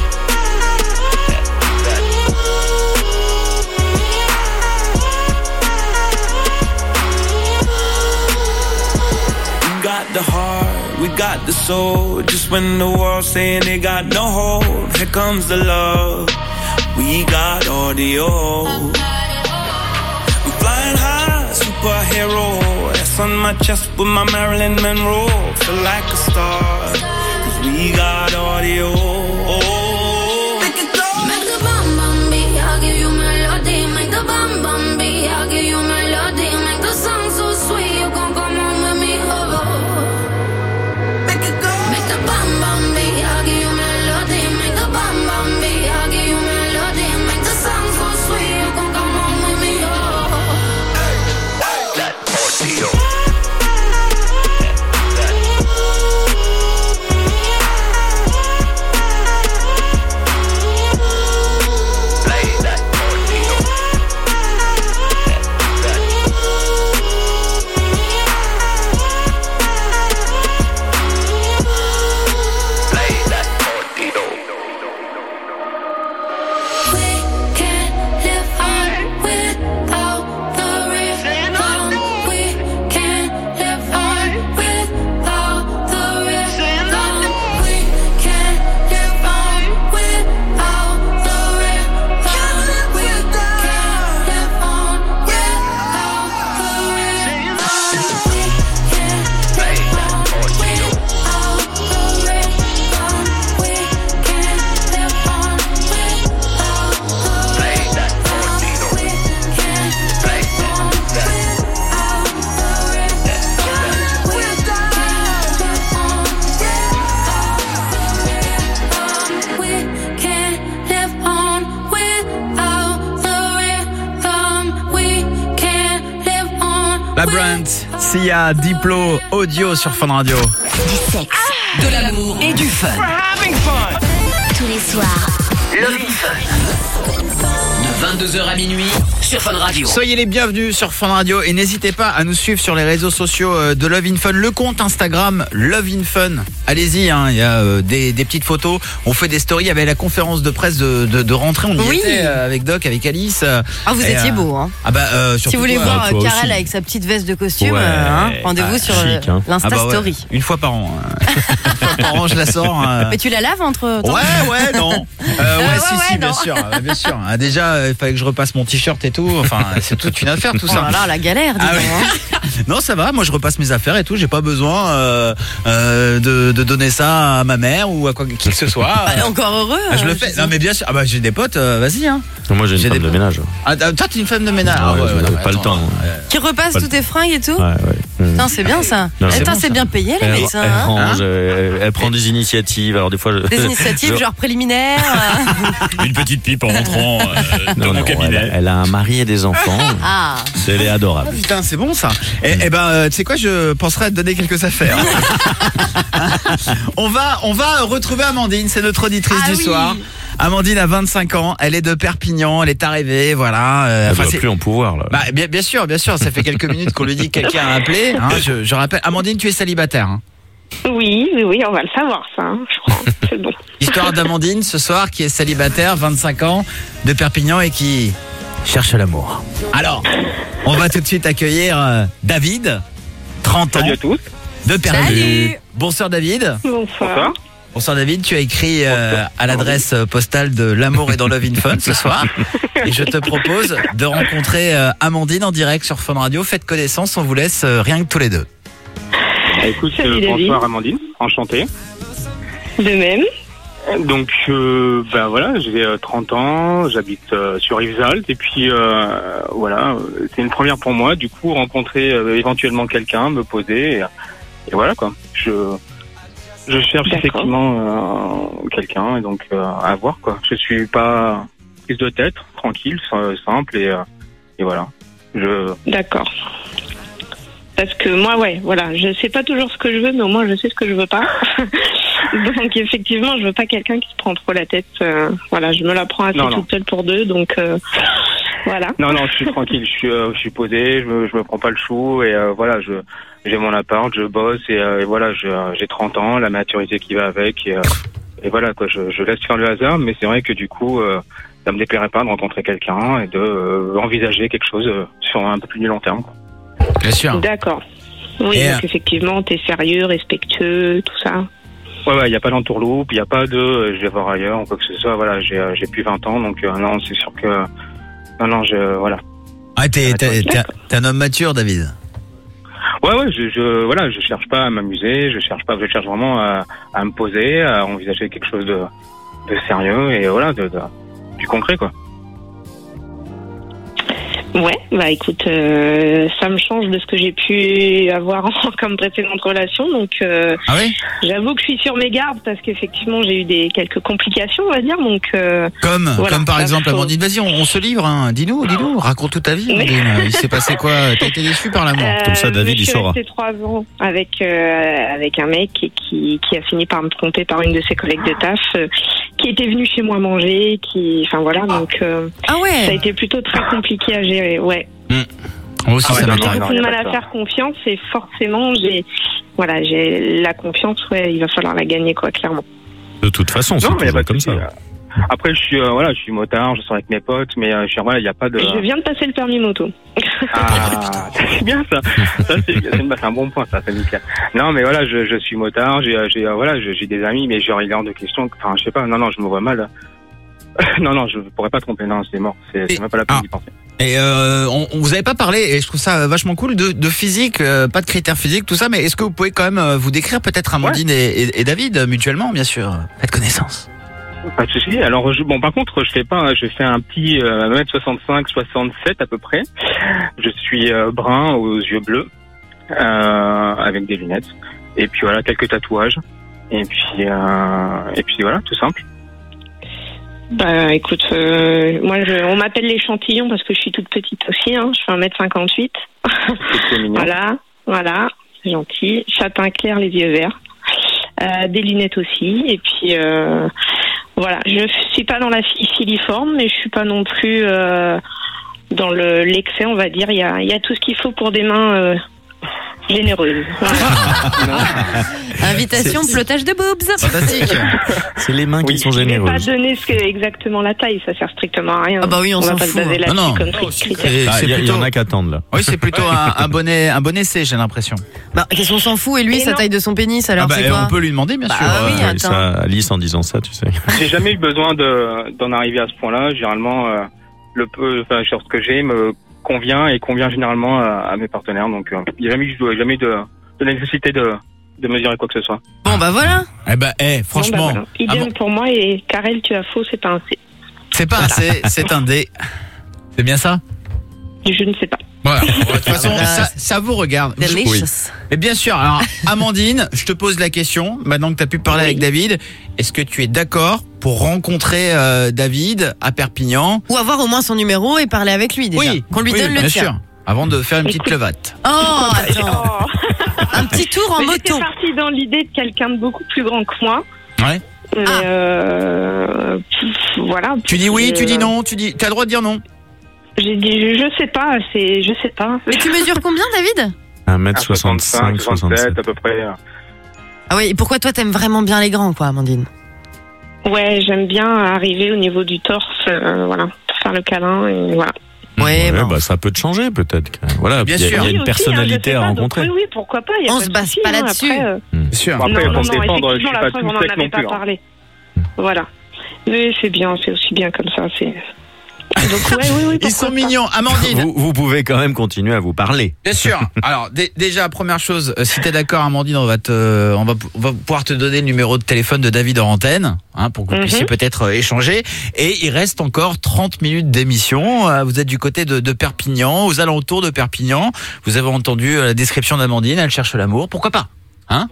We got the heart, we got the soul. Just when the world's saying they got no hope, here comes the love. We got audio. I'm flying high, superhero. S on my chest with my Marilyn Monroe. Feel like a star, 'cause we got audio. Make the bum bum beat, I'll give you melody. Make the bum bum beat, I'll give you melody. Make the song so sweet, you gon' come on with me. Oh. Make it go. Make the bum bum beat, I'll give you melody. Make the bum bum beat, I'll give you melody. Make the song so sweet, you gon' come on with me. Oh. That audio. Abrant, Sia, Diplo, Audio sur Fun Radio. Du sexe, de l'amour et du fun. tous les soirs. Love in Fun. De vingt-deux heures à minuit sur Fun Radio. Soyez les bienvenus sur Fun Radio et n'hésitez pas à nous suivre sur les réseaux sociaux de Love in Fun, le compte Instagram Love in Fun. Allez-y, hein, il y a euh, des, des petites photos, on fait des stories avec la conférence de presse de, de, de rentrée, on y Oui. était euh, avec Doc, avec Alice. euh, Ah, vous et, étiez euh, beau, hein. Ah bah, euh, Si surtout vous voulez toi. voir Ah, toi euh, Karel aussi. avec sa petite veste de costume, Ouais. euh, hein, rendez-vous Ah, sur chic, euh, hein. l'Insta Ah bah ouais, Story. une fois par an. hein. Une fois par an, je la sors. hein. Mais tu la laves entre temps? Ouais, ouais, non. Euh, ouais, ouais, si, ouais, si, bien non. sûr, ouais, bien sûr. Ah, déjà, il fallait que je repasse mon t-shirt et tout. Enfin, c'est toute une affaire, tout Oh ça. là là, la galère, dis Ah donc, ouais. hein. Non, ça va. Moi, je repasse mes affaires et tout. J'ai pas besoin euh, euh, de, de donner ça à ma mère ou à quoi, qui que ce soit. Ah, encore heureux. Ah, je le euh, fais. sais. Non, mais bien sûr. Ah bah, j'ai des potes. euh, vas-y, hein. Moi, j'ai une J'ai femme des de potes. ménage. Ah, toi, t'es une femme de ménage. Ah ouais, ouais, j'ai ouais, non, mais pas le attends, temps. euh, Qui repasse Pas tous tes fringues et tout? Ouais, ouais. Putain, c'est bien ça. Non, Eh, c'est putain, bon, c'est ça. bien payé les Elle, médecins. elle hein. range, elle, elle prend des initiatives. Alors des fois, je, Des initiatives je- genre préliminaires. euh. une petite pipe en rentrant euh, dans mon cabinet. Elle, elle a un mari et des enfants. Ah. Elle est adorable. Ah, putain, c'est bon ça. Et, et ben, euh, tu sais quoi, je penserais à te donner quelques affaires. on va, on va retrouver Amandine, c'est notre auditrice Ah du oui. soir. Amandine a vingt-cinq ans, elle est de Perpignan, elle est arrivée, voilà. euh, Elle enfin, doit c'est- plus en pouvoir là. Bah, bien, bien sûr, bien sûr, ça fait quelques minutes qu'on lui dit que quelqu'un a appelé. Hein, je, je rappelle, Amandine, tu es célibataire. Hein. Oui, oui, oui, on va le savoir, ça, hein, je crois. C'est bon. Histoire d'Amandine ce soir qui est célibataire, vingt-cinq ans, de Perpignan et qui cherche l'amour. Alors, on va tout de suite accueillir euh, David, trente ans. Salut à tous. De Perpignan. Salut. Bonsoir David. Bonsoir. Bonsoir David, tu as écrit euh, à l'adresse postale de l'amour et dans Love in Fun ce soir. Et je te propose de rencontrer euh, Amandine en direct sur Fun Radio. Faites connaissance, on vous laisse euh, rien que tous les deux. Ah, écoute, Salut, euh, David. bonsoir Amandine, enchanté. De même. Donc, euh, ben voilà, j'ai euh, trente ans, j'habite euh, sur Rivesaltes et puis euh, voilà, euh, c'est une première pour moi. Du coup, rencontrer euh, éventuellement quelqu'un, me poser et, et voilà quoi. Je je cherche D'accord. effectivement euh, quelqu'un et donc euh, à voir quoi. Je suis pas prise de tête, tranquille, sim- simple et euh, et voilà. Je D'accord. Parce que moi, ouais, voilà, je sais pas toujours ce que je veux, mais au moins je sais ce que je veux pas. Donc effectivement, je veux pas quelqu'un qui se prend trop la tête. euh, voilà, je me la prends assez Non, non. toute seule pour deux, donc euh, voilà. Non, non, je suis tranquille, je suis, euh, je suis posé, je me, je me prends pas le chou et euh, voilà, je j'ai mon appart, je bosse et, euh, et voilà, je, j'ai trente ans, la maturité qui va avec et, euh, et voilà quoi, je, je laisse faire le hasard, mais c'est vrai que du coup, euh, ça me déplairait pas de rencontrer quelqu'un et de euh, envisager quelque chose euh, sur un peu plus du long terme. Quoi. Bien sûr. D'accord. Oui, Et, donc euh, effectivement, t'es sérieux, respectueux, tout ça. Ouais, ouais, il y a pas d'entourloupe, il y a pas de euh, je vais voir ailleurs ou quoi que ce soit. Voilà, j'ai euh, j'ai plus vingt ans, donc euh, non, c'est sûr que non, non, je voilà. Ah, t'es, t'es, t'es, t'es un homme mature, David. Ouais, ouais, je, je, voilà, je cherche pas à m'amuser, je cherche pas, je cherche vraiment à, à me poser, à envisager quelque chose de, de sérieux et voilà, de, de, du concret, quoi. Ouais, bah écoute, euh, ça me change de ce que j'ai pu avoir en- comme précédente relation, donc euh, Ah oui j'avoue que je suis sur mes gardes parce qu'effectivement j'ai eu des quelques complications, on va dire, donc euh, Comme, voilà, comme par ça, exemple faut- Amandine, vas-y, on, on se livre, hein. dis-nous, dis-nous, raconte toute ta vie, Amandine. Il s'est passé quoi? T'as été déçu par l'amour? Comme ça, Euh, David, je il suis saura. restée trois ans avec euh, avec un mec et qui qui a fini par me tromper par une de ses collègues de taf, euh, qui était venue chez moi manger, qui, enfin voilà, donc euh, Ah ouais. ça a été plutôt très compliqué à gérer, ouais. Moi aussi, Ah ouais, ça non, J'ai m'étonne. beaucoup de y a mal pas à de faire confiance et forcément j'ai voilà j'ai la confiance, ouais, il va falloir la gagner quoi, clairement. De toute façon, c'est Non, mais y a toujours pas de comme souci. ça. Après, je suis, euh, voilà, je suis motard, je sors avec mes potes, mais euh, je suis, voilà, il y a pas de. Je viens de passer le permis moto. Ah, c'est bien ça. Ça c'est, c'est, une- c'est un bon point, ça, c'est nickel. Non, mais voilà, je, je suis motard, j'ai, j'ai, euh, voilà, j'ai j'ai des amis, mais genre il est hors de question. Enfin, je sais pas. Non, non, je me vois mal. non, non, je pourrais pas tromper. Non, c'est mort. C'est, c'est même pas la peine Ah. d'y penser. Et euh, on, on vous avez pas parlé, et je trouve ça vachement cool, de, de physique, euh, pas de critères physiques, tout ça, mais est-ce que vous pouvez quand même euh, vous décrire peut-être Amandine et, et, et David euh, mutuellement, bien sûr? Faites connaissance. Pas de souci. Alors, je, bon, par contre, je fais pas, je fais un petit euh, un mètre soixante-cinq, soixante-sept à peu près. Je suis euh, brun aux yeux bleus, euh, avec des lunettes. Et puis voilà, quelques tatouages. Et puis, euh, et puis voilà, tout simple. Bah écoute, euh, moi je, on m'appelle l'échantillon parce que je suis toute petite aussi, hein, je fais un mètre cinquante-huit. Voilà, voilà, c'est gentil. Châtain clair, les yeux verts. Euh, des lunettes aussi. Et puis euh, voilà, je suis pas dans la fille filiforme, mais je suis pas non plus euh, dans le, l'excès, on va dire. Il y a, il y a tout ce qu'il faut pour des mains euh, généreuses. Invitation, C'est- flottage de boobs. Fantastique. C'est les mains qui sont Je vais pas généreuses. donner ce que, exactement la taille, ça sert strictement à rien. Ah bah oui, on va s'en pas fout, se baser hein. là-dessus Non, non. comme critère. Et Ah, c'est Il y, a- il y plutôt- en a qui attendent là. Oui, c'est plutôt un, un bonnet, un bon essai, j'ai l'impression. Bah, qu'est-ce qu'on s'en fout? Et lui, Et sa non. taille de son pénis, alors Ah bah, c'est quoi? on peut lui demander, bien Bah sûr. oui, Euh, attends. ça, Alice, en disant ça, tu sais. J'ai jamais eu besoin de d'en arriver à ce point-là. Généralement, euh, le peu, enfin, sur ce que j'ai me convient et convient généralement à, à mes partenaires. Donc, euh, il n'y a jamais eu, jamais eu de, de nécessité de, de mesurer quoi que ce soit. Bon, bah voilà. Eh ben, eh, franchement, Bon, bah, voilà. Idem pour moi et Karel, tu as faux, c'est pas un C. c'est pas un C, c'est un D. C'est bien ça? Je ne sais pas. Voilà. De toute façon, Ah, ça, ça vous regarde. Delicious. Et bien sûr, alors, Amandine, je te pose la question, maintenant que tu as pu parler avec David, est-ce que tu es d'accord pour rencontrer euh, David à Perpignan? Ou avoir au moins son numéro et parler avec lui déjà. Oui, Qu'on lui oui, donne le bien tien. sûr. Avant de faire une petite levate. Oh, attends. Un petit tour en Mais moto. J'étais partie dans l'idée de quelqu'un de beaucoup plus grand que moi. Ouais. Mais Ah. euh, pff, voilà. Tu dis oui, Euh, tu dis non, tu dis, t'as le droit de dire non. J'ai dit, je, je sais pas, c'est, je sais pas. Mais tu mesures combien, David? un mètre soixante-cinq, soixante-sept à peu près. Ah oui, et pourquoi toi t'aimes vraiment bien les grands, quoi, Amandine? Ouais, j'aime bien arriver au niveau du torse, euh, voilà, pour faire le câlin et voilà. Ouais, Ouais, bon. bah, ça peut te changer peut-être. Voilà, Bien il y a, sûr. il y a Oui, une aussi, personnalité hein, je sais à pas, donc rencontrer. oui, oui, pourquoi pas. Y a On pas se de base souci, pas hein, là-dessus. après, euh, Bien sûr. Bon, après, non, pour non, non, défendre, je suis effectivement, la pas preuve, tout on en sec avait non pas plus. hein. parlé. Voilà. Mais c'est bien, c'est aussi bien comme ça. C'est. Donc ouais, oui, oui. Ils sont pourquoi pas. mignons. Amandine. Vous, vous pouvez quand même continuer à vous parler. Bien sûr. Alors dé- déjà première chose, euh, si t'es d'accord, Amandine, on va te, on va, on va pouvoir te donner le numéro de téléphone de David en antenne, hein, pour que vous Mhm. puissiez peut-être euh, échanger. Et il reste encore trente minutes d'émission. Euh, Vous êtes du côté de, de Perpignan, aux alentours de Perpignan. Vous avez entendu euh, la description d'Amandine. Elle cherche l'amour. Pourquoi pas, hein?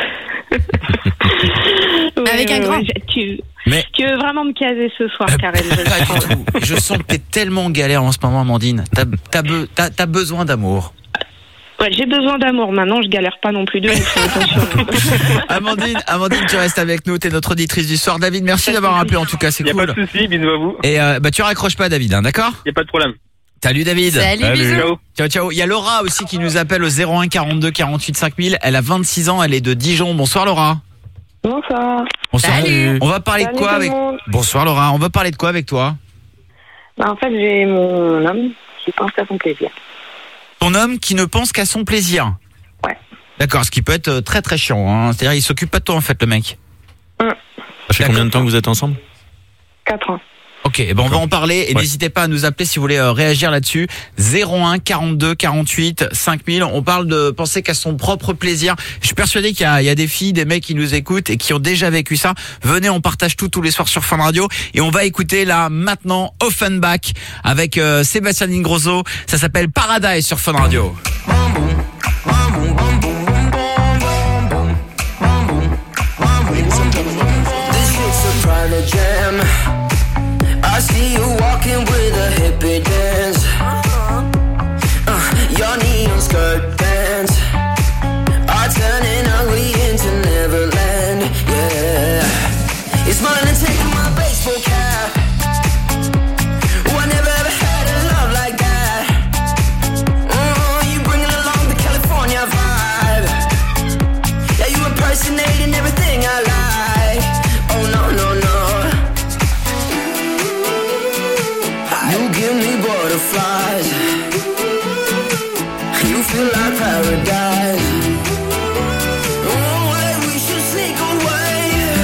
Ouais, Avec un ouais, grand. ouais, tu, Mais- tu veux vraiment me caser ce soir, Karel. je le Pas du sens. tout. Je sens que t'es tellement en galère en ce moment, Amandine. T'as, t'as, be- t'as, t'as besoin d'amour. Ouais, j'ai besoin d'amour. Maintenant, je galère pas non plus de ouf. Attention. Amandine, Amandine, tu restes avec nous. T'es notre auditrice du soir. David, merci d'avoir appelé. En tout cas, c'est Il n'y a cool. pas de souci, bisous à vous. Et euh, bah tu raccroches pas, David, hein, d'accord? Il n'y a pas de problème. Salut David. Salut, Salut. bisous. Ciao. Ciao, ciao. Il y a Laura aussi qui nous appelle au zéro un quarante-deux quarante-huit cinq mille. Elle a vingt-six ans, elle est de Dijon. Bonsoir Laura. Bonsoir. Bonsoir. Salut. On va parler Salut de quoi tout avec le monde. Bonsoir Laura. On va parler de quoi avec toi? Bah, en fait, j'ai mon homme qui pense à son plaisir. Ton homme qui ne pense qu'à son plaisir. Ouais. D'accord, ce qui peut être euh, très très chiant, hein. C'est-à-dire il s'occupe pas de toi en fait, le mec. Ça fait combien de temps que vous êtes ensemble? Quatre ans. Ok, bon, on va en parler et Ouais. n'hésitez pas à nous appeler si vous voulez euh, réagir là-dessus. zéro un quarante-deux quarante-huit cinq mille. On parle de penser qu'à son propre plaisir. Je suis persuadé qu'il y a, il y a des filles, des mecs qui nous écoutent et qui ont déjà vécu ça. Venez, on partage tout tous les soirs sur Fun Radio et on va écouter là maintenant Offenbach avec euh, Sébastien Ingrosso. Ça s'appelle Paradise sur Fun Radio. This shit's a private jam. I see you walking with a hippie dance. Uh, your neon skirt pants are turning ugly into Neverland. Yeah, you're smiling and taking my baseball cap. Oh, I never ever had a love like that. Oh, you bringing along the California vibe. Yeah, you impersonating everything I like. Oh no, no, no. You give me butterflies. You feel like paradise. Oh, hey, we should sneak away.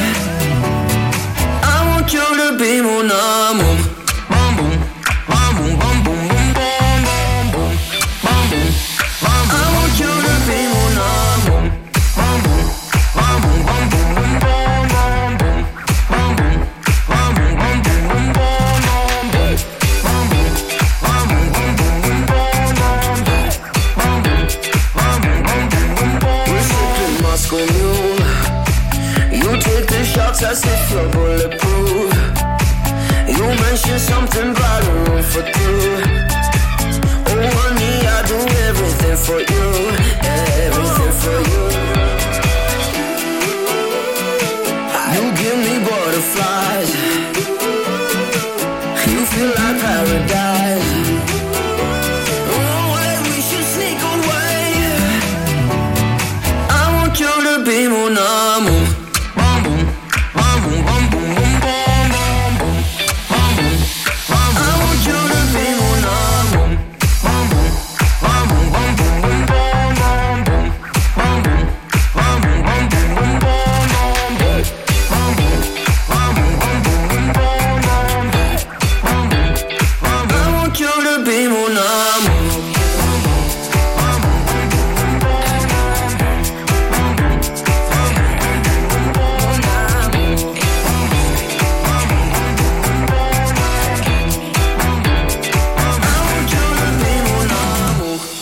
I want you to be mon amour. Bum, boom, bum, boom, bum, boom, boom, bum, bum, boom, bum, boom, bum, boom. I want you to be mon amour. Bum, boom, bum, boom, bum, boom, boom, bum, bum, boom, bum, boom, bum, boom, bum, boom, boom, bum, bum, boom. We're sipping Moscow Mule. You take the shots as if you're bulletproof.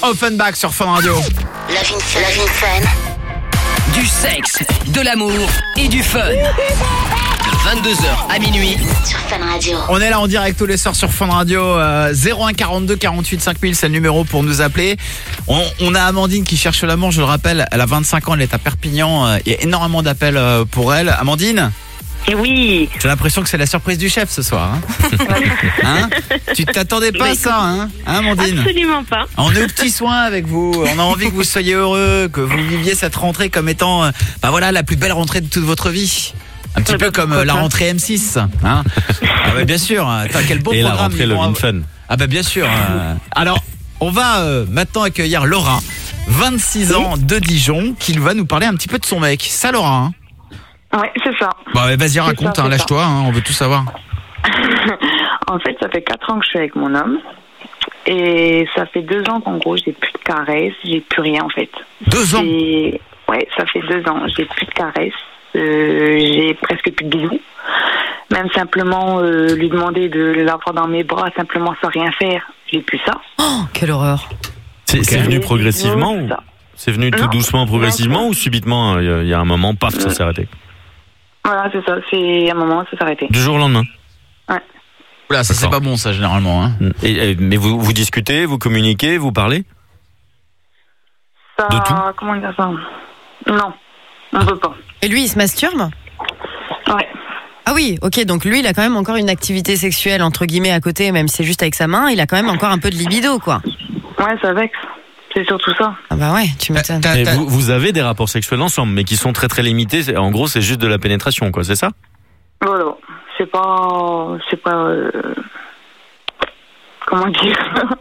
Offenbach sur Fun Radio. Love in Fun. Love in Fun. Du sexe, de l'amour et du fun. De vingt-deux heures à minuit sur Fun Radio. On est là en direct tous les soirs sur Fun Radio. euh, zéro un quarante-deux quarante-huit cinq mille, c'est le numéro pour nous appeler. On, on a Amandine qui cherche l'amour, je le rappelle, elle a vingt-cinq ans, elle est à Perpignan. euh, Il y a énormément d'appels euh, pour elle. Amandine ? Oui. J'ai l'impression que c'est la surprise du chef ce soir. Hein, hein Tu t'attendais pas à ça, hein, hein Amandine ? Absolument pas. On est aux petits soins avec vous. On a envie que vous soyez heureux, que vous viviez cette rentrée comme étant, euh, bah voilà, la plus belle rentrée de toute votre vie. Un petit peu comme euh, la rentrée M six, hein. Ah bah bien sûr. Attends, quel beau Et la programme. rentrée ils vont Love in avoir. Fun. Ah bah bien sûr. euh. Alors, on va euh, maintenant accueillir Laura, vingt-six ans, de Dijon, qui va nous parler un petit peu de son mec. Ça, Laura, hein ? Ouais, c'est ça. Bah vas-y, C'est raconte, ça, hein, c'est lâche-toi, hein, on veut tout savoir. En fait, ça fait quatre ans que je suis avec mon homme. Et ça fait deux ans qu'en gros, j'ai plus de caresses, j'ai plus rien en fait. Deux ans Et... Ouais, ça fait deux ans, j'ai plus de caresses, euh, j'ai presque plus de bisous. Même simplement euh, lui demander de l'avoir dans mes bras, simplement sans rien faire, j'ai plus ça. Oh, quelle horreur. C'est c'est venu progressivement ou c'est venu tout Non. doucement, progressivement ou subitement, il y a- il y, a un moment, paf, ça s'est arrêté. Voilà, c'est ça, c'est un moment, ça s'est arrêté. Du jour au lendemain. Ouais. Oula, ça c'est pas bon ça généralement. Hein. Et, et- mais vous, vous discutez, vous communiquez, vous parlez ? Ça, De tout comment dire ça? Non, on peut pas. Et lui, il se masturbe ? Ouais. Ah oui, ok, donc lui, il a quand même encore une activité sexuelle, entre guillemets, à côté, même si c'est juste avec sa main, il a quand même encore un peu de libido, quoi. Ouais, ça vexe. C'est surtout ça. Ah bah ouais, tu m'étonnes. Et vous, vous avez des rapports sexuels ensemble, mais qui sont très très limités. C'est- En gros, c'est juste de la pénétration, quoi, c'est ça ? Voilà. C'est pas. C'est pas. euh, Comment dire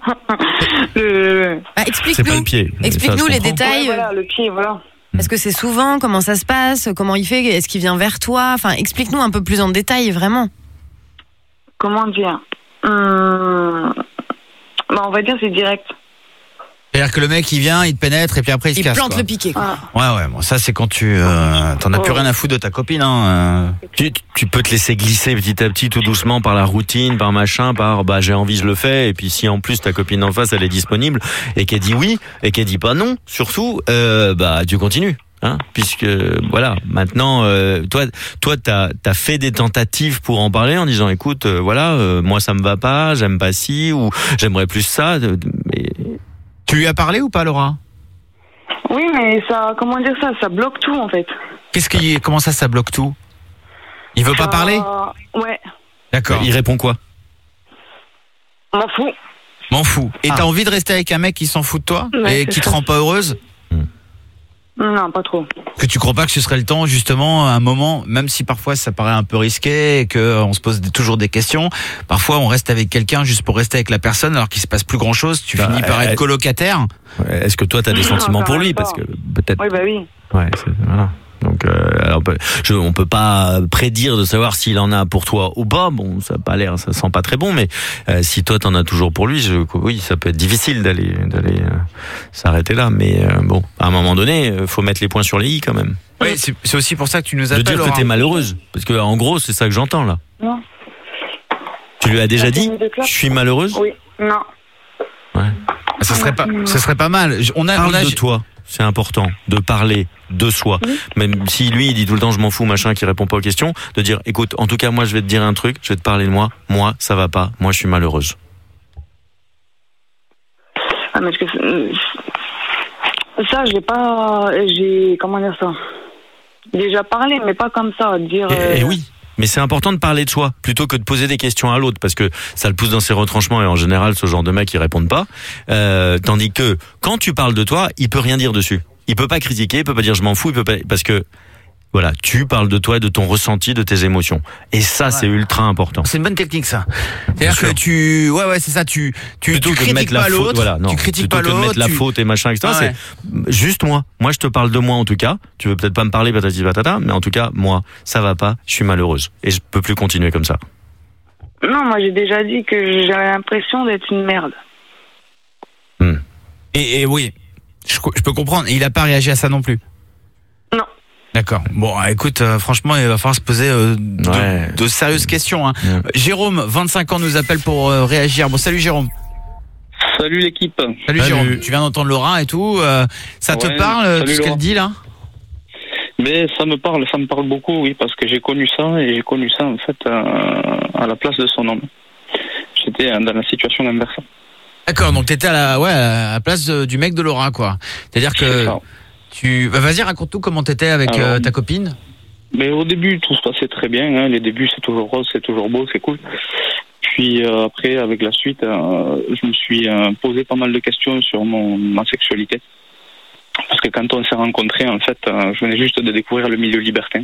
le... Bah, explique-nous. C'est pas le pied. Explique-nous Ça, je les comprends. détails. Ouais, voilà, le pied, voilà. Est-ce que c'est souvent ? Comment ça se passe ? Comment il fait ? Est-ce qu'il vient vers toi ? Enfin, explique-nous un peu plus en détail, vraiment. Comment dire hum... bah, on va dire c'est direct. C'est-à-dire que le mec il vient, il te pénètre et puis après il se Il casse. plante quoi. le piquet, quoi. Ouais ouais, bon ça c'est quand tu euh, t'en as plus rien à foutre de ta copine hein. euh. Tu, tu peux te laisser glisser petit à petit, tout doucement, par la routine, par machin, par bah j'ai envie, je le fais. Et puis si en plus ta copine en face elle est disponible et qu'elle dit oui et qu'elle dit pas non, surtout, euh, bah tu continues. Hein, puisque voilà, maintenant, euh, toi, toi, t'as as fait des tentatives pour en parler en disant, écoute, euh, voilà, euh, moi ça me va pas, j'aime pas ci ou j'aimerais plus ça. Mais tu lui as parlé ou pas, Laura ? Oui, mais ça, comment dire ça, ça bloque tout en fait. Qu'est-ce qui, comment ça, ça bloque tout ? Il veut pas Ça- parler ? Ouais. D'accord. Il répond quoi ? M'en fous. M'en fous. Et t'as envie de rester avec un mec qui s'en fout de toi Ouais, et c'est qui te ça. rend pas heureuse ? Non, pas trop. Que tu crois pas que ce serait le temps justement à un moment, même si parfois ça paraît un peu risqué et que on se pose des- toujours des questions, parfois on reste avec quelqu'un juste pour rester avec la personne alors qu'il se passe plus grand chose, tu Bah, finis par euh, être colocataire. Est-ce que toi t'as des Non, sentiments quand pour même lui pas. parce que peut-être. Oui, bah oui. Ouais, c'est, voilà. Donc, euh, on peut, je, on peut pas prédire de savoir s'il en a pour toi ou pas. Bon, ça a pas l'air, ça sent pas très bon, mais euh, si toi t'en as toujours pour lui, je, oui, ça peut être difficile d'aller, d'aller euh, s'arrêter là. Mais euh, bon, à un moment donné, euh, faut mettre les points sur les i quand même. Oui, c'est, c'est aussi pour ça que tu nous De appelles. dire que Laura. t'es malheureuse, parce que en gros, c'est ça que j'entends là. Non. Tu lui as déjà T'as dit, fini de clope je suis malheureuse. Oui. Non. Ça serait pas, ça serait pas mal. Je- On a, Parle on a, de toi, c'est important de parler de soi. Même si lui il dit tout le temps je m'en fous machin, qui répond pas aux questions, de dire écoute, en tout cas moi je vais te dire un truc, je vais te parler de moi, moi ça va pas, moi je suis malheureuse. Ah, mais est-ce que c'est- ça, j'ai pas, j'ai, comment dire ça, déjà parlé, mais pas comme ça, dire. euh, Et, et oui. Mais c'est important de parler de soi plutôt que de poser des questions à l'autre parce que ça le pousse dans ses retranchements et en général ce genre de mecs ils répondent pas. Euh, tandis que quand tu parles de toi, il peut rien dire dessus. Il peut pas critiquer, il peut pas dire je m'en fous, il peut pas parce que voilà, tu parles de toi, de ton ressenti, de tes émotions. Et ça c'est ultra important. C'est une bonne technique ça. C'est-à-dire que tu, ouais ouais c'est ça, tu, tu, Plutôt tu que de critiques mettre la pas faute, l'autre, voilà, non. tu critiques Plutôt pas que de l'autre, mettre la tu- faute et machin, et cetera. Ah ouais. C'est juste moi. Moi, je te parle de moi en tout cas. Tu veux peut-être pas me parler, patati patata, mais en tout cas, moi, ça va pas. Je suis malheureuse et je peux plus continuer comme ça. Non, moi j'ai déjà dit que j'avais l'impression d'être une merde. Et, et oui, je, je peux comprendre. Et il a pas réagi à ça non plus. Non. D'accord. Bon, écoute, euh, franchement, il va falloir se poser euh, de, Ouais. de sérieuses questions. Hein. Euh, Jérôme, vingt-cinq ans, nous appelle pour euh, réagir. Bon, salut Jérôme. Salut l'équipe. Salut, Salut. Jérôme. Tu viens d'entendre Laura et tout. euh, ça te Ouais, parle, salut, tout ce qu'elle Laura. dit là? Mais ça me parle, ça me parle beaucoup, oui, parce que j'ai connu ça et j'ai connu ça en fait à, à la place de son homme. J'étais dans la situation inverse. D'accord, donc t'étais à la, ouais, à la place de- du mec de Laura, quoi. C'est-à-dire que tu, bah, vas-y, raconte-nous comment t'étais avec Alors, euh, ta copine. Mais au début, tout se passait très bien. Hein. Les débuts, c'est toujours rose, c'est toujours beau, c'est cool. Puis euh, après, avec la suite, euh, je me suis euh, posé pas mal de questions sur mon ma sexualité. Parce que quand on s'est rencontrés, en fait, euh, je venais juste de découvrir le milieu libertin.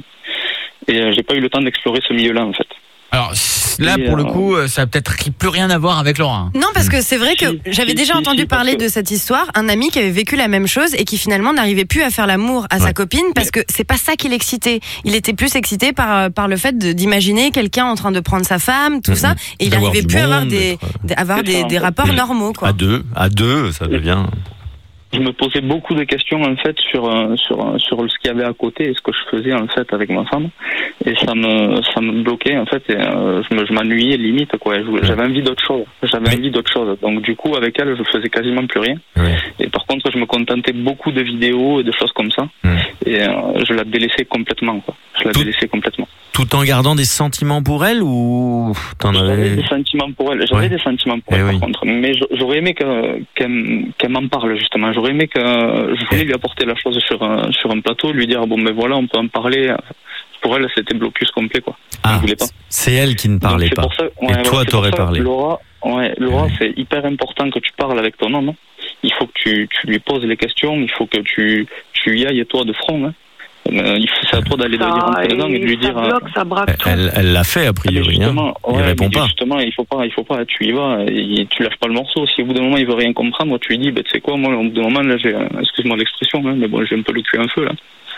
Et euh, j'ai pas eu le temps d'explorer ce milieu-là, en fait. Alors là, Et, pour le euh, coup, euh, ça a peut-être plus rien à voir avec Laura. Non, parce que c'est vrai que j'avais si, déjà si, entendu si, parce parler que- de cette histoire, un ami qui avait vécu la même chose et qui finalement n'arrivait plus à faire l'amour à sa copine parce que c'est pas ça qui l'excitait. Il était plus excité par, par le fait de- d'imaginer quelqu'un en train de prendre sa femme, tout ça, et il D'avoir n'arrivait du plus à avoir monde, des, des- avoir C'est des, ça, des en fait. rapports Mm. normaux, quoi. À deux, à deux, ça devient. Je me posais beaucoup de questions en fait sur euh, sur euh, sur ce qu'il y avait à côté et ce que je faisais en fait avec ma femme, et ça me ça me bloquait en fait, et euh, je me- je m'ennuyais limite, quoi. Je- J'avais envie d'autre chose, j'avais envie d'autre chose. Donc du coup avec elle je faisais quasiment plus rien. Et par contre je me contentais beaucoup de vidéos et de choses comme ça, et euh, je la délaissais complètement, quoi. Je la délaissais complètement. Tout en gardant des sentiments pour elle ou t'en J'avais avais. des sentiments pour elle, j'avais Ouais. des sentiments pour Eh elle oui. par contre, mais j'a- j'aurais aimé que- qu'elle qu'elle m'en parle justement. J'aurais aimé que je voulais lui apporter la chose sur un, sur un plateau, lui dire bon ben voilà, on peut en parler. Pour elle c'était blocus complet, quoi. Ah, Je voulais pas. c'est elle qui ne parlait Donc, pas. c'est pour ça- ouais, Et ouais, toi, c'est t'aurais pour ça, parlé. Laura, ouais, Laura, c'est hyper important que tu parles avec ton homme. Hein. Il faut que tu, tu lui poses les questions, il faut que tu, tu y ailles toi de front. Hein. Euh, il faut- c'est à toi d'aller Ça- lui rentrer dedans et de lui ça dire. euh, bloque, ça braque tout. Elle elle l'a fait a priori. Hein. Justement, Il ouais, répond mais pas. Justement, il faut pas, il faut pas. Tu y vas, et tu lâches pas le morceau. Si au bout d'un moment il veut rien comprendre, tu lui dis, ben tu sais quoi, moi au bout d'un moment là, j'ai, euh, excuse-moi l'expression, hein, mais bon, j'ai un peu le cul en feu là.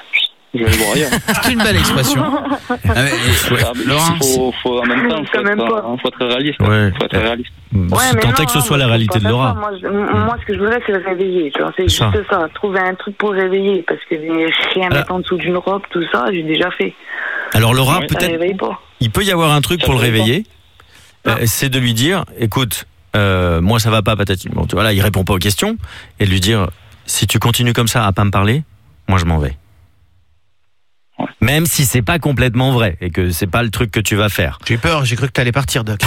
Je vais aller voir ailleurs. C'est une belle expression. Ah, mais, ouais, Ah, mais Laurent, il faut, faut, en même temps, faut Quand même être, pas. hein, faut être réaliste. Ouais. Faut être réaliste. Ouais, mais Tant non, est que ce non, soit moi, la je réalité peux de pas Laura. faire ça. Moi, je- moi, ce que je voudrais, c'est le réveiller. tu vois. C'est Ça. juste ça. Trouver un truc pour réveiller. Parce que les chiens mettre en dessous d'une robe, tout ça, j'ai déjà fait. Alors Laura, Ça peut-être. réveille pas. Il peut y avoir un truc Ça pour le me répond. réveiller, euh, c'est de lui dire, écoute, euh, moi ça va pas, patati. Bon, tu vois là, il répond pas aux questions, et de lui dire, si tu continues comme ça à pas me parler, moi je m'en vais. Même si c'est pas complètement vrai et que c'est pas le truc que tu vas faire. J'ai eu peur, j'ai cru que t'allais partir, Doc.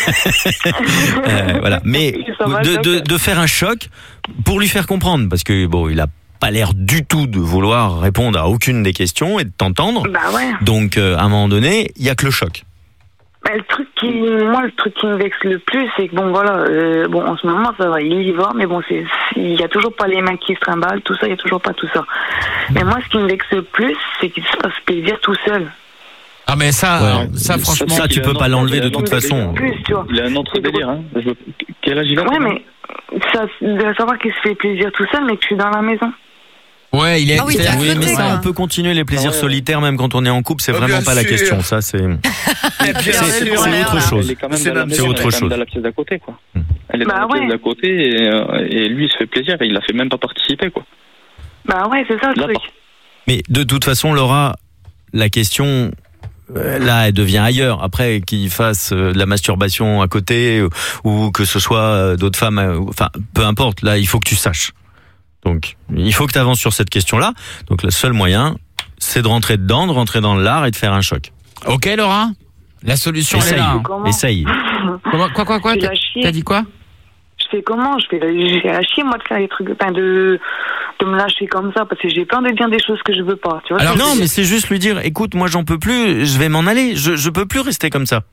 Euh, voilà. Mais Ça va, de, Doc. de, de faire un choc pour lui faire comprendre, parce que bon, il a pas l'air du tout de vouloir répondre à aucune des questions et de t'entendre. Bah ouais. Donc euh, à un moment donné, il y a que le choc. Bah, le truc qui, moi, le truc qui me vexe le plus, c'est que bon, voilà, euh, bon, en ce moment, ça va, il y va, mais bon, c'est, c'est- il y a toujours pas les mains qui se trimballent, tout ça, il y a toujours pas tout ça. Mais moi, ce qui me vexe le plus, c'est qu'il se fasse plaisir tout seul. Ah mais ça, Ouais. alors, ça franchement, Ça, tu il a peux un pas autre- l'enlever il a de un toute autre façon. délire. Plus, tu vois. Il a un autre délire. Hein. Je veux- Quel âge il a Ouais, mais ça, de savoir qu'il se fait plaisir tout seul, mais que je suis dans la maison. ouais, il est. Ah oui, c'est-à-dire t'as Oui, que- à mais côté, ça, quoi. on peut continuer les plaisirs Ah ouais. solitaires même quand on est en couple. C'est Oh, vraiment bien pas la sûr. question. Ça, c'est. Et puis, C'est- alors, c'est lui, on autre est- chose. Elle est quand même C'est dans la notre- maison, c'est elle est autre quand même chose. dans la pièce d'à côté, quoi. Hmm. Elle est dans Bah la pièce ouais. d'à côté et, euh, et lui il se fait plaisir. Il la fait même pas participer, quoi. Bah ouais, c'est ça le Là, truc. par- Mais de toute façon, Laura, la question. euh, Là, elle devient ailleurs. Après, qu'il fasse euh, de la masturbation à côté euh, ou que ce soit euh, d'autres femmes, euh, enfin, peu importe. Là, il faut que tu saches. Donc, il faut que tu avances sur cette question-là. Donc, le seul moyen, c'est de rentrer dedans, de rentrer dans l'art et de faire un choc. Ok, Laura. La solution elle est Essaye, là. hein. Comment essaye. Comment- Quoi, quoi, quoi Je fais T'as la chier. t'as dit quoi? Je fais comment Je fais, je fais la chier, moi, de faire les trucs, enfin, de, de me lâcher comme ça, parce que j'ai peur de dire des choses que je veux pas, tu vois. Alors ce que je non, veux mais dire. c'est juste lui dire, écoute, moi j'en peux plus, je vais m'en aller, je je peux plus rester comme ça.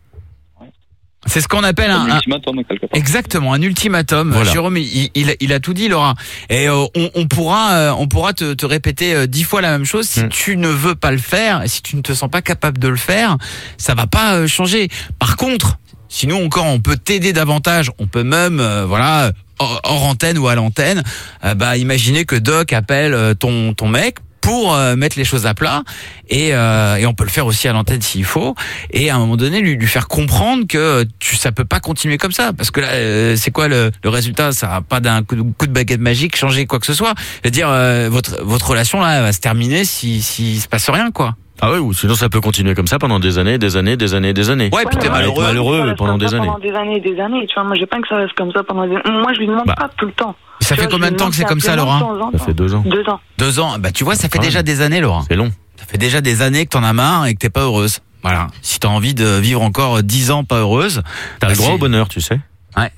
C'est ce qu'on appelle un, Un un- ultimatum, quelque part. exactement un ultimatum. Voilà. Jérôme, il, il, il a tout dit, Laura. Et euh, on, on pourra, euh, on pourra te, te répéter euh, dix fois la même chose. Si Mm. tu ne veux pas le faire, et si tu ne te sens pas capable de le faire, ça va pas euh, changer. Par contre, sinon encore, on peut t'aider davantage. On peut même, euh, voilà, hors, hors antenne ou à l'antenne, euh, bah imaginer que Doc appelle euh, ton ton mec pour euh, mettre les choses à plat et, euh, et on peut le faire aussi à l'antenne s'il faut et à un moment donné lui, lui faire comprendre que tu, ça peut pas continuer comme ça parce que là euh, c'est quoi le, le résultat, ça va pas d'un coup de, coup de baguette magique changer quoi que ce soit, c'est-à-dire euh, votre votre relation là elle va se terminer si s'il se passe rien quoi. Ah oui, ou sinon ça peut continuer comme ça pendant des années, des années, des années, des années. Ouais, puis t'es Être malheureux, malheureux pendant des années. Pendant des années et des années, tu vois. Moi, j'ai pas que ça reste comme ça pendant des Moi, je lui demande Bah. pas tout le temps. Ça Tu fait vois, combien je de lui temps que c'est demande comme ça, simplement Laura de temps en Ça fait temps. deux ans. Deux ans. Deux ans. Bah tu vois, ça fait Ah déjà ouais. des années, Laura. C'est long. Ça fait déjà des années que t'en as marre et que t'es pas heureuse. Voilà. Si t'as envie de vivre encore dix ans pas heureuse, T'as bah, le droit c'est- au bonheur, tu sais. Ouais.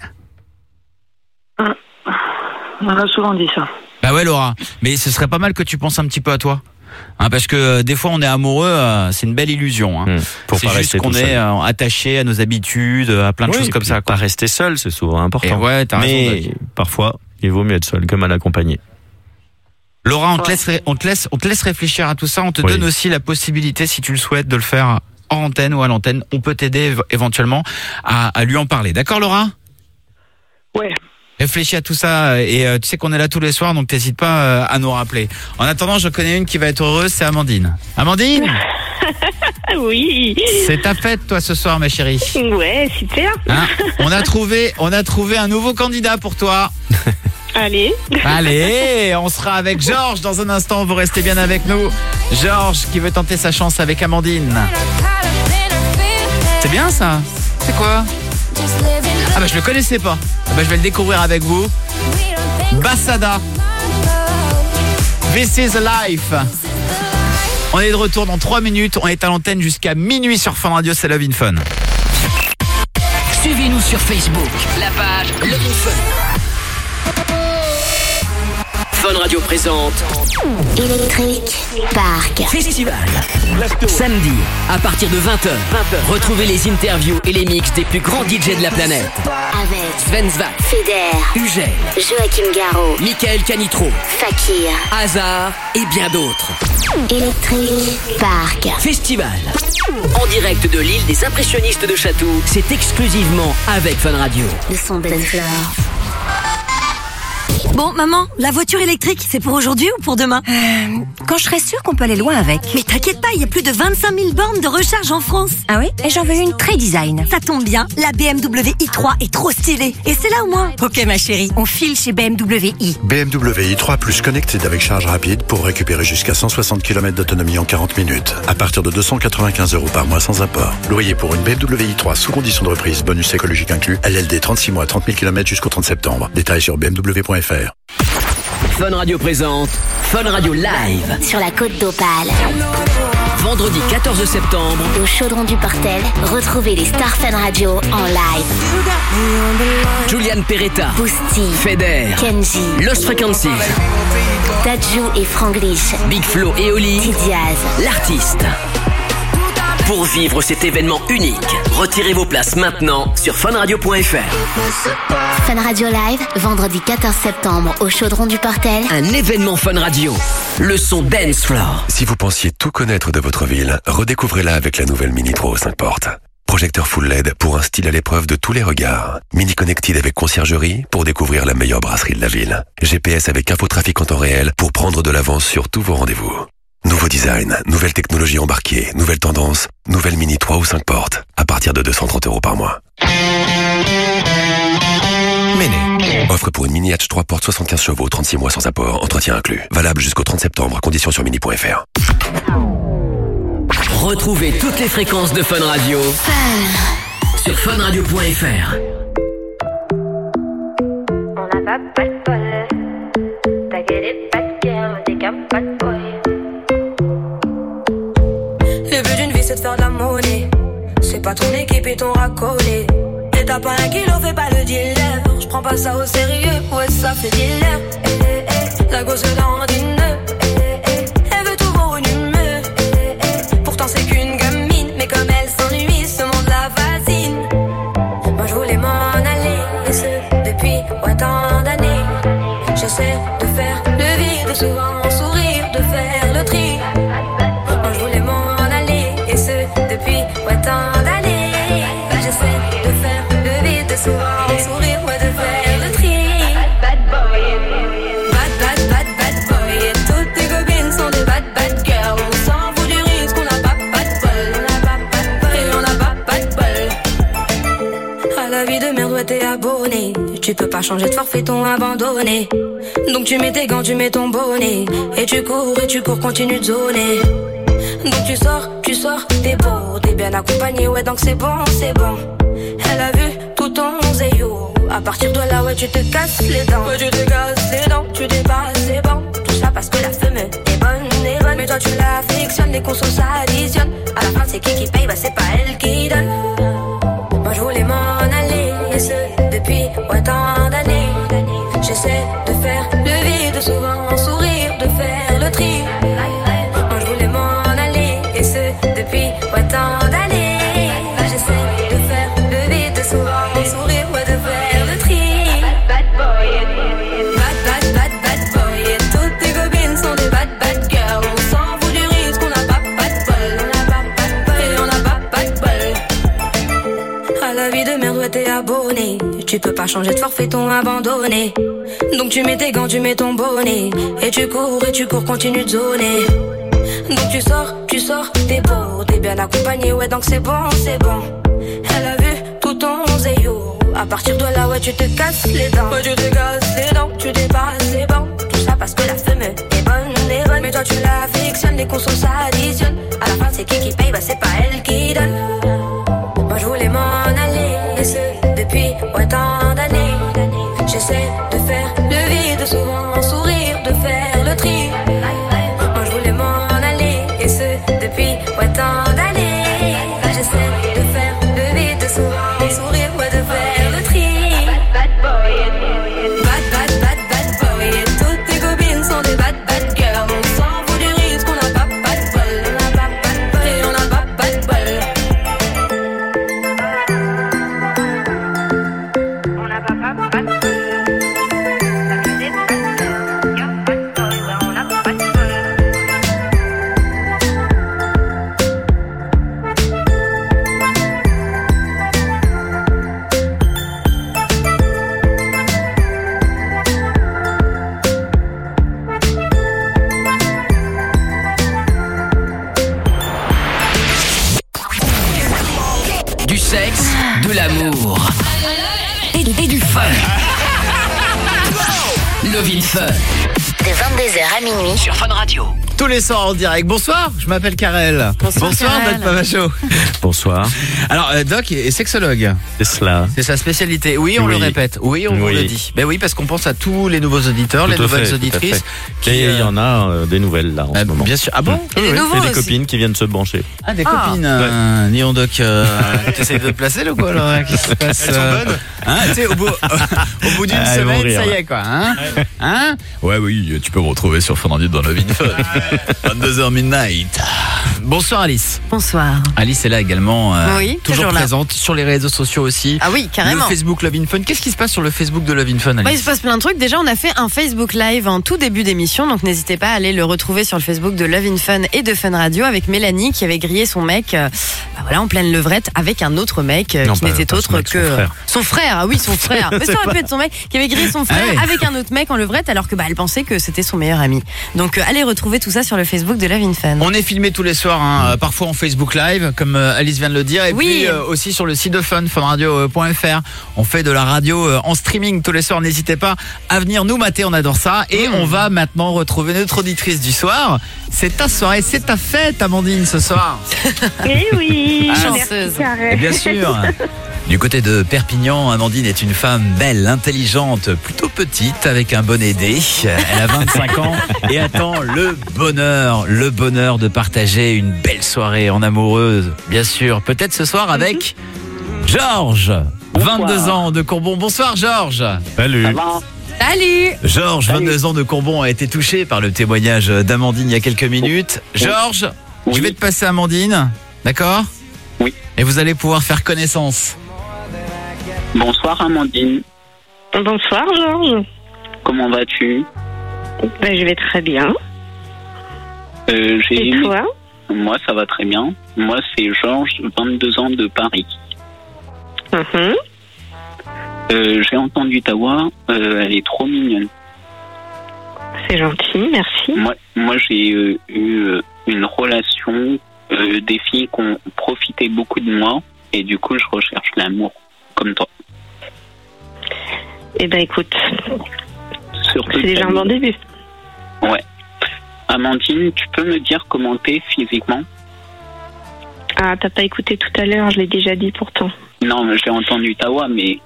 On a souvent dit ça. Bah ouais, Laura. Mais ce serait pas mal que tu penses un petit peu à toi. Hein, parce que euh, des fois on est amoureux, euh, c'est une belle illusion. Hein. Mmh. Faut C'est pas juste rester qu'on tout est seul. euh, attaché à nos habitudes, à plein de Oui, choses et comme puis ça. Quoi. Pas rester seul, c'est souvent important. Et ouais, t'as Mais raison, Doc. parfois, il vaut mieux être seul que mal accompagné. Laura, on te, laisse, ré- on, te laisse, on te laisse réfléchir à tout ça. On te Oui. donne aussi la possibilité, si tu le souhaites, de le faire en antenne ou à l'antenne. On peut t'aider éve- éventuellement à, à lui en parler. D'accord, Laura ? Ouais. Réfléchis à tout ça et euh, tu sais qu'on est là tous les soirs, donc t'hésites pas euh, à nous rappeler. En attendant, je connais une qui va être heureuse, c'est Amandine. Amandine, Oui. c'est ta fête toi ce soir, ma chérie. Ouais, super. Hein, on a trouvé, on a trouvé un nouveau candidat pour toi. Allez. Allez, on sera avec Georges dans un instant. Vous restez bien avec nous. Georges qui veut tenter sa chance avec Amandine. C'est bien ça. C'est quoi? Ah bah je le connaissais pas. Ah bah je vais le découvrir avec vous. Bassada. This is life. On est de retour dans trois minutes. On est à l'antenne jusqu'à minuit sur Fun Radio. C'est Love in Fun. Suivez-nous sur Facebook, la page Love in Fun. Fun Radio présente Électrique Park. Festival. Samedi, à partir de vingt heures, retrouvez les interviews et les mix des plus grands D J de la planète. Avec Sven Svak, Feder, Ugel, Joachim Garraud, Michael Canitro, Fakir, Hazard et bien d'autres. Électrique Park. Festival. En direct de l'île des impressionnistes de Chatou, c'est exclusivement avec Fun Radio. Le son d'Enflore. Bon, maman, la voiture électrique, c'est pour aujourd'hui ou pour demain euh, Quand je serai sûre qu'on peut aller loin avec. Mais t'inquiète pas, il y a plus de vingt-cinq mille bornes de recharge en France. Ah oui? Et j'en veux une très design. Ça tombe bien, la B M W i trois est trop stylée. Et c'est là au moins. Ok ma chérie, on file chez B M W i. B M W i trois Plus Connected avec charge rapide pour récupérer jusqu'à cent soixante kilomètres d'autonomie en quarante minutes. À partir de deux cent quatre-vingt-quinze euros par mois sans apport. Loyer pour une B M W i trois sous condition de reprise, bonus écologique inclus. L L D trente-six mois, trente mille kilomètres jusqu'au trente septembre. Détails sur b m w point f r. Fun Radio présente Fun Radio Live. Sur la côte d'Opale. Vendredi quatorze septembre. Au Chaudron du Portel, retrouvez les stars Fun Radio en live. Julian Peretta, Boosty, Feder, Kenji, Lost Frequencies, Dadju et Franglish, Big Flo et Oli, T-Diaz, l'artiste. Pour vivre cet événement unique, retirez vos places maintenant sur fun radio point f r. Fun Radio Live, vendredi quatorze septembre au Chaudron du Portel. Un événement Fun Radio, le son Dance Floor. Si vous pensiez tout connaître de votre ville, redécouvrez-la avec la nouvelle Mini Pro aux cinq portes. Projecteur full L E D pour un style à l'épreuve de tous les regards. Mini Connected avec conciergerie pour découvrir la meilleure brasserie de la ville. G P S avec infotrafic en temps réel pour prendre de l'avance sur tous vos rendez-vous. Nouveau design, nouvelle technologie embarquée, nouvelle tendance, nouvelle Mini trois ou cinq portes, à partir de deux cent trente euros par mois. Méné. Offre pour une Mini Hatch trois portes soixante-quinze chevaux, trente-six mois sans apport, entretien inclus. Valable jusqu'au trente septembre, conditions sur mini point f r. Retrouvez toutes les fréquences de Fun Radio sur fun radio point f r. On n'a pas de bol, t'inquiète pas de guerre, t'es qu'un pas de boy. Le but d'une vie c'est de faire de la monnaie. C'est pas ton équipe et ton racolé. Et t'as pas un kilo, fais pas le dealer. J'prends pas ça au sérieux, ouais ça fait dealer. Eh, eh, eh. La gosse dans une nœud. Eh, eh. Elle veut tout pour une humeur. Eh, eh. Pourtant c'est qu'une gamine, mais comme elle s'ennuie, ce monde la fascine. Moi je voulais m'en aller, et ce depuis ouais, tant d'années. J'essaie de faire le vide, souvent sourire, de faire le tri. Moi je voulais m'en aller, et ce depuis ouais, tant d'années. J'essaie de faire le vide, souvent sourire, ouais, de faire le tri. Bad boy, bad bad bad bad boy. Et toutes tes copines sont des bad bad girls. On s'en fout du risque, on n'a pas pas de bol, on n'a pas pas de bol et on n'a pas pas de bol. À la vie de merde, ouais, t'es abonné. Tu peux pas changer de forfait, ton abandonné. Donc tu mets tes gants, tu mets ton bonnet. Et tu cours, et tu cours, continue de zoner. Donc tu sors, tu sors, t'es beau, t'es bien accompagné, ouais donc c'est bon, c'est bon. Elle a vu tout ton zéyo. À partir de là, ouais tu te casses les dents. Ouais tu te casses les dents, tu dépasses les bancs. Tout ça parce que la femme est bonne, est bonne. Mais toi tu l'affectionnes, les consos s'additionnent. À la fin c'est qui qui paye, bah c'est pas elle qui donne. Moi je voulais m'en aller, et ce depuis ouais tant d'années. J'essaie de faire le vide, souvent sourire, de faire le tri. Moi je voulais m'en aller, et ce depuis ouais tant d'années. J'essaie de faire le vide, souvent sourire, ouais de faire le tri. Bad boy, bad bad bad bad boy. Et toutes tes copines sont des bad bad girls. On s'en fout du risque, on n'a pas pas de bol. On n'a pas pas de bol, et on n'a pas pas de bol. À la vie de merde, ouais t'es abonné. Tu peux pas changer de forfait, ton abandonné. Donc tu mets tes gants, tu mets ton bonnet. Et tu cours, et tu cours, continue de zoner. Donc tu sors, tu sors, t'es beau, t'es bien accompagné, ouais donc c'est bon, c'est bon. Elle a vu tout ton zéyo. À partir de là, ouais tu te casses les dents. Ouais tu te casses les dents, tu dépasses les bancs. Tout ça parce que la femme est bonne, est bonne. Mais toi tu l'affectionnes, les consos s'additionnent. À la fin c'est qui qui paye, bah c'est pas elle qui donne. Moi je voulais m'en aller, et ce depuis ouais tant d'années. J'essaie de faire le vide, souvent sourire, de faire le tri. Moi je voulais m'en aller, et ce depuis ouais tant d'années. J'essaie de faire le vide, souvent sourire, ouais de faire le tri. Bad boy, bad bad bad bad boy. Et toutes tes copines sont des bad bad girls. On s'en fout du risque, on n'a pas pas de bol. On n'a pas pas de bol, et on n'a pas pas de bol. On n'a pas pas pas de bol. Du sexe, de l'amour et, et du fun. Love in Fun. De vingt-deux heures à minuit sur Fun Radio. Tous les soirs en direct. Bonsoir, je m'appelle Karel. Bonsoir, Karel. Doc Pavacho. Bonsoir. Alors, euh, Doc est sexologue. C'est cela. C'est sa spécialité. Oui, on Oui. le répète. Oui, on vous Oui. le dit. Ben oui, parce qu'on pense à tous les nouveaux auditeurs, Tout les à nouvelles fait, tout à auditrices. fait. Et il y en a euh, des nouvelles là en Euh, ce moment. bien sûr. Ah bon Et des Oui, nouveaux et des aussi. copines qui viennent se brancher. Ah, des Ah. copines. Euh, Dis donc, Doc, euh, t'essayes de te placer là ou quoi alors, qu'est-ce qui se passe? Elles sont euh, bonnes. Hein, tu sais, au bout, au bout d'une Ah, elles vont semaine, rire, ça y là. est quoi. Hein, hein Ouais, oui, tu peux me retrouver sur Fun Radio dans Love in Fun. vingt-deux heures midnight. Bonsoir Alice. Bonsoir. Alice est là également. euh, Oui, toujours toujours là. présente sur les réseaux sociaux aussi. Ah oui, carrément. Le Facebook Love in Fun. Qu'est-ce qui se passe sur le Facebook de Love in Fun, Alice? Ouais, il se passe plein de trucs. Déjà, on a fait un Facebook Live en tout début d'émission, donc n'hésitez pas à aller le retrouver sur le Facebook de Love in Fun et de Fun Radio avec Mélanie qui avait grillé son mec, euh, bah voilà, en pleine levrette avec un autre mec euh, Non, qui pas- n'était pas son autre mec, que son frère. son frère. Ah oui, son frère. Mais ça aurait pu être son mec qui avait grillé son frère Ah ouais. avec un autre mec en levrette alors que bah elle pensait que c'était son meilleur ami. Donc euh, allez retrouver tout ça sur le Facebook de Love in Fun. On est filmé tous les soirs, hein, euh, parfois en Facebook Live, comme euh, Alice vient de le dire, et Oui. puis euh, aussi sur le site de Fun, funradio point f r. On fait de la radio euh, en streaming tous les soirs. N'hésitez pas à venir nous mater, on adore ça. Et Mmh. on va maintenant retrouver notre auditrice du soir. C'est ta soirée, c'est ta fête, Amandine, ce soir. Eh oui, Ah, chanceuse. Et bien sûr. Du côté de Perpignan, Amandine est une femme belle, intelligente, plutôt petite, avec un bonnet D. Elle a vingt-cinq ans et attend le bonheur, le bonheur de partager une belle soirée en amoureuse. Bien sûr, peut-être ce soir avec Georges, vingt-deux ans de Courbon. Bonsoir Georges. Salut. Salut. Georges, vingt-deux ans de Courbon, a été touché par le témoignage d'Amandine il y a quelques minutes. Georges, je vais te passer Amandine, d'accord? Oui. Et vous allez pouvoir faire connaissance. Bonsoir Amandine, Bonsoir Georges. comment vas-tu? Ben, je vais très bien. euh, j'ai Et aimé- toi? Moi ça va très bien. Moi c'est Georges, vingt-deux ans de Paris. Mhm. Euh, j'ai entendu ta voix, euh, elle est trop mignonne. C'est gentil, merci. Moi, moi j'ai euh, eu euh, une relation, euh, des filles qui ont profité beaucoup de moi et du coup je recherche l'amour comme toi. Eh ben écoute, Surtout c'est déjà un ta- bon début. Ouais. Ah Amandine, tu peux me dire comment t'es physiquement? Ah, t'as pas écouté tout à l'heure, je l'ai déjà dit pourtant. Non, mais j'ai entendu ta voix, mais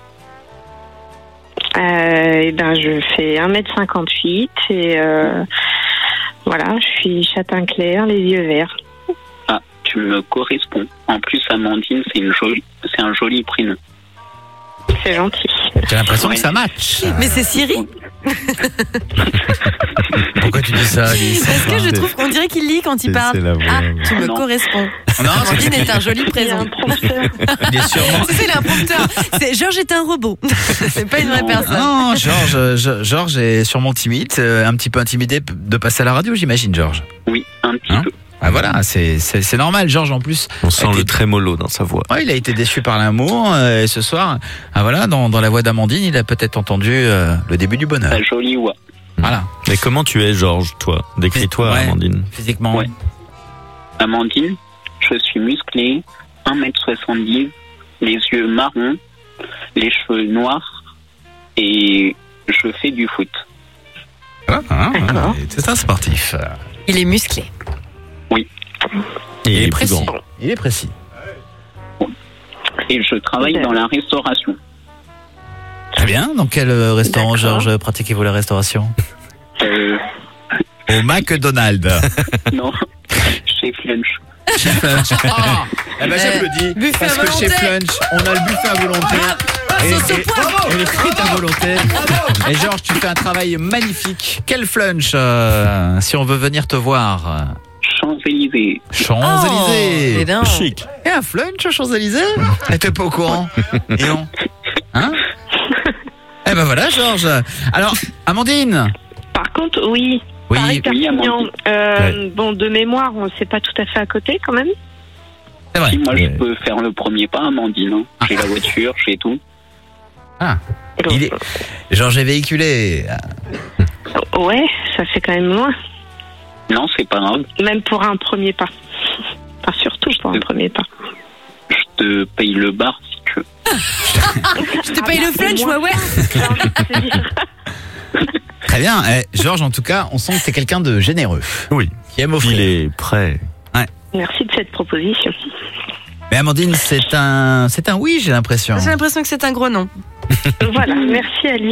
Euh, et ben, je fais un mètre cinquante-huit et euh, voilà, je suis châtain clair, les yeux verts. ah, tu me corresponds. En plus, Amandine, c'est une jolie, c'est un joli prénom. C'est gentil. J'ai l'impression que ça match. Mais c'est Siri. Pourquoi tu dis ça, Alice? Parce que je trouve qu'on dirait qu'il lit quand il C'est- parle. c'est la voix. Ah, tu me Non. corresponds. Non, Amandine est un joli présent. Il est sûrement. C'est c'est un prompteur. C'est Georges est un robot. C'est pas une vraie personne. Non, Georges, euh, Je- Georges est sûrement timide, euh, un petit peu intimidé p- de passer à la radio, j'imagine, Georges. Oui, un petit Hein peu. Ah voilà, c'est c'est c'est normal, Georges en plus. On sent le trémolo dans sa voix. Ouais, il a été déçu par l'amour euh, et ce soir, ah voilà, dans, dans la voix d'Amandine, il a peut-être entendu euh, le début du bonheur. Ta jolie voix. Voilà. Mais comment tu es, Georges, toi? Décris-toi, Ouais. Amandine. Physiquement. Ouais. Amandine, je suis musclée, un mètre soixante-dix, les yeux marrons, les cheveux noirs et je fais du foot. Ah, ah, ah, c'est un sportif. Il est musclé. Oui. Et il, il est est plus précis. grand. Il est précis. Et je travaille dans la restauration. Très bien. Dans quel euh, restaurant, Georges, pratiquez-vous la restauration? Euh, Au McDonald's. non, chez Flunch. Chez Flunch. Ah, eh ben j'applaudis. Buffet Parce à que chez volonté. Flunch, on a le buffet à volonté. Et, et- et les frites à volonté. Et Georges, tu fais un travail magnifique. Quel Flunch, euh, si on veut venir te voir? Champs-Élysées. Champs-Élysées. Oh, dis donc. Chic. Et un Flunch aux Champs-Élysées? Elle t'es pas au courant? Et on Hein? Eh ben voilà, Georges. Alors, Amandine. Par contre, oui. Oui. Paris, Oui, Perpignan. Amandine. Euh, Bon, de mémoire, on sait pas tout à fait à côté quand même. C'est vrai. Si, moi, Ouais. je peux faire le premier pas, Amandine. hein. J'ai la voiture, j'ai tout. Ah. Il est... Georges est véhiculé. Ouais, ça fait quand même loin. Non, c'est pas grave. Même pour un premier pas. Enfin, surtout pour un premier pas. Je te paye le bar si tu veux. Je te paye le flunch, ouais, ouais. Très bien. Eh, Georges, en tout cas, on sent que t'es quelqu'un de généreux. Oui. Qui aime offrir. Il est prêt. Merci de cette proposition. Mais Amandine, c'est un, c'est un oui, j'ai l'impression. J'ai l'impression que c'est un gros nom. Voilà, merci Alice.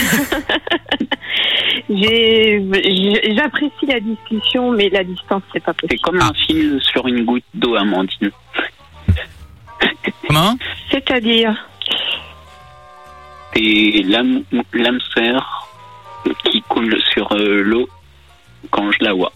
J'ai- j'ai- J'apprécie la discussion, mais la distance, c'est pas possible. C'est comme un film sur une goutte d'eau, Amandine. Comment? C'est-à-dire, C'est l'âme l'âme sœur qui coule sur euh, l'eau quand je la vois.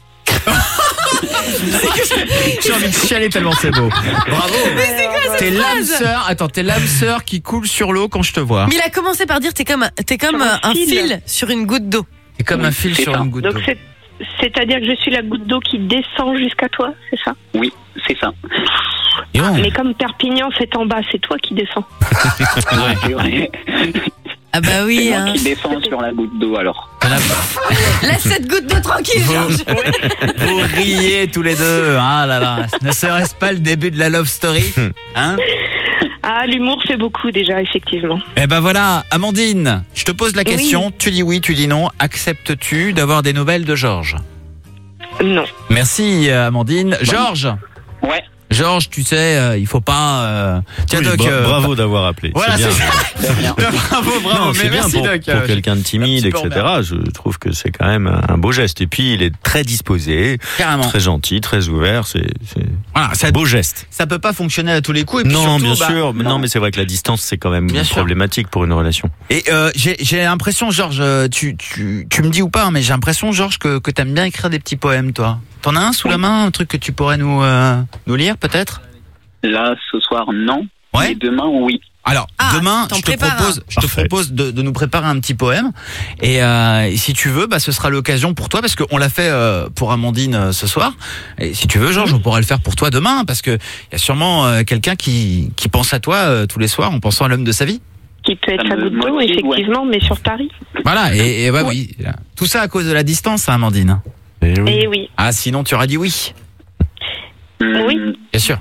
J'ai envie de chialer tellement c'est beau. Bravo. Mais c'est quoi cette T'es l'âme phrase sœur. Attends, t'es l'âme sœur qui coule sur l'eau quand je te vois. Mais il a commencé par dire t'es comme, t'es comme Sur un un fil. fil sur une goutte d'eau. T'es comme un fil c'est sur ça. une goutte d'eau. donc c'est- c'est-à-dire que je suis la goutte d'eau qui descend jusqu'à toi, c'est ça? Oui, c'est ça. Et on- Mais comme Perpignan, c'est en bas, c'est toi qui descends. C'est vrai. Ah bah oui, C'est hein. moi qui descends sur la goutte d'eau alors. Laisse cette goutte d'eau tranquille, Georges. Vous riez tous les deux. Ah là là. Ne serait-ce pas le début de la love story? Hein? Ah, l'humour fait beaucoup déjà, effectivement. Eh ben voilà, Amandine, je te pose la question. Tu dis oui, tu dis non. Acceptes-tu d'avoir des nouvelles de Georges? Non. Merci, euh, Amandine. Georges. Ouais. Georges, tu sais, euh, il faut pas. euh, Tiens, Oui, Doc. bra- euh, bravo d'avoir appelé. Voilà, c'est c'est bien. bravo, bravo. Non, mais c'est bien merci, pour, Doc. pour Euh, quelqu'un de timide, un petit et peu cetera. Je trouve que c'est quand même un beau geste. Et puis, il est très disposé, Carrément. très gentil, très ouvert. C'est c'est Voilà, ça- un beau geste. Ça peut pas fonctionner à tous les coups. Et puis Non, surtout, bien bah, sûr. mais Non, mais c'est vrai que la distance, c'est quand même Bien sûr. problématique pour une relation. Et euh, j'ai j'ai l'impression, Georges, euh, tu, tu, tu me dis ou pas, hein, mais j'ai l'impression, Georges, que, que t'aimes bien écrire des petits poèmes, toi. T'en as un sous la main, un truc que tu pourrais nous, euh, nous lire, peut-être? Là, ce soir, non. Ouais. Mais demain, oui. Alors, Ah, demain, t'en je te prépares propose, je te Parfait. propose de, de nous préparer un petit poème. Et, euh, et si tu veux, bah, ce sera l'occasion pour toi, parce qu'on l'a fait euh, pour Amandine euh, ce soir. Et si tu veux, Georges, on pourra le faire pour toi demain, parce que il y a sûrement euh, quelqu'un qui, qui pense à toi euh, tous les soirs en pensant à l'homme de sa vie. Qui peut être Ça sa me goutte d'eau, motive, effectivement, mais sur Paris. Voilà, et, et ouais, oui. Tout ça à cause de la distance, hein, Amandine. Et oui. Et oui, Ah, sinon tu aurais dit oui. Oui. Hum, Bien sûr.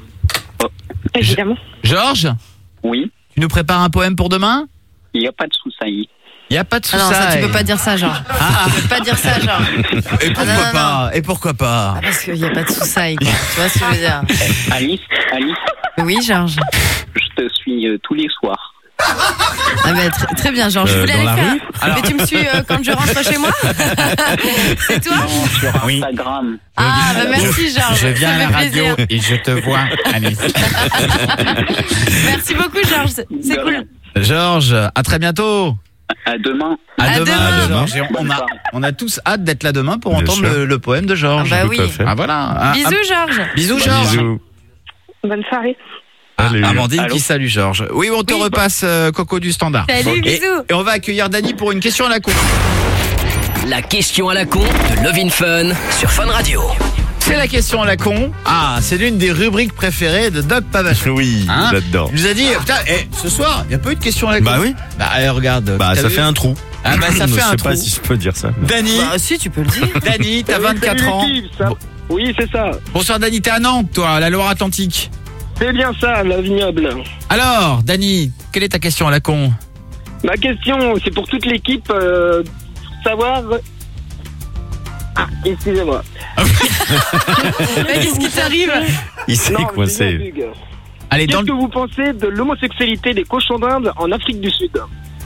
évidemment. Georges, Oui. tu nous prépares un poème pour demain? Il n'y a pas de souci. Il Il y a pas de Ah non, ça, soussailles. tu peux pas dire ça, Georges. Ah. Tu peux pas dire ça, Georges. Et pourquoi Ah, non, non, pas Et pourquoi pas Ah, parce qu'il y a pas de soussailles, quoi. Tu vois ce que je veux dire? Alice, Alice, Oui, Georges. je te suis euh, tous les soirs. Ah bah, tr- très bien, Georges. Je Euh, voulais dans aller la faire. rue Mais tu me suis euh, quand je rentre chez moi? C'est toi? Sur Oui. Instagram. Ah, bah merci, Georges. Je viens Ça à la fait radio plaisir. et je te vois, Alice. Merci beaucoup, Georges. C'est c'est cool. Georges, à très bientôt. À demain. À, À demain, demain. Georges. Et On a, on a tous hâte d'être là demain pour Bien entendre sûr. le, le poème de Georges. Ah bah Tout oui. à fait. Ah voilà. Ah, Bisous, Georges. ah, bisous, Georges. Bisous. Bonne soirée. Ah, Salut. Amandine Allô qui salue Georges. Oui, on te Oui. repasse euh, Coco du Standard. Salut, et, bisous. et on va accueillir Dany pour une question à la con. La question à la con de Love in Fun sur Fun Radio. C'est la question à la con. Ah, c'est l'une des rubriques préférées de Doc Pavachon. Oui, Hein là-dedans. Il nous a dit, putain, eh, ce soir, il n'y a pas eu de question à la con. Bah oui. Bah allez, regarde. Bah, t'as ça vu fait un trou. Ah bah ça Je fait sais un pas trou. si je peux dire ça. Dany, Bah si, tu peux le dire. Dany, t'as vingt-quatre ans. Oui, c'est ça. Bonsoir Dany, t'es à Nantes, toi, la Loire-Atlantique. C'est bien ça, la vignoble. Alors, Dany, quelle est ta question à la con? Ma question, c'est pour toute l'équipe, euh, savoir... Ah, excusez-moi. Mais qu'est-ce qui t'arrive? Il s'est Non, c'est coincé. bien, Hugues. Allez, dans Qu'est-ce le... que vous pensez de l'homosexualité des cochons d'Inde en Afrique du Sud?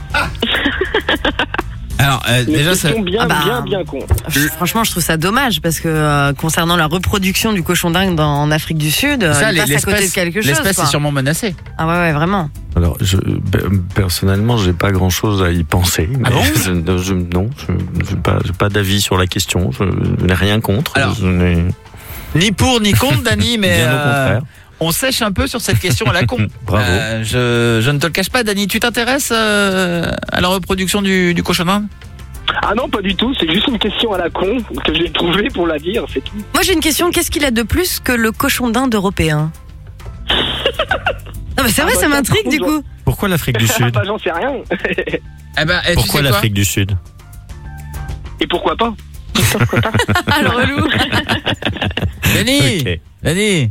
Alors, euh, Une déjà, ça... question bien, Ah bah, bien, bien con. Je- Franchement, je trouve ça dommage parce que euh, concernant la reproduction du cochon d'Inde en Afrique du Sud, euh, ça, il passe à côté de l'espèce quelque chose. l'espèce quoi. est sûrement menacée. Ah ouais, ouais, vraiment. Alors, je, pe- personnellement, j'ai pas grand-chose à y penser. Mais Ah bon je, je- Non, je n'ai pas, j'ai pas d'avis sur la question. Je n'ai rien contre. Alors, je n'ai- Ni pour ni contre, Dany, mais Bien au euh, contraire. on sèche un peu sur cette question à la con. Bravo. Euh, je, je ne te le cache pas, Dany. Tu t'intéresses euh, à la reproduction du, du cochon d'Inde? Ah non, pas du tout, c'est juste une question à la con que j'ai trouvée pour la dire, c'est tout. Moi, j'ai une question. Qu'est-ce qu'il a de plus que le cochon d'Inde européen? Non, mais c'est vrai, Ah bah, ça m'intrigue par du contre, coup. Pourquoi l'Afrique du Sud Bah j'en sais rien. Eh ben, eh, tu Pourquoi sais quoi l'Afrique du Sud Et pourquoi pas? Ah, le relou. Dany, Ok. Dany,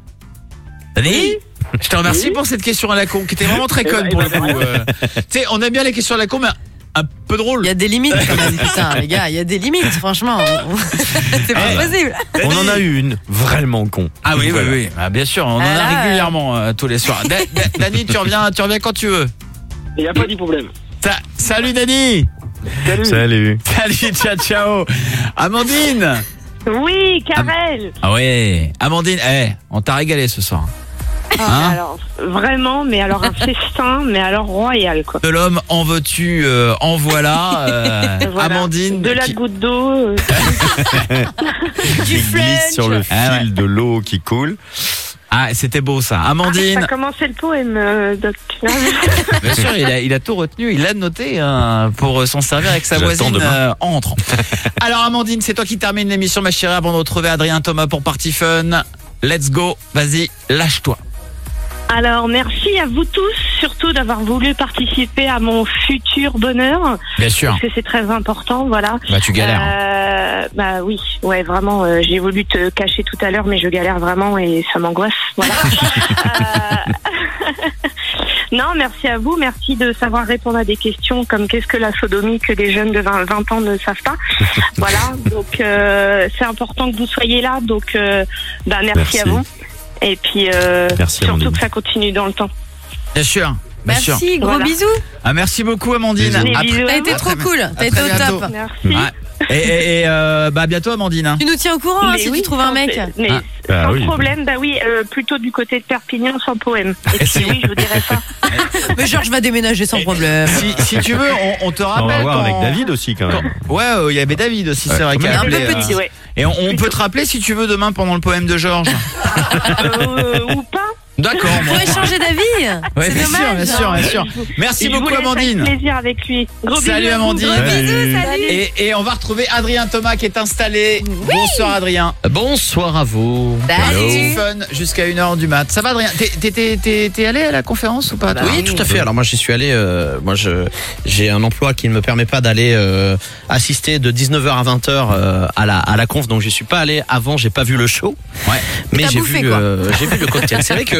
Dany, je te remercie Oui. pour cette question à la con qui était vraiment très Eh conne ben, pour eh le ben, coup. euh. Tu sais, on aime bien les questions à la con, mais un peu drôle. Il y a des limites quand même, putain, les gars, il y a des limites, franchement. C'est pas Eh, possible. On en a eu une vraiment con. Ah oui, oui, Voilà. oui. Ah, bien sûr, on en Ah a là, régulièrement euh, tous les soirs. Da- Da- Dany, tu reviens, tu reviens quand tu veux. Il n'y a pas de problème. Sa- Salut Dany. Salut. Salut. Salut, ciao, ciao. Amandine. Oui, Karel. Ah ouais, Amandine, eh, on t'a régalé ce soir. Hein Alors, vraiment, mais alors un festin, mais alors royal, quoi. De l'homme, en veux-tu, euh, en voilà. euh, Voilà. Amandine. De la qui- goutte d'eau. euh, Qui glisse sur le fil Ah ouais. de l'eau qui coule. Ah, c'était beau ça. Ah, Amandine. ça commençait le poème, euh, Doc. Bien sûr, il a, il a tout retenu, il l'a noté hein, pour s'en servir avec sa J'attends voisine demain. euh, en entrant. Alors Amandine, c'est toi qui termine l'émission, ma chérie, avant de retrouver Adrien Thomas pour Party Fun. Let's go, vas-y, lâche-toi. Alors, merci à vous tous, surtout d'avoir voulu participer à mon futur bonheur. Bien sûr. Parce que c'est très important, voilà. Bah tu galères. Euh, bah oui, ouais, vraiment. euh, j'ai voulu te cacher tout à l'heure, mais je galère vraiment et ça m'angoisse. Voilà. Euh, non, merci à vous. Merci de savoir répondre à des questions comme qu'est-ce que la sodomie que les jeunes de vingt, vingt ans ne savent pas. Voilà. Donc c'est euh, important que vous soyez là. Donc euh, bah merci, Merci. à vous. Et puis euh, Merci, surtout Amandine. que ça continue dans le temps. Bien sûr. Bien Merci, sûr. gros Voilà. bisous. Ah, merci beaucoup Amandine. Bisous. Des À bisous très- à T'as vous. été à trop très- cool, à t'as été très au bientôt. top. Merci. Ouais. Et, et, et, euh, bah à bientôt Amandine. hein. Tu nous tiens au courant hein, Mais si oui, tu trouves un sans- mec. Mais Ah, bah sans oui. problème, bah oui, euh, plutôt du côté de Perpignan sans poème. Et puis oui, je vous dirai ça. Mais Georges va déménager sans problème. Si, si tu veux, on, on te On rappelle. va voir quand- avec David aussi quand même. quand- Ouais, euh, il y avait David aussi, c'est Ouais, vrai. quand qui a même. appelé, Un peu euh, petit, ouais. Et on, on peut te rappeler si tu veux demain pendant le poème de Georges. Euh, ou pas. D'accord. On moi. pourrait changer d'avis. Ouais, C'est bien sûr, dommage. bien sûr, bien sûr. Merci Et je vous beaucoup laisse Amandine. Avec plaisir avec lui. Gros Salut, bisous à vous. Amandine. Gros bisous, salut. Et, et on va retrouver Adrien Thomas qui est installé. Bonsoir Adrien. Bonsoir à vous. Party Fun jusqu'à une heure du mat. Ça va Adrien? T'es- t'es- T'es t'es- t'es allé à la conférence ou pas toi Oui, tout à fait. Alors moi, j'y suis allé. euh, moi, je j'ai un emploi qui ne me permet pas d'aller euh, assister de dix-neuf heures à vingt heures euh, à la à la conf. Donc, je suis pas allé avant. J'ai pas vu le show. Ouais. Mais T'as j'ai bouffé, vu quoi. euh, j'ai vu le cocktail. C'est vrai que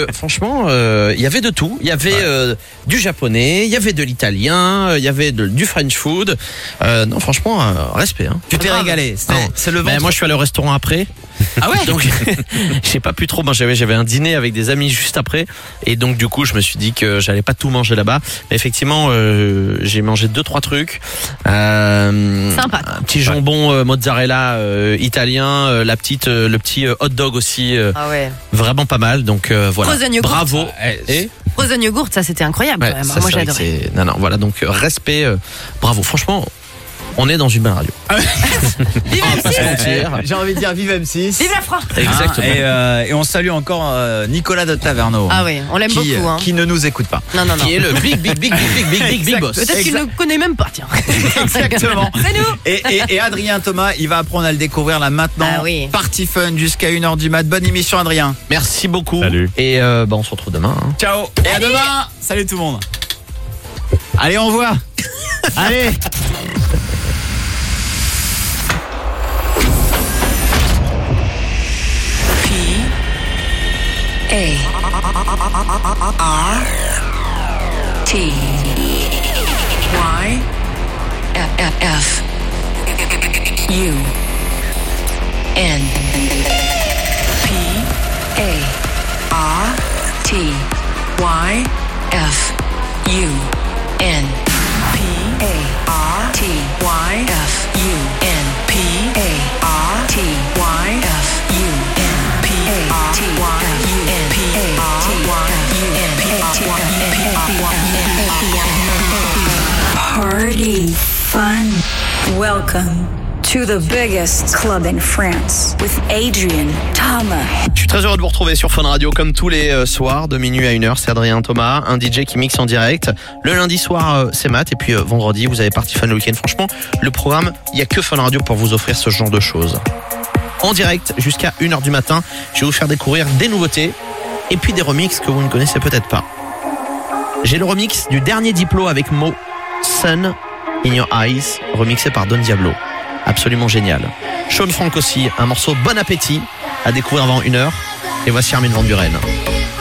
franchement, euh, il y avait de tout. Il y avait euh, du japonais, il y avait de l'italien, il y avait de, du French food. Euh, non, franchement, euh, respect. Hein. Tu t'es régalé. C'était- Non. c'est le Mais ventre. moi, je suis allé au restaurant après. Ah ouais. Donc, j'ai pas pu trop manger. J'avais, j'avais un dîner avec des amis juste après, et donc du coup, je me suis dit que j'allais pas tout manger là-bas. Mais effectivement, euh, j'ai mangé deux trois trucs. Euh, Sympa. Un petit jambon euh, mozzarella euh, italien, euh, la petite, euh, le petit euh, hot dog aussi. euh, Ah ouais. Vraiment pas mal. Donc euh, voilà. Frozen yogurt. Bravo. Et Frozen yogurt, ça c'était incroyable Ouais, quand même. ça, Moi c'est j'ai vrai que adoré. c'est- Non, non, voilà, donc euh, respect, euh, bravo. Franchement, on est dans une bonne radio. Vive On va pas se mentir. J'ai envie de dire vive M six. Vive la France. Exactement. Hein, et, euh, et on salue encore euh, Nicolas de Taverneau. Ah oui, on l'aime qui, beaucoup. Hein. Qui ne nous écoute pas. Non, non, non. Qui est le big, big, big, big, big, big, big, big boss. Peut-être qu'il ne connaît même pas, tiens. Exactement. C'est nous. Et, et, et Adrien Thomas, il va apprendre à le découvrir là maintenant. Ah oui. Party Fun jusqu'à une heure du mat. Bonne émission Adrien. Merci beaucoup. Salut. Et euh, bah, on se retrouve demain. hein. Ciao. Et à demain. Salut tout le monde. Allez, on voit. Allez. A R T Y F F U N P A R T Y F U N P A R T Y F U N P A R T Y F U N P A R T Y F U N P A R T Y F U N P A R T Y F U N Party fun. Welcome to the biggest club in France with Adrien Thomas. Je suis très heureux de vous retrouver sur Fun Radio comme tous les euh, soirs de minuit à une heure. C'est Adrien Thomas, un D J qui mixe en direct. Le lundi soir, euh, c'est Matt. Et puis euh, vendredi, vous avez Party Fun le week-end. Franchement, le programme, il n'y a que Fun Radio pour vous offrir ce genre de choses. En direct jusqu'à une heure du matin, je vais vous faire découvrir des nouveautés et puis des remixes que vous ne connaissez peut-être pas. J'ai le remix du dernier Diplo avec Mo, Sun in Your Eyes, remixé par Don Diablo. Absolument génial. Sean Frank aussi, un morceau Bon Appétit à découvrir avant une heure. Et voici Armin van Buren.